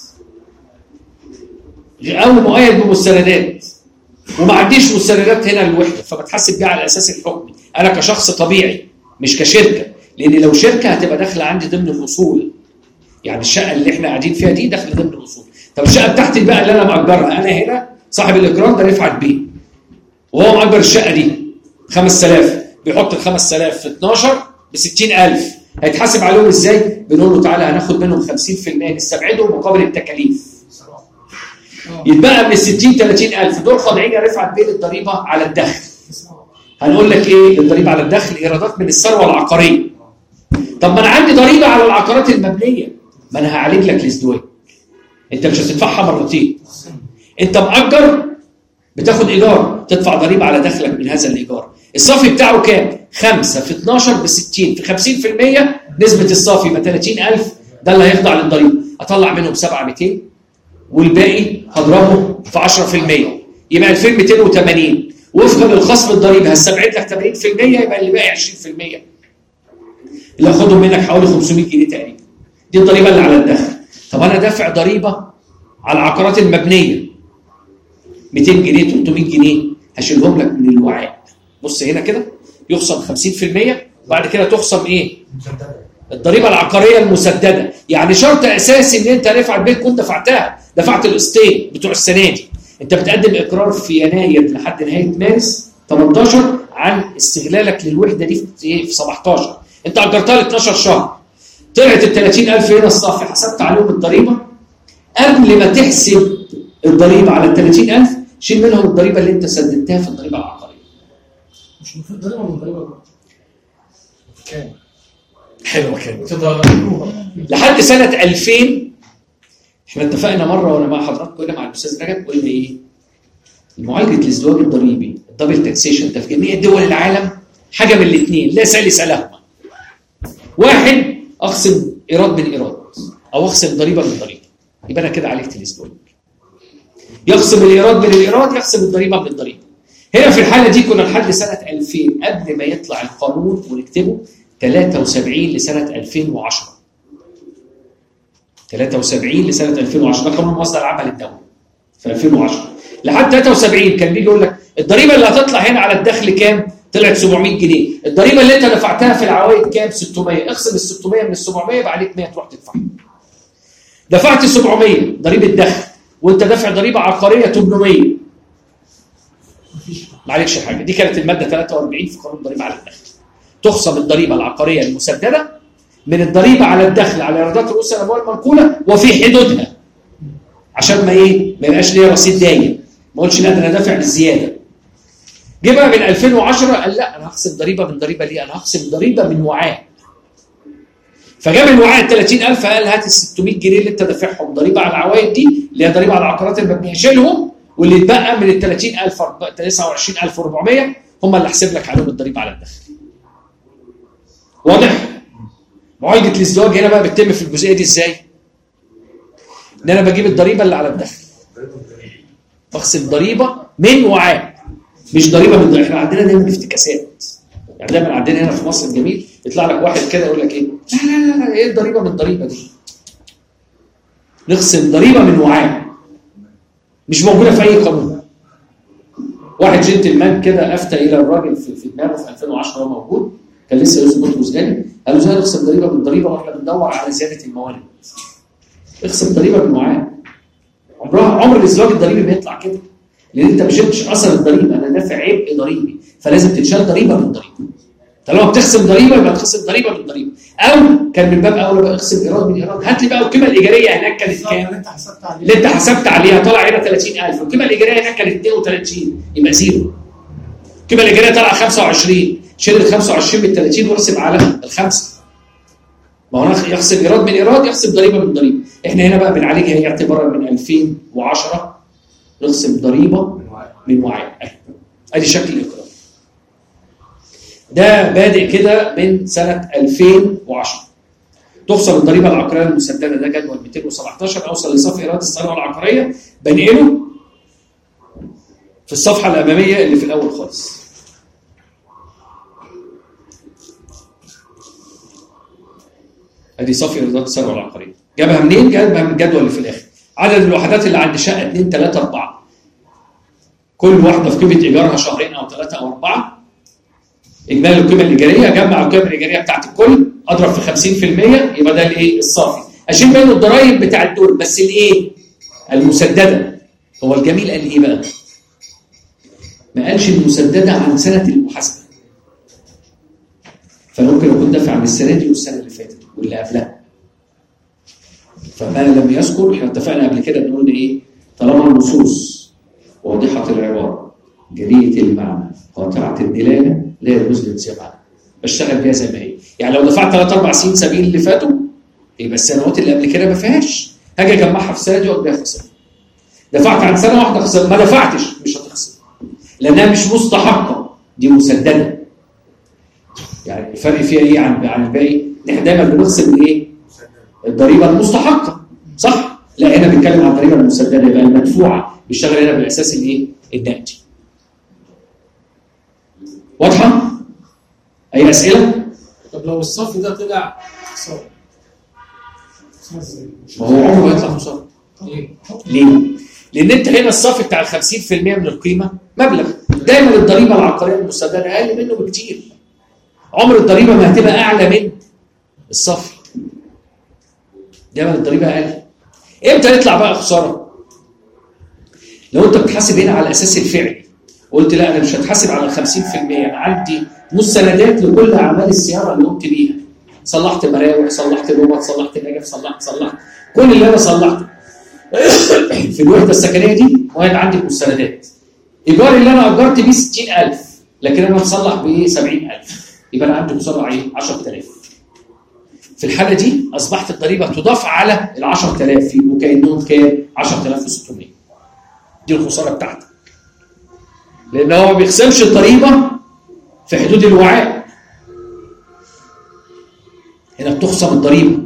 او مؤيد بمستندات وما عنديش مستندات هنا للوحده، فبتحسب بيها على الاساس الحكمي انا كشخص طبيعي مش كشركه. لان لو شركه هتبقى داخله عندي ضمن الاصول. يعني الشقه اللي احنا قاعدين فيها دي داخله ضمن الاصول. طب الشقه بتاعتي بقى اللي انا مأجرها، انا هنا صاحب الاقرار ده رفعت بيه، وهو مأجر الشقه دي خمسة آلاف، بيحط ال خمسة آلاف في اتناشر ب ستين ألف، هيتحاسب عليهم ازاي؟ بنقول له تعالى هناخد منهم خمسين في المية نستبعدهم مقابل التكاليف. يتبقى من ال ستين تلاتين ألف دول خاضعين يا رفعت بين الضريبه على الدخل. هنقول لك ايه الضريبه على الدخل؟ ايرادات من الثروه العقاريه. طب ما انا عندي ضريبه على العقارات المبنيه، ما انا هعالج لك الازدواج. انت مش هتدفعها مرتين. انت مأجر بتاخد ايجار، تدفع ضريبه على دخلك من هذا الايجار. الصافي بتاعه كام؟ خمسة في اتناشر ب ستين، في خمسين في المية نسبه الصافي يبقى تلاتين ألف، ده اللي هيخضع للضريبه. اطلع منهم سبعة ميتين والباقي هضربه في عشرة في المية يبقى ألفين وميتين وتمانين، وفقا للخصم الضريبي هستبعد لك تمانين في المية يبقى اللي باقي عشرين في المية اللي هاخدهم منك حوالي خمسمية جنيه تقريبا. دي الضريبه اللي على الدخل. طب انا دافع ضريبه على العقارات المبنيه ميتين جنيه تلتمية جنيه، هشيلهم لك من الوعاء. بص هنا كده يخصم خمسين في المية، بعد كده تخصم ايه؟ الضريبه العقاريه المسدده. يعني شرط اساسي ان انت رفعت بيت كنت دفعتها، دفعت القسطين بتوع السنه دي. انت بتقدم اقرار في يناير لحد نهايه مارس تمنتاشر عن استغلالك للوحده دي في في سبعتاشر، انت اجرتها ل اتناشر شهر، طلعت ال تلاتين ألف هنا الصافي، حسبت عليهم الضريبه. قبل ما تحسب الضريبه على ال تلاتين ألف شيل منهم الضريبه اللي انت سددتها في الضريبه العقاريه. مش المفروض ضريبه من ضريبه كام؟ حلوه كده. لحد سنه ألفين احنا اتفقنا مره وانا مع حضراتكم هنا مع الاستاذ رجب، قلنا ايه؟ معالجه الازدواج الضريبي الدبل تاكسيشن ده في جميع دول العالم حاجه من الاثنين لا ثالث لهما. واحد اخصم ايراد من ايراد او اخصم ضريبه من ضريبه، يبقى انا كده عالجت الازدواج. يخصم الايراد من الايراد، يخصم الضريبه من الضريبه. هنا في الحاله دي كنا لحد سنه ألفين قبل ما يطلع القانون ونكتبه تلاتة وسبعين لسنه ألفين وعشرة. تلاتة وسبعين لسنه ألفين وعشرة ده قانون مصدر العمل الدولي في ألفين وعشرة. لحد تلاتة وسبعين كان بيجي يقول لك الضريبه اللي هتطلع هنا على الدخل كام؟ طلعت سبعمية جنيه. الضريبه اللي انت دفعتها في العوائد كام؟ ستمية. اخصم ال ستمية من ال سبعمية يبقى عليك مية تروح تدفعها. دفعت سبعمية ضريبه دخل وانت دافع ضريبه عقاريه تمنمية، ما عليكش حاجه. دي كانت الماده تلاتة وأربعين في قانون الضريبه على الدخل. تخصم الضريبه العقاريه المسدده من الضريبه على الدخل على ايرادات رؤوس الاموال المنقوله وفي حدودها، عشان ما ايه؟ ما يبقاش ليا رصيد دايم، ما اقولش لا ده انا دافع بالزياده. جه بقى من ألفين وعشرة قال لا انا هخصم ضريبه من ضريبه ليه؟ انا هخصم ضريبه من وعاء. فجاب الوعاء ال تلاتين ألف قال هات ال ستمية جنيه اللي انت دافعهم ضريبه على العوائد دي اللي هي ضريبه على العقارات المبنيه، شيلهم، واللي اتبقى من ال تلاتين ألف تسعة وعشرين ألف وأربعمية هم اللي احسب لك عليهم الضريبه على الدخل. واضح؟ معالجه الازدواج هنا بقى بتتم في الجزئيه دي ازاي؟ ان انا بجيب الضريبه اللي على الدخل بخصم ضريبه من وعاء، مش ضريبه من ضريبة. احنا عندنا دايما افتكاسات، يعني دايما عندنا هنا في مصر الجميل يطلع لك واحد كده يقول لك ايه؟ لا لا لا لا ايه الضريبه من الضريبه دي؟ نخصم ضريبه من وعاء مش موجوده في اي قانون. واحد جنتلمان كده افتى الى الراجل في, في دماغه في ألفين وعشرة وهو موجود، كان لسه يوسف بطرس جاني، قال له ازاي نخصم ضريبه من ضريبه واحنا بندور على زياده الموارد؟ اخصم ضريبه من وعاء. عمرها عمر الازدواج الضريبي ما يطلع كده، لان انت ما شلتش اثر الضريبه، انا دافع عبء ضريبي فلازم تتشال ضريبه من ضريبه. طالما بتخصم ضريبه يبقى تخصم ضريبه من ضريبه، او كان من باب اولى بقى اخصم ايراد من ايراد. هات لي بقى القيمه الايجاريه هناك كانت كام؟ اللي انت حسبت عليها اللي انت حسبت عليها طلع هنا تلاتين ألف، والقيمه الايجاريه هناك كانت اتنين وتلاتين يبقى زيرو. القيمه الايجاريه طلع خمسة وعشرين، شيل ال خمسة وعشرين من تلاتين واقسم على الخمسه. ما هو يخصم ايراد من ايراد، يخصم ضريبه من ضريبه. احنا هنا بقى بنعالجها هي اعتبارا من ألفين وعشرة نخصم ضريبه من وعاء. ادي شكل الاقرار. ده بادئ كده من سنه ألفين وعشرة. تخصم الضريبه العقاريه المسدده، ده جدول ميتين وسبعتاشر، اوصل لصافي ايراد الثروه العقاريه بنقله في الصفحه الاماميه اللي في الاول خالص. ادي صافي ايرادات الثروه العقاريه. جابها منين؟ جابها من الجدول اللي في الاخر. عدد الوحدات اللي عند شقه اتنين تلاتة أربعة، كل واحده في قيمه ايجارها شهرين او ثلاثه او اربعه. اجمالي القيمه الايجاريه، جمع القيمه الايجاريه بتاعت الكل، اضرب في خمسين في المية يبقى ده الايه؟ الصافي. اشيل منه الضرايب بتاع الدول بس الايه؟ المسدده. هو الجميل قال ايه بقى؟ ما قالش المسدده عن سنه المحاسبه. فممكن اكون دافع عن السنه دي والسنه اللي فاتت واللي قبلها. فما لم يذكر، احنا اتفقنا قبل كده بنقول ايه؟ طالما النصوص واضحه العباره جليه المعنى قاطعه الدلاله لا يجوز الانسياب عنها. بشتغل بيها زي ما هي. يعني لو دفعت ثلاث اربع سنين سبيل اللي فاتوا يبقى السنوات اللي قبل كده ما فيهاش. هاجي اجمعها في السنه دي واقعد بيها خساره. دفعت عن سنه واحده خساره، ما دفعتش مش هتخسر. لانها مش مستحقه، دي مسدده. يعني الفرق فيها ايه عن عن الباقي؟ احنا دايما بنحسب الايه؟ الضريبه المستحقه، صح؟ لا هنا بنتكلم عن الضريبه المسدده، يبقى المدفوعه بيشتغل هنا بالاساس الايه؟ النقدي. واضحه؟ اي اسئله؟ طب لو الصف ده طلع خساره؟ ما هو عمره ما يطلع خساره. ليه؟ ليه؟ لان انت هنا الصافي بتاع ال خمسين في المية من القيمه مبلغ، دايما الضريبه العقاريه المسدده اقل منه بكتير. عمر الضريبه ما هتبقى اعلى من الصافي. دايما الضريبه اقل. امتى يطلع بقى خساره؟ لو انت بتحاسب هنا على الاساس الفعلي، قلت لا انا مش هتحاسب على ال خمسين في المية، انا عندي مستندات لكل اعمال السياره اللي قمت بيها. صلحت مراوح، صلحت لومات، صلحت نجف، صلحت صلحت كل اللي انا صلحته في الوحده السكنيه دي، وانا عندي مستندات. ايجار اللي انا اجرت بيه ستين ألف لكن انا مصلح ب سبعين ألف، يبقى انا عندي خساره ايه؟ عشرة آلاف. في الحاله دي اصبحت الضريبه تضاف على ال عشرة آلاف يبقوا كانهم كام؟ عشرة آلاف وستمية. دي الخساره بتاعتك. لان هو ما بيقسمش الضريبه في حدود الوعاء. هنا بتخصم الضريبه.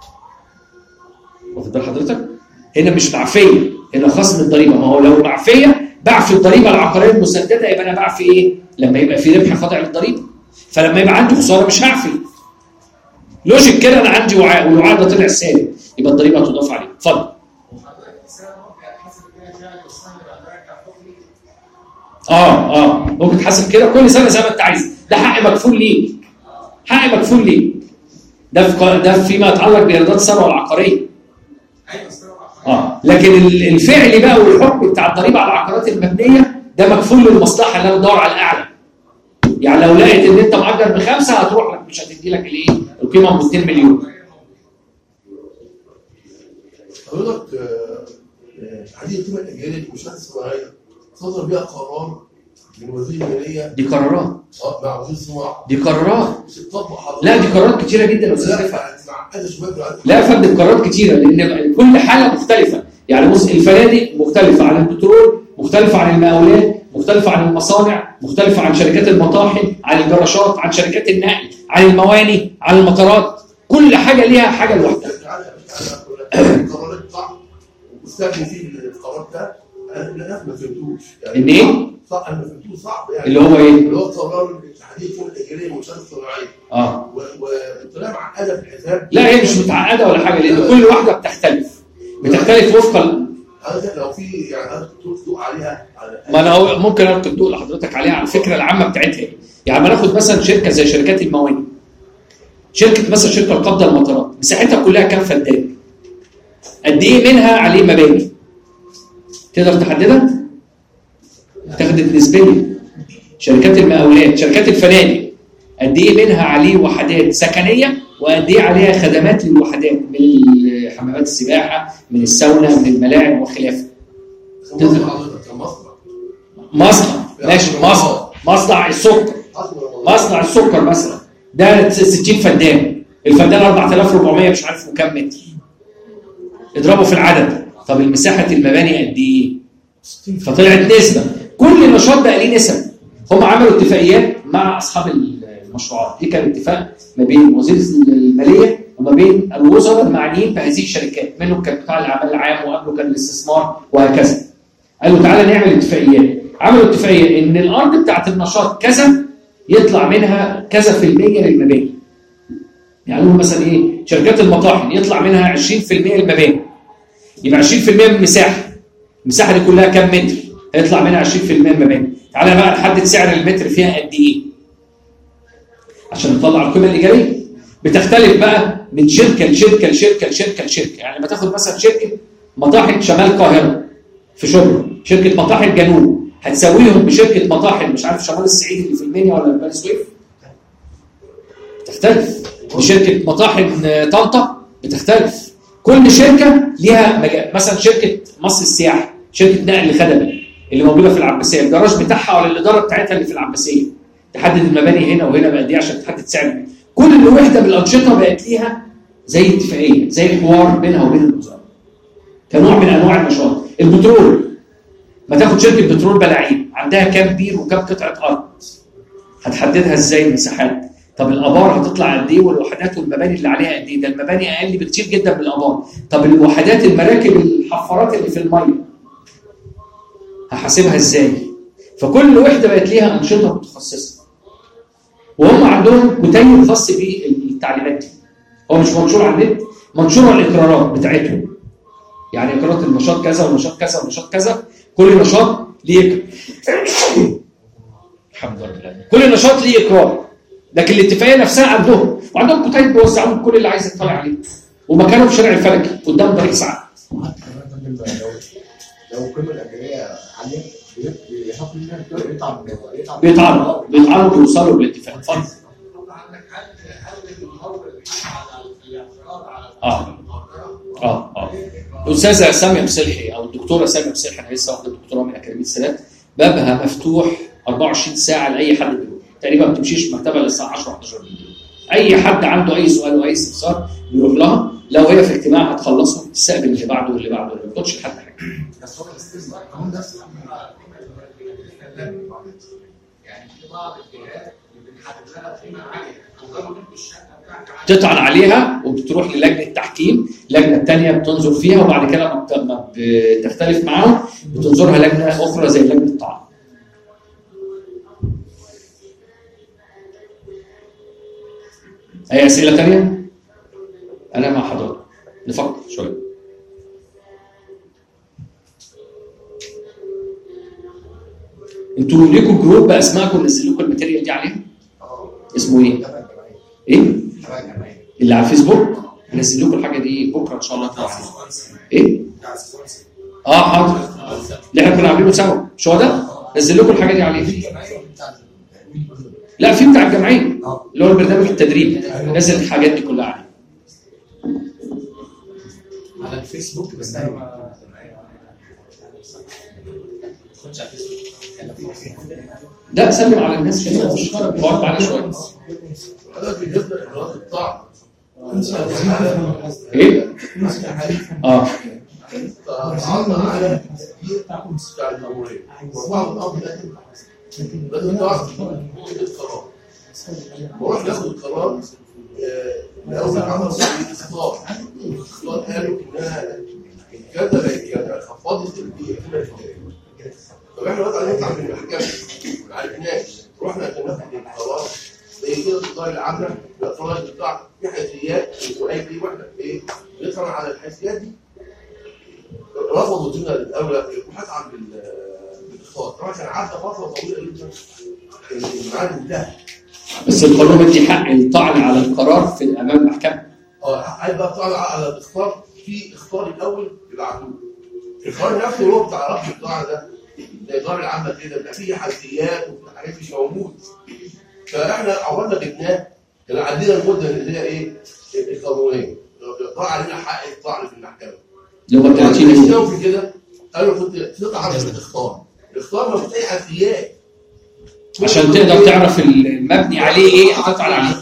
واخد بال حضرتك؟ هنا مش معفيه، هنا خصم الضريبه. ما هو لو معفيه بعفي الضريبه العقاريه المسدده، يبقى انا بعفي ايه؟ لما يبقى في ربح خاضع للضريبه. فلما يبقى عندي خساره مش هعفي. لوجيك كده انا عندي وعاء والوعاء ده طلع سالب، يبقى الضريبه هتضاف عليه. اتفضل. اه اه ممكن تحاسب كده كل سنه زي ما انت عايز، ده حق مكفول ليك. حق مكفول ليك. ده في ده فيما يتعلق بايرادات الثروه العقاريه. اه لكن الفعل بقى والحكم بتاع الضريبه على العقارات المبنيه ده مكفول للمصلحه اللي انا بدور على الاعلى. يعني لو لقيت ان انت مؤجر بخمسه هتروح لك مش هتدي لك الايه؟ القيمه ب مئتين مليون. حضرتك هذه القيمه الاجاريه للمنشات الصناعيه صدر بها قرار من وزير الماليه. دي قرارات. اه مع وزير الصناعه. دي قرارات. مش تطبق حضرتك. لا دي قرارات كتيره جدا يا استاذ لا رفعت. لا يا فندم قرارات كتيره لان كل حاله مختلفه. يعني بص الفنادق مختلفه عن البترول، مختلفه عن المقاولات، مختلفه عن المصانع، مختلفه عن شركات المطاحن، عن الجراشات، عن شركات النقل، عن المواني، عن المطارات. كل حاجه ليها حاجه لوحدها. القرارات صح واستخدم فيه القرار ده انا ما فهمتوش. يعني ان ايه؟ صح انا ما فهمتوش صعب يعني. اللي هو ايه؟ اللي هو قرار تحديد القيمه الاجاريه للمنشات الصناعيه. اه وطلع معقده في الحساب. لا هي مش متعقده ولا حاجه لان كل واحده بتختلف. بتختلف وفقا. حضرتك لو في يعني حضرتك تدوق عليها. ما انا ممكن انا تدوق لحضرتك عليها على الفكره العامه بتاعتها. يعني ما ناخد مثلا شركه زي شركات المواني. شركه مثلا شركه القبضه المطارات مساحتها كلها كام فدان؟ قد ايه منها عليه مباني؟ تقدر تحددها؟ تاخد نسبيا. شركات المقاولات، شركات الفنادق قد ايه منها عليه وحدات سكنيه وقد ايه عليها خدمات للوحدات من حمامات السباحه، من الساونا، من الملاعب وخلافه. مصنع ماشي مصنع مصنع السكر مصنع السكر مثلا ده ستين فدان، الفدان أربعة آلاف وأربعمية مش عارف وكام متر. اضربه في العدد. طب المساحه المباني قد ايه؟ فطلعت نسبه. كل نشاط بقى ليه نسب. هم عملوا اتفاقيات مع اصحاب المشروعات. دي كان اتفاق ما بين وزير الماليه وما بين الوزراء المعنيين بهذه الشركات، منهم كان قطاع الاعمال العام وقبله كان الاستثمار وهكذا. قالوا تعالى نعمل اتفاقيات. عملوا اتفاقيه ان الارض بتاعت النشاط كذا يطلع منها كذا في المية للمباني. يعني مثلا ايه؟ شركات المطاحن يطلع منها عشرين في المية للمباني. يبقى عشرين في المية من المساحه. المساحه دي كلها كام متر؟ هيطلع منها عشرين في المية المباني. تعالى بقى نحدد سعر المتر فيها قد ايه؟ عشان نطلع القيمه الايجاريه. بتختلف بقى من شركه لشركه لشركه لشركه لشركه. يعني لما تاخد مثلا شركه مطاحن شمال القاهره في شبرا، شركه مطاحن جنوب، هتساويهم بشركه مطاحن مش عارف شمال الصعيد اللي في المنيا ولا بني سويف؟ بتختلف. بشركه مطاحن طنطا بتختلف. كل شركه ليها مجال. مثلا شركه مصر السياحي شركه نقل خدمي اللي موجوده في العباسيه، الجراج بتاعها ولا الاداره بتاعتها اللي في العباسيه تحدد المباني هنا وهنا بقد ايه عشان تحدد سعر. كل وحده من الانشطه بقت ليها زي اتفاقيه، زي حوار بينها وبين الوزاره كنوع من انواع النشاط. البترول ما تاخد شركه بترول بلاعين عندها كام بير وكام قطعه ارض، هتحددها ازاي المساحات؟ طب الابار هتطلع قد ايه والوحدات والمباني اللي عليها قد ايه؟ ده المباني اقل بكتير جدا من الابار. طب الوحدات المراكب الحفارات اللي في الميه هحاسبها ازاي؟ فكل وحده بقت ليها انشطه متخصصه وهم عندهم كتيب خاص بالتعليمات دي. هو مش منشور على النت، منشور على الاقرارات بتاعتهم. يعني اقرارات النشاط كذا ونشاط كذا ونشاط كذا، كل نشاط ليه الحمد لله كل نشاط ليه اقرار، لكن الاتفاقيه نفسها عندهم، وعندهم كتيب بيوزعوهم لكل اللي عايز يطلع عليه. ومكانهم في شارع الفلكي قدام طريق سعد. لو القيمه الاجريه عاليه بيحط لنا بيتعب بيتعرضوا بيتعرضوا بيوصلوا بالاتفاق. اتفضل. اه اه اه الاستاذه ساميه مصلحي او الدكتوره ساميه مصلحي، انا لسه واخده دكتوراه من اكاديميه السادات، بابها مفتوح أربعة وعشرين ساعه لاي حد بيروح، تقريبا ما بتمشيش مكتبه للساعه عشرة حداشر بالليل. اي حد عنده اي سؤال واي استفسار بيروح لها، لو هي في اجتماع هتخلصه تستقبل اللي بعده واللي بعده، ما بتقولش لحد حاجه. بس هو الاستثمار كمان نفس يعني في بعض الجهات بنحدد لها قيمه عاليه تطعن عليها وبتروح للجنه التحكيم، اللجنه الثانيه بتنظر فيها وبعد كده ما بتختلف معاهم بتنظرها لجنه اخرى زي لجنه الطعن. اي اسئله ثانيه؟ انا مع حضرتك نفكر شويه. انتوا ليكوا جروب باسمائكم نزل لكم الماتيريال دي عليها؟ اسمه ايه؟ ايه؟ اللي على الفيسبوك هنزل لكم الحاجه دي بكره ان شاء الله تعالى. ايه؟ اه حاضر. اللي احنا كنا عاملينه سوا مش هو ده؟ نزل لكم الحاجه دي عليه. لا في بتاع الجمعيه اللي هو البرنامج التدريبي، نزل الحاجات دي كلها عليه. على الفيسبوك بس انا لا سلم على الناس كده مش بقعد عليه شويه. هذا بالنسبه لاجراءات الطعن. ايه؟ اه تعرضنا على بتاع المأمورية وبعض الأمر لازم تعرف القرار. بروح ناخد القرار الأول عملوا الاختار الاختار قالوا إنها كذا يعني خفضت القيمة. طب احنا دلوقتي هنطلع من المحكمة ما عرفناش، رحنا ناخد القرار زي كده القضايا العامة القضايا بتاع في حيثيات وأي دي واحدة إيه بيطلع على الحيثيات دي رفضوا لنا الاولى البحث عن بالاختار. طبعا كان عدى فتره طويله جدا الميعاد انتهى. بس القانون دي حق الطعن على القرار في امام المحكمه. اه هيبقى الطعن على الاختار في اختار الاول يبعتوه. القرار نفسه هو بتاع رفض الطعن ده الاداره العامه كده بيبقى فيه حيثيات وفي حاجات مش موجود. فاحنا عملنا جبناه كان عندنا المده اللي هي ايه؟ القانونيه. ضاع علينا حق الطعن في المحكمه. لو ثلاثين يوم في كده قالوا كنت تطلع على الاختار. الاختار ما فيش اي حيثيات عشان تقدر تعرف المبني عليه ايه هتطلع عليه.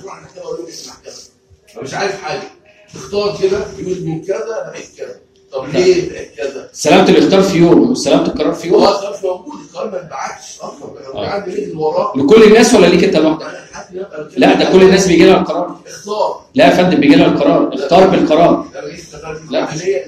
مش عارف حاجه اختار كده يقول من كذا بقيت كذا. طب ليه بقيت كذا؟ سلامه الاختار في يوم وسلامه القرار في يوم. هو القرار مش موجود، القرار ما اتبعتش اصلا. انا عندي ليك وراه لكل الناس ولا ليك انت لوحدك؟ لا ده كل الناس بيجي لها القرار. اختار لا يا فندم بيجي لها القرار، اختار بالقرار. لا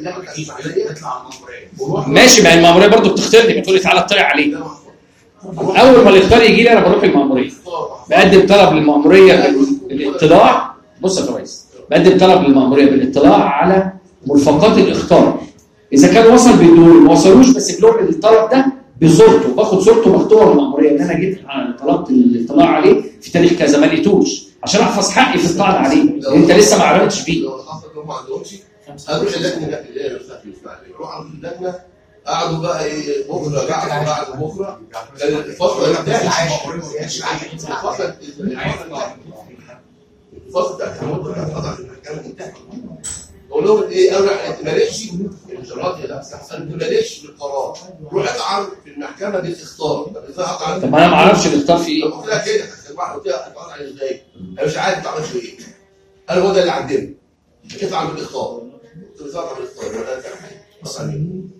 ماشي ما هي المأمورية برضه بتختارني بتقول لي تعالى اطلع عليه. اول ما الاختار يجي لي انا بروح المأمورية بقدم طلب للمأمورية بالاطلاع. بص يا ريس بقدم طلب للمأمورية بالاطلاع على مرفقات الاختار. اذا كان وصل بيدور ما وصلوش بس بلون الطلب ده بصورته، باخد صورته مكتوبه من المأمورية ان انا جيت طلبت الاطلاع عليه في تاريخ كذا ما لقيتوش عشان احفظ حقي في الطعن عليه لان انت لسه ما عرفتش بيه. لو حصل انهم ما عندهمش هروح اللجنه اللي هي نفسها في الاسماعيليه، اروح عند اللجنه قعدوا بقى ايه بكره قعدوا بعد بكره كان الفتره اللي بتاعت الفتره الفتره بتاعت الحمود بتاعت قطع المحكمه انتهت. بقول لهم ايه انا انت مالكش الانشاءات يا احسن انت مالكش في القرار، روح اطعن في المحكمه دي اختار. طب ازاي اطعن؟ طب انا ما اعرفش الاختار في ايه؟ قلت لها كده قلت لها اطعن ازاي؟ انا مش عارف تعمل في ايه. انا هو ده اللي عندنا اطعن بالاختار. قلت له اطعن بالاختار.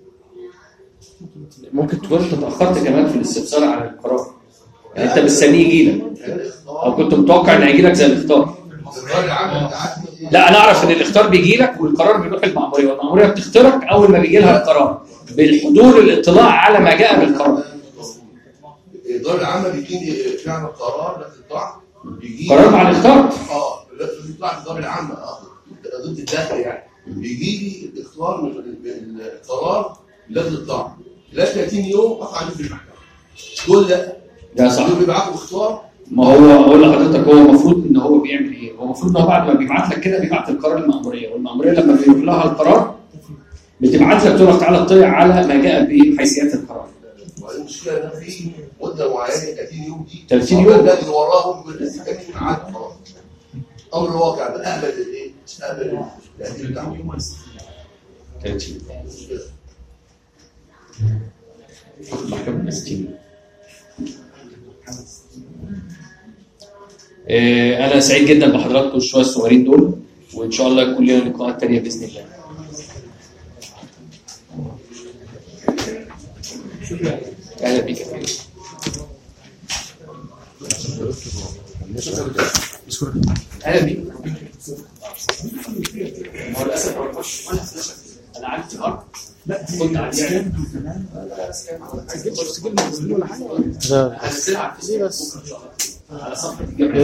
ممكن تكون انت اتاخرت كمان في الاستفسار عن القرار، يعني انت مستنيه يجي لك او كنت متوقع ان هيجي لك زي الاختار. لا انا اعرف ان الاختار بيجي لك والقرار بيروح المأموريه، والمأموريه بتختارك اول ما بيجي لها القرار بالحضور الاطلاع على ما جاء بالقرار. الاداره العامه بيجي فعلا القرار لازم يطلع بيجي قرار مع الاختار اه لازم يطلع الاداره العامه اه ضد الداخل يعني بيجي لي الاختار من القرار لازم يطلع لا ثلاثين يوم قطع عليه في المحكمه. دول لا ده صح دول بيبعتوا اختار. ما هو اقول لحضرتك هو المفروض ان هو بيعمل ايه؟ هو المفروض ان هو بعد ما بيبعت لك كده بيبعت القرار للمأموريه، والمأموريه لما بيروح لها القرار بتبعت لك تقول لك تعالى اطلع على ما جاء بحيثيات القرار. المشكله ان في مده معينه ثلاثين يوم دي ثلاثين يوم النادي وراهم بيستكمل معاد خلاص. امر الواقع بقبل الايه؟ قبل التقديم بتاعهم ثلاثين محكمه ستين. أنا سعيد جدا بحضراتكم الشوية الصغيرين دول، وإن شاء الله يكون لنا لقاءات تانية بإذن الله. شكرا. أهلا بك يا فندم. أهلا بك. هو للأسف ما بخش أنا عندي أرض. لا كنت عندي سكان كمان. سجل سجل ولا حاجة؟ لا. هنزلها على الفيسبوك بكرة إن شاء الله. على صفحة الجمعية.